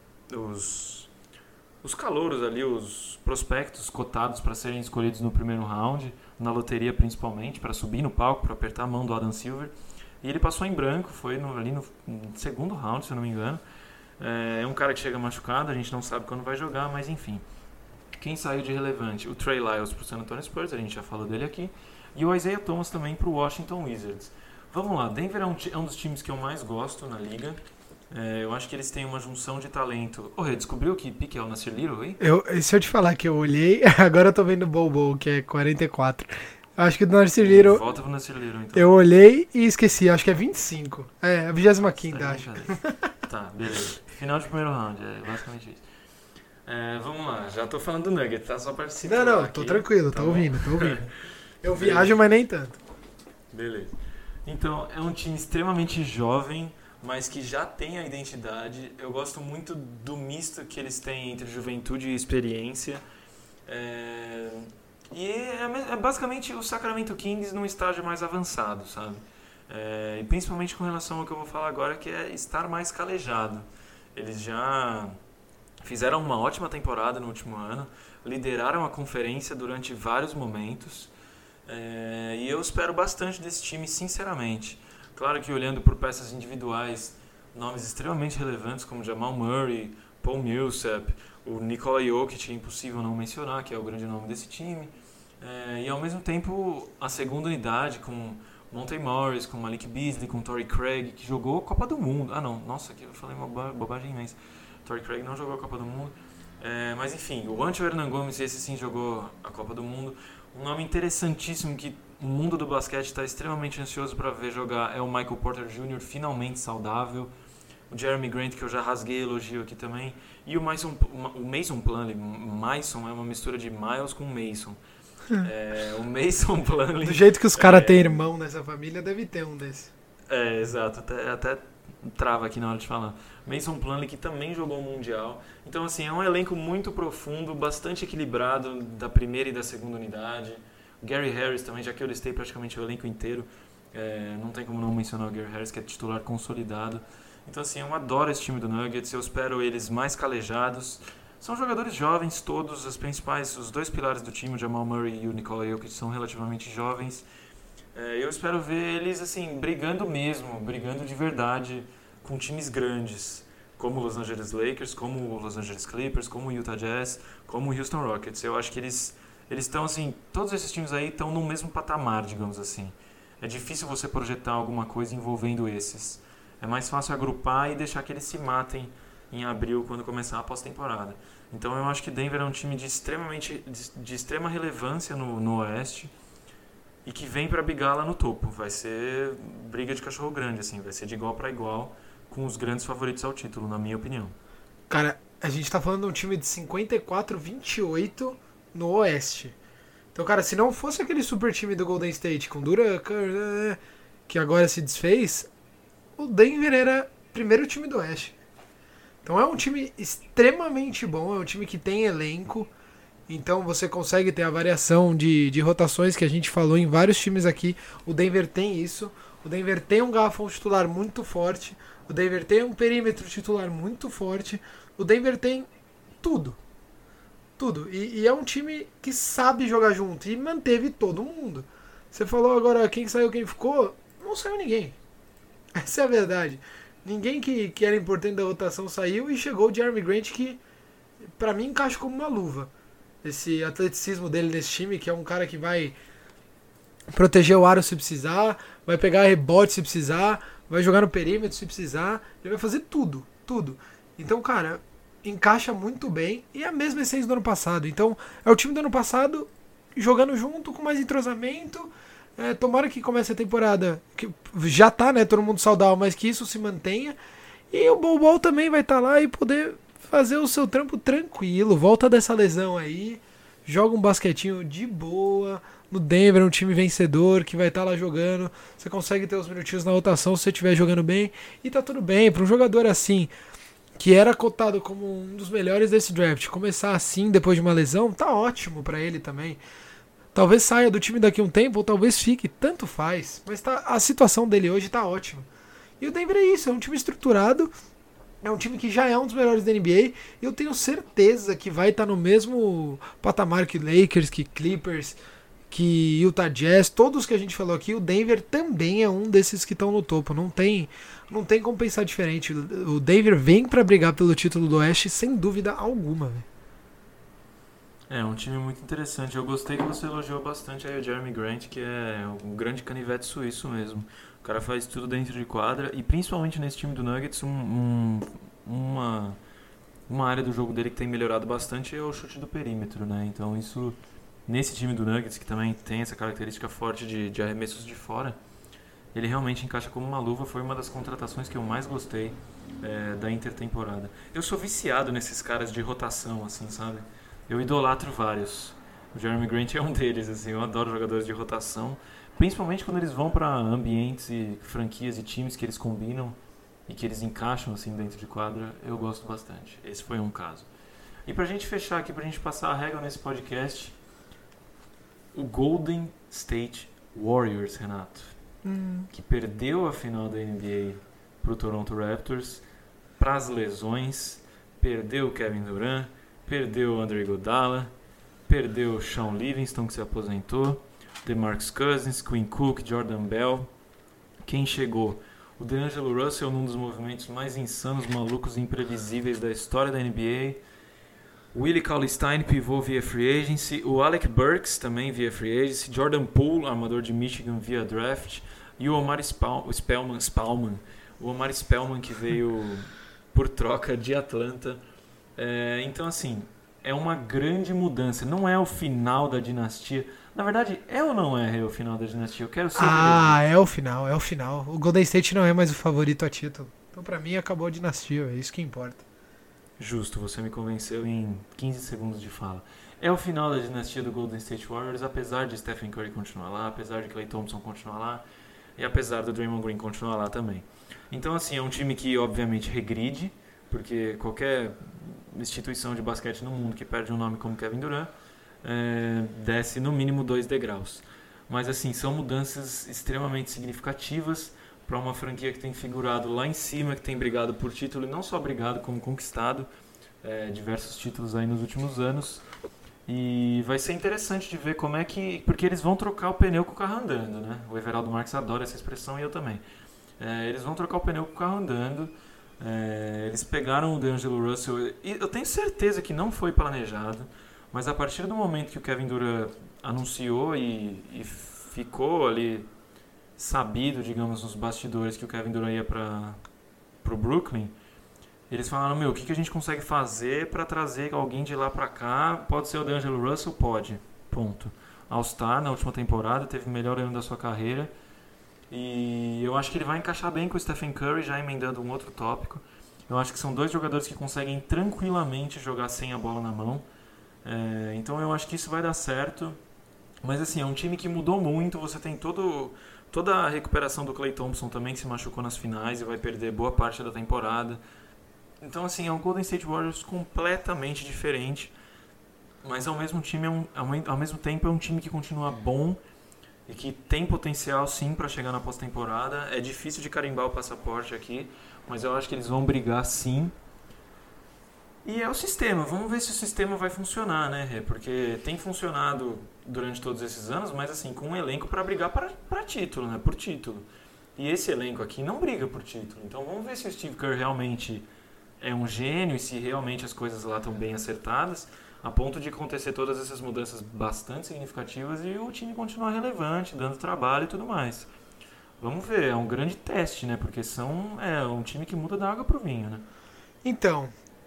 os calouros ali, os prospectos cotados para serem escolhidos no primeiro round, na loteria principalmente, para subir no palco, para apertar a mão do Adam Silver. E ele passou em branco, foi ali no segundo round, se eu não me engano. É um cara que chega machucado, a gente não sabe quando vai jogar, mas enfim. Quem saiu de relevante? O Trey Lyles para o San Antonio Spurs, a gente já falou dele aqui. E o Isaiah Thomas também para o Washington Wizards. Vamos lá, Denver é um dos times que eu mais gosto na liga. Eu acho que eles têm uma junção de talento. Rê, descobriu que pique é o Nasir Little aí?
Se eu te falar que eu olhei, agora eu tô vendo o Bobo, que é 44. Acho que do Nasir Little.
Volta pro Nasir Little, então.
Eu olhei e esqueci, acho que é 25. A 25ª, acho.
Tá, beleza. Final de primeiro round, basicamente isso. Vamos lá, já tô falando do Nugget, tá? Só pra situar.
Não, tô tranquilo, tô ouvindo. Eu viajo, mas nem tanto.
Beleza. Então, é um time extremamente jovem, mas que já tem a identidade. Eu gosto muito do misto que eles têm entre juventude e experiência. E é basicamente o Sacramento Kings num estágio mais avançado, sabe? E principalmente com relação ao que eu vou falar agora, que é estar mais calejado. Eles já fizeram uma ótima temporada no último ano, lideraram a conferência durante vários momentos, e eu espero bastante desse time, sinceramente. Claro que olhando por peças individuais, nomes extremamente relevantes como Jamal Murray, Paul Millsap, o Nikola Jokic, é impossível não mencionar, que é o grande nome desse time. E ao mesmo tempo a segunda unidade com Monte Morris, com Malik Beasley, com Torrey Craig, que jogou a Copa do Mundo. Nossa, aqui eu falei uma bobagem imensa. Torrey Craig não jogou a Copa do Mundo. Mas enfim, o Ancho Hernangomez, esse sim jogou a Copa do Mundo. Um nome interessantíssimo que o mundo do basquete está extremamente ansioso para ver jogar é o Michael Porter Jr., finalmente saudável. O Jeremy Grant, que eu já rasguei elogio aqui também. E o Mason Plumlee. Mason é uma mistura de Miles com Mason. O Mason Plumlee...
Do jeito que os caras têm irmão nessa família, deve ter um desse.
Exato. Até trava aqui na hora de falar. Mason Plumlee, que também jogou o Mundial. Então, assim, é um elenco muito profundo, bastante equilibrado da primeira e da segunda unidade. O Gary Harris também, já que eu listei praticamente o elenco inteiro. Não tem como não mencionar o Gary Harris, que é titular consolidado. Então, assim, eu adoro esse time do Nuggets. Eu espero eles mais calejados, São jogadores jovens todos, os dois pilares do time, o Jamal Murray e o Nikola Jokic, são relativamente jovens. Eu espero ver eles assim brigando mesmo, brigando de verdade com times grandes, como o Los Angeles Lakers, como o Los Angeles Clippers, como o Utah Jazz, como o Houston Rockets. Eu acho que eles estão assim, todos esses times aí estão no mesmo patamar, digamos assim. É difícil você projetar alguma coisa envolvendo esses. É mais fácil agrupar e deixar que eles se matem em abril, quando começar a pós-temporada. Então eu acho que Denver é um time de extrema relevância no Oeste e que vem para brigar lá no topo. Vai ser briga de cachorro grande, assim, vai ser de igual para igual com os grandes favoritos ao título, na minha opinião.
Cara, a gente tá falando de um time de 54-28 no Oeste. Então, cara, se não fosse aquele super time do Golden State com Durant, que agora se desfez, o Denver era o primeiro time do Oeste. Então é um time extremamente bom, é um time que tem elenco, então você consegue ter a variação de rotações que a gente falou em vários times aqui. O Denver tem isso, o Denver tem um garrafão titular muito forte, o Denver tem um perímetro titular muito forte, o Denver tem tudo. Tudo. E é um time que sabe jogar junto e manteve todo mundo. Você falou agora quem saiu, quem ficou, não saiu ninguém. Essa é a verdade. Ninguém que era importante da rotação saiu e chegou o Jeremy Grant, que pra mim encaixa como uma luva. Esse atleticismo dele nesse time, que é um cara que vai proteger o aro se precisar, vai pegar rebote se precisar, vai jogar no perímetro se precisar, ele vai fazer tudo, tudo. Então, cara, encaixa muito bem e é a mesma essência do ano passado. Então, é o time do ano passado jogando junto, com mais entrosamento. Tomara que comece a temporada, que já tá, né, todo mundo saudável, mas que isso se mantenha. E o Bol também vai estar lá e poder fazer o seu trampo tranquilo. Volta dessa lesão aí, joga um basquetinho de boa. No Denver, um time vencedor que vai estar lá jogando. Você consegue ter os minutinhos na rotação se você estiver jogando bem. E tá tudo bem, para um jogador assim, que era cotado como um dos melhores desse draft, começar assim depois de uma lesão, tá ótimo para ele também. Talvez saia do time daqui a um tempo, ou talvez fique, tanto faz. Mas a situação dele hoje tá ótima. E o Denver é isso, é um time estruturado, é um time que já é um dos melhores da NBA, e eu tenho certeza que vai estar no mesmo patamar que Lakers, que Clippers, que Utah Jazz, todos que a gente falou aqui. O Denver também é um desses que estão no topo, não tem como pensar diferente. O Denver vem para brigar pelo título do Oeste sem dúvida alguma, véio.
É um time muito interessante. Eu gostei que você elogiou bastante aí o Jeremy Grant, que é um grande canivete suíço mesmo. O cara faz tudo dentro de quadra e principalmente nesse time do Nuggets uma área do jogo dele que tem melhorado bastante é o chute do perímetro, né? Então isso nesse time do Nuggets, que também tem essa característica forte de arremessos de fora, ele realmente encaixa como uma luva. Foi uma das contratações que eu mais gostei da intertemporada. Eu sou viciado nesses caras de rotação, assim, sabe? Eu idolatro vários. O Jeremy Grant é um deles, assim. Eu adoro jogadores de rotação, principalmente quando eles vão para ambientes e franquias e times que eles combinam e que eles encaixam assim dentro de quadra. Eu gosto bastante. Esse foi um caso. E pra gente fechar aqui, pra gente passar a régua nesse podcast, o Golden State Warriors, Renato, que perdeu a final da NBA pro Toronto Raptors, pras lesões, perdeu o Kevin Durant, perdeu o Andre Iguodala, perdeu o Shaun Livingston, que se aposentou, DeMarcus Cousins, Quinn Cook, Jordan Bell. Quem chegou? O D'Angelo Russell, num dos movimentos mais insanos, malucos e imprevisíveis da história da NBA. Willie Cauley-Stein, pivô via free agency. O Alec Burks, também via free agency. Jordan Poole, armador de Michigan, via draft. E o Omar Spellman. O Omar Spellman, que veio por troca de Atlanta. Então, assim, é uma grande mudança. Não é o final da dinastia. Na verdade, é ou não é o final da dinastia? Eu quero ser.
É o final, é o final. O Golden State não é mais o favorito a título. Então, pra mim, acabou a dinastia. É isso que importa.
Justo, você me convenceu em 15 segundos de fala. É o final da dinastia do Golden State Warriors, apesar de Stephen Curry continuar lá, apesar de Klay Thompson continuar lá, e apesar do Draymond Green continuar lá também. Então, assim, é um time que, obviamente, regride, porque qualquer instituição de basquete no mundo que perde um nome como Kevin Durant desce no mínimo 2 degraus. Mas assim, são mudanças extremamente significativas para uma franquia que tem figurado lá em cima, que tem brigado por título, e não só brigado, como conquistado. diversos títulos aí nos últimos anos. E vai ser interessante de ver como é que... Porque eles vão trocar o pneu com o carro andando, né? O Everaldo Marques adora essa expressão e eu também. Eles vão trocar o pneu com o carro andando. Eles pegaram o D'Angelo Russell e eu tenho certeza que não foi planejado, mas a partir do momento que o Kevin Durant anunciou e ficou ali sabido, digamos, nos bastidores que o Kevin Durant ia para o Brooklyn, eles falaram, o que a gente consegue fazer para trazer alguém de lá para cá? Pode ser o D'Angelo Russell? Pode. Ponto. All-Star na última temporada, teve o melhor ano da sua carreira. E eu acho que ele vai encaixar bem com o Stephen Curry, já emendando um outro tópico. Eu acho que são dois jogadores que conseguem tranquilamente jogar sem a bola na mão. Então eu acho que isso vai dar certo. Mas assim, é um time que mudou muito. Você tem toda a recuperação do Klay Thompson também, que se machucou nas finais e vai perder boa parte da temporada. Então assim, é um Golden State Warriors completamente diferente. Mas ao mesmo tempo é um time que continua bom e que tem potencial sim para chegar na pós-temporada. É difícil de carimbar o passaporte aqui, mas eu acho que eles vão brigar sim. E é o sistema, vamos ver se o sistema vai funcionar, né, Rê? Porque tem funcionado durante todos esses anos, mas assim, com um elenco para brigar para título, né, por título. E esse elenco aqui não briga por título, então vamos ver se o Steve Kerr realmente é um gênio e se realmente as coisas lá estão bem acertadas, a ponto de acontecer todas essas mudanças bastante significativas e o time continuar relevante, dando trabalho e tudo mais. Vamos ver, é um grande teste, né? Porque é um time que muda da água pro vinho, né?
Então,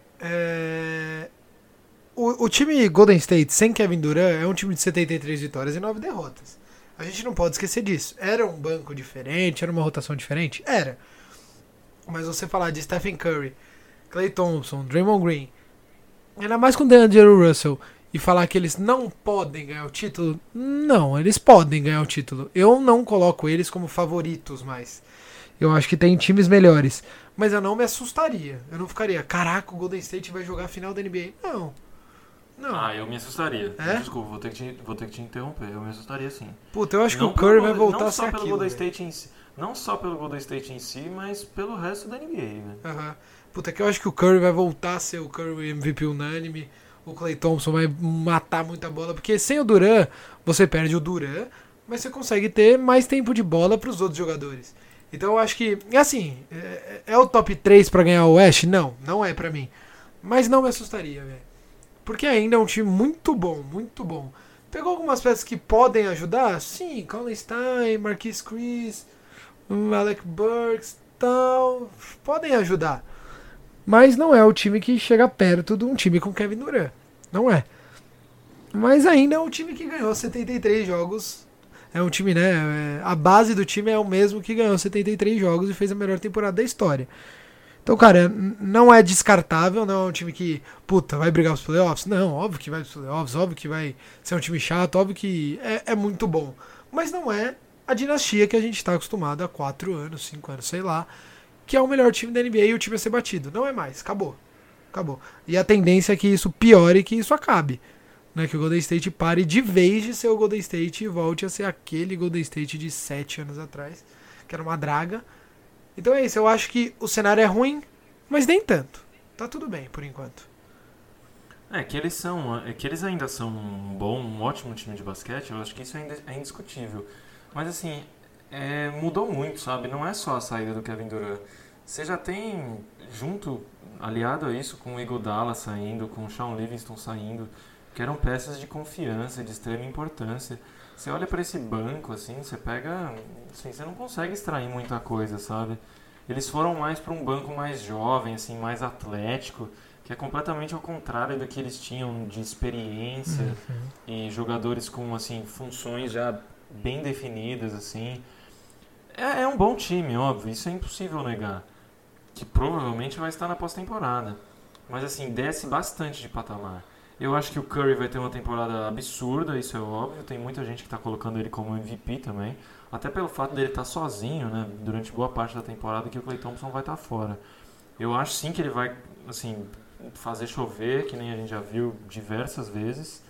o time Golden State sem Kevin Durant é um time de 73 vitórias e 9 derrotas. A gente não pode esquecer disso. Era um banco diferente, era uma rotação diferente? Era. Mas você falar de Stephen Curry, Klay Thompson, Draymond Green, ainda mais com o D'Angelo Russell, e falar que eles não podem ganhar o título, não, eles podem ganhar o título. Eu não coloco eles como favoritos mais. Eu acho que tem times melhores. Mas eu não me assustaria. Eu não ficaria, caraca, o Golden State vai jogar a final da NBA. Não.
Eu me assustaria. Desculpa, vou ter que te interromper. Eu me assustaria sim.
Puta, eu acho que o Curry vai voltar
a
ser aquilo.
Não só pelo Golden State em si, mas pelo resto da NBA, né?
Puta, que eu acho que o Curry vai voltar a ser o Curry MVP unânime. O Klay Thompson vai matar muita bola. Porque sem o Durant, você perde o Durant, mas você consegue ter mais tempo de bola para os outros jogadores. Então eu acho que, assim, é o top 3 para ganhar o West? Não, não é para mim. Mas não me assustaria, velho. Porque ainda é um time muito bom, muito bom. Pegou algumas peças que podem ajudar? Sim, Colin Stein, Marquise Chris, Alec Burks, tal, podem ajudar. Mas não é o time que chega perto de um time com Kevin Durant. Não é. Mas ainda é um time que ganhou 73 jogos. É um time, né? A base do time é o mesmo que ganhou 73 jogos e fez a melhor temporada da história. Então, cara, não é descartável, não é um time que, puta, vai brigar os playoffs. Não, óbvio que vai pros playoffs, óbvio que vai ser um time chato, óbvio que é muito bom. Mas não é a dinastia que a gente está acostumado há 4 anos, 5 anos, sei lá, que é o melhor time da NBA e o time a ser batido. Não é mais, acabou. E a tendência é que isso piore e que isso acabe. Né? Que o Golden State pare de vez de ser o Golden State e volte a ser aquele Golden State de 7 anos atrás, que era uma draga. Então é isso, eu acho que o cenário é ruim, mas nem tanto. Tá tudo bem, por enquanto.
Que eles ainda são um ótimo time de basquete, eu acho que isso ainda é indiscutível. Mas assim, mudou muito, sabe? Não é só a saída do Kevin Durant. Você já tem, aliado a isso, com o Iguodala saindo, com o Shaun Livingston saindo, que eram peças de confiança, de extrema importância. Você olha para esse banco, assim, você pega... Assim, você não consegue extrair muita coisa, sabe? Eles foram mais para um banco mais jovem, assim, mais atlético, que é completamente ao contrário do que eles tinham de experiência e jogadores com, assim, funções já bem definidas, assim. É um bom time, óbvio, isso é impossível negar. Que provavelmente vai estar na pós-temporada. Mas, assim, desce bastante de patamar. Eu acho que o Curry vai ter uma temporada absurda, isso é óbvio. Tem muita gente que está colocando ele como MVP também. Até pelo fato dele estar sozinho, né, durante boa parte da temporada, que o Klay Thompson vai estar fora. Eu acho sim que ele vai, assim, fazer chover, que nem a gente já viu diversas vezes.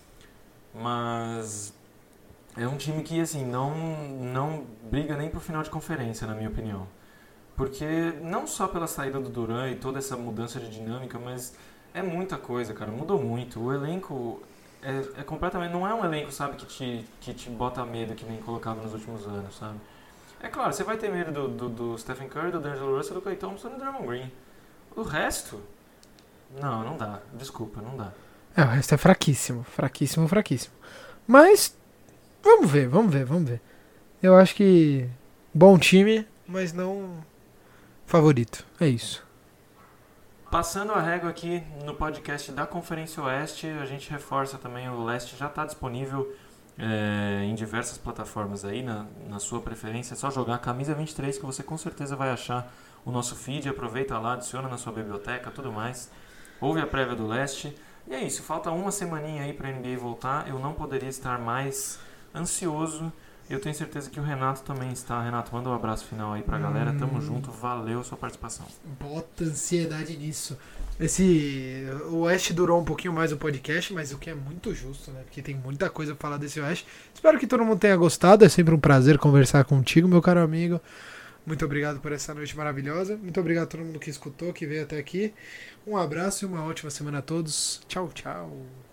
Mas é um time que, assim, não briga nem pro final de conferência, na minha opinião. Porque não só pela saída do Durant e toda essa mudança de dinâmica, mas É muita coisa, cara. Mudou muito. O elenco é completamente. Não é um elenco, sabe, que te bota medo que nem colocava nos últimos anos, sabe? É claro, você vai ter medo do Stephen Curry, do D'Angelo Russell, do Klay Thompson e do Draymond Green. O resto, não dá. Desculpa, não dá.
O resto é fraquíssimo. Fraquíssimo, fraquíssimo. Mas, vamos ver, vamos ver, vamos ver. Eu acho que bom time, mas não favorito. É isso.
Passando a régua aqui no podcast da Conferência Oeste, a gente reforça também, o Leste já está disponível em diversas plataformas aí, na sua preferência. É só jogar Camisa 23 que você com certeza vai achar o nosso feed. Aproveita lá, adiciona na sua biblioteca, tudo mais. Ouve a prévia do Leste. E é isso, falta uma semaninha aí para a NBA voltar. Eu não poderia estar mais ansioso. Eu tenho certeza que o Renato também está. Renato, manda um abraço final aí pra galera. Tamo junto, valeu a sua participação.
Bota ansiedade nisso. O Oeste durou um pouquinho mais o podcast, mas o que é muito justo, né? Porque tem muita coisa pra falar desse Oeste. Espero que todo mundo tenha gostado. É sempre um prazer conversar contigo, meu caro amigo. Muito obrigado por essa noite maravilhosa. Muito obrigado a todo mundo que escutou, que veio até aqui. Um abraço e uma ótima semana a todos. Tchau, tchau.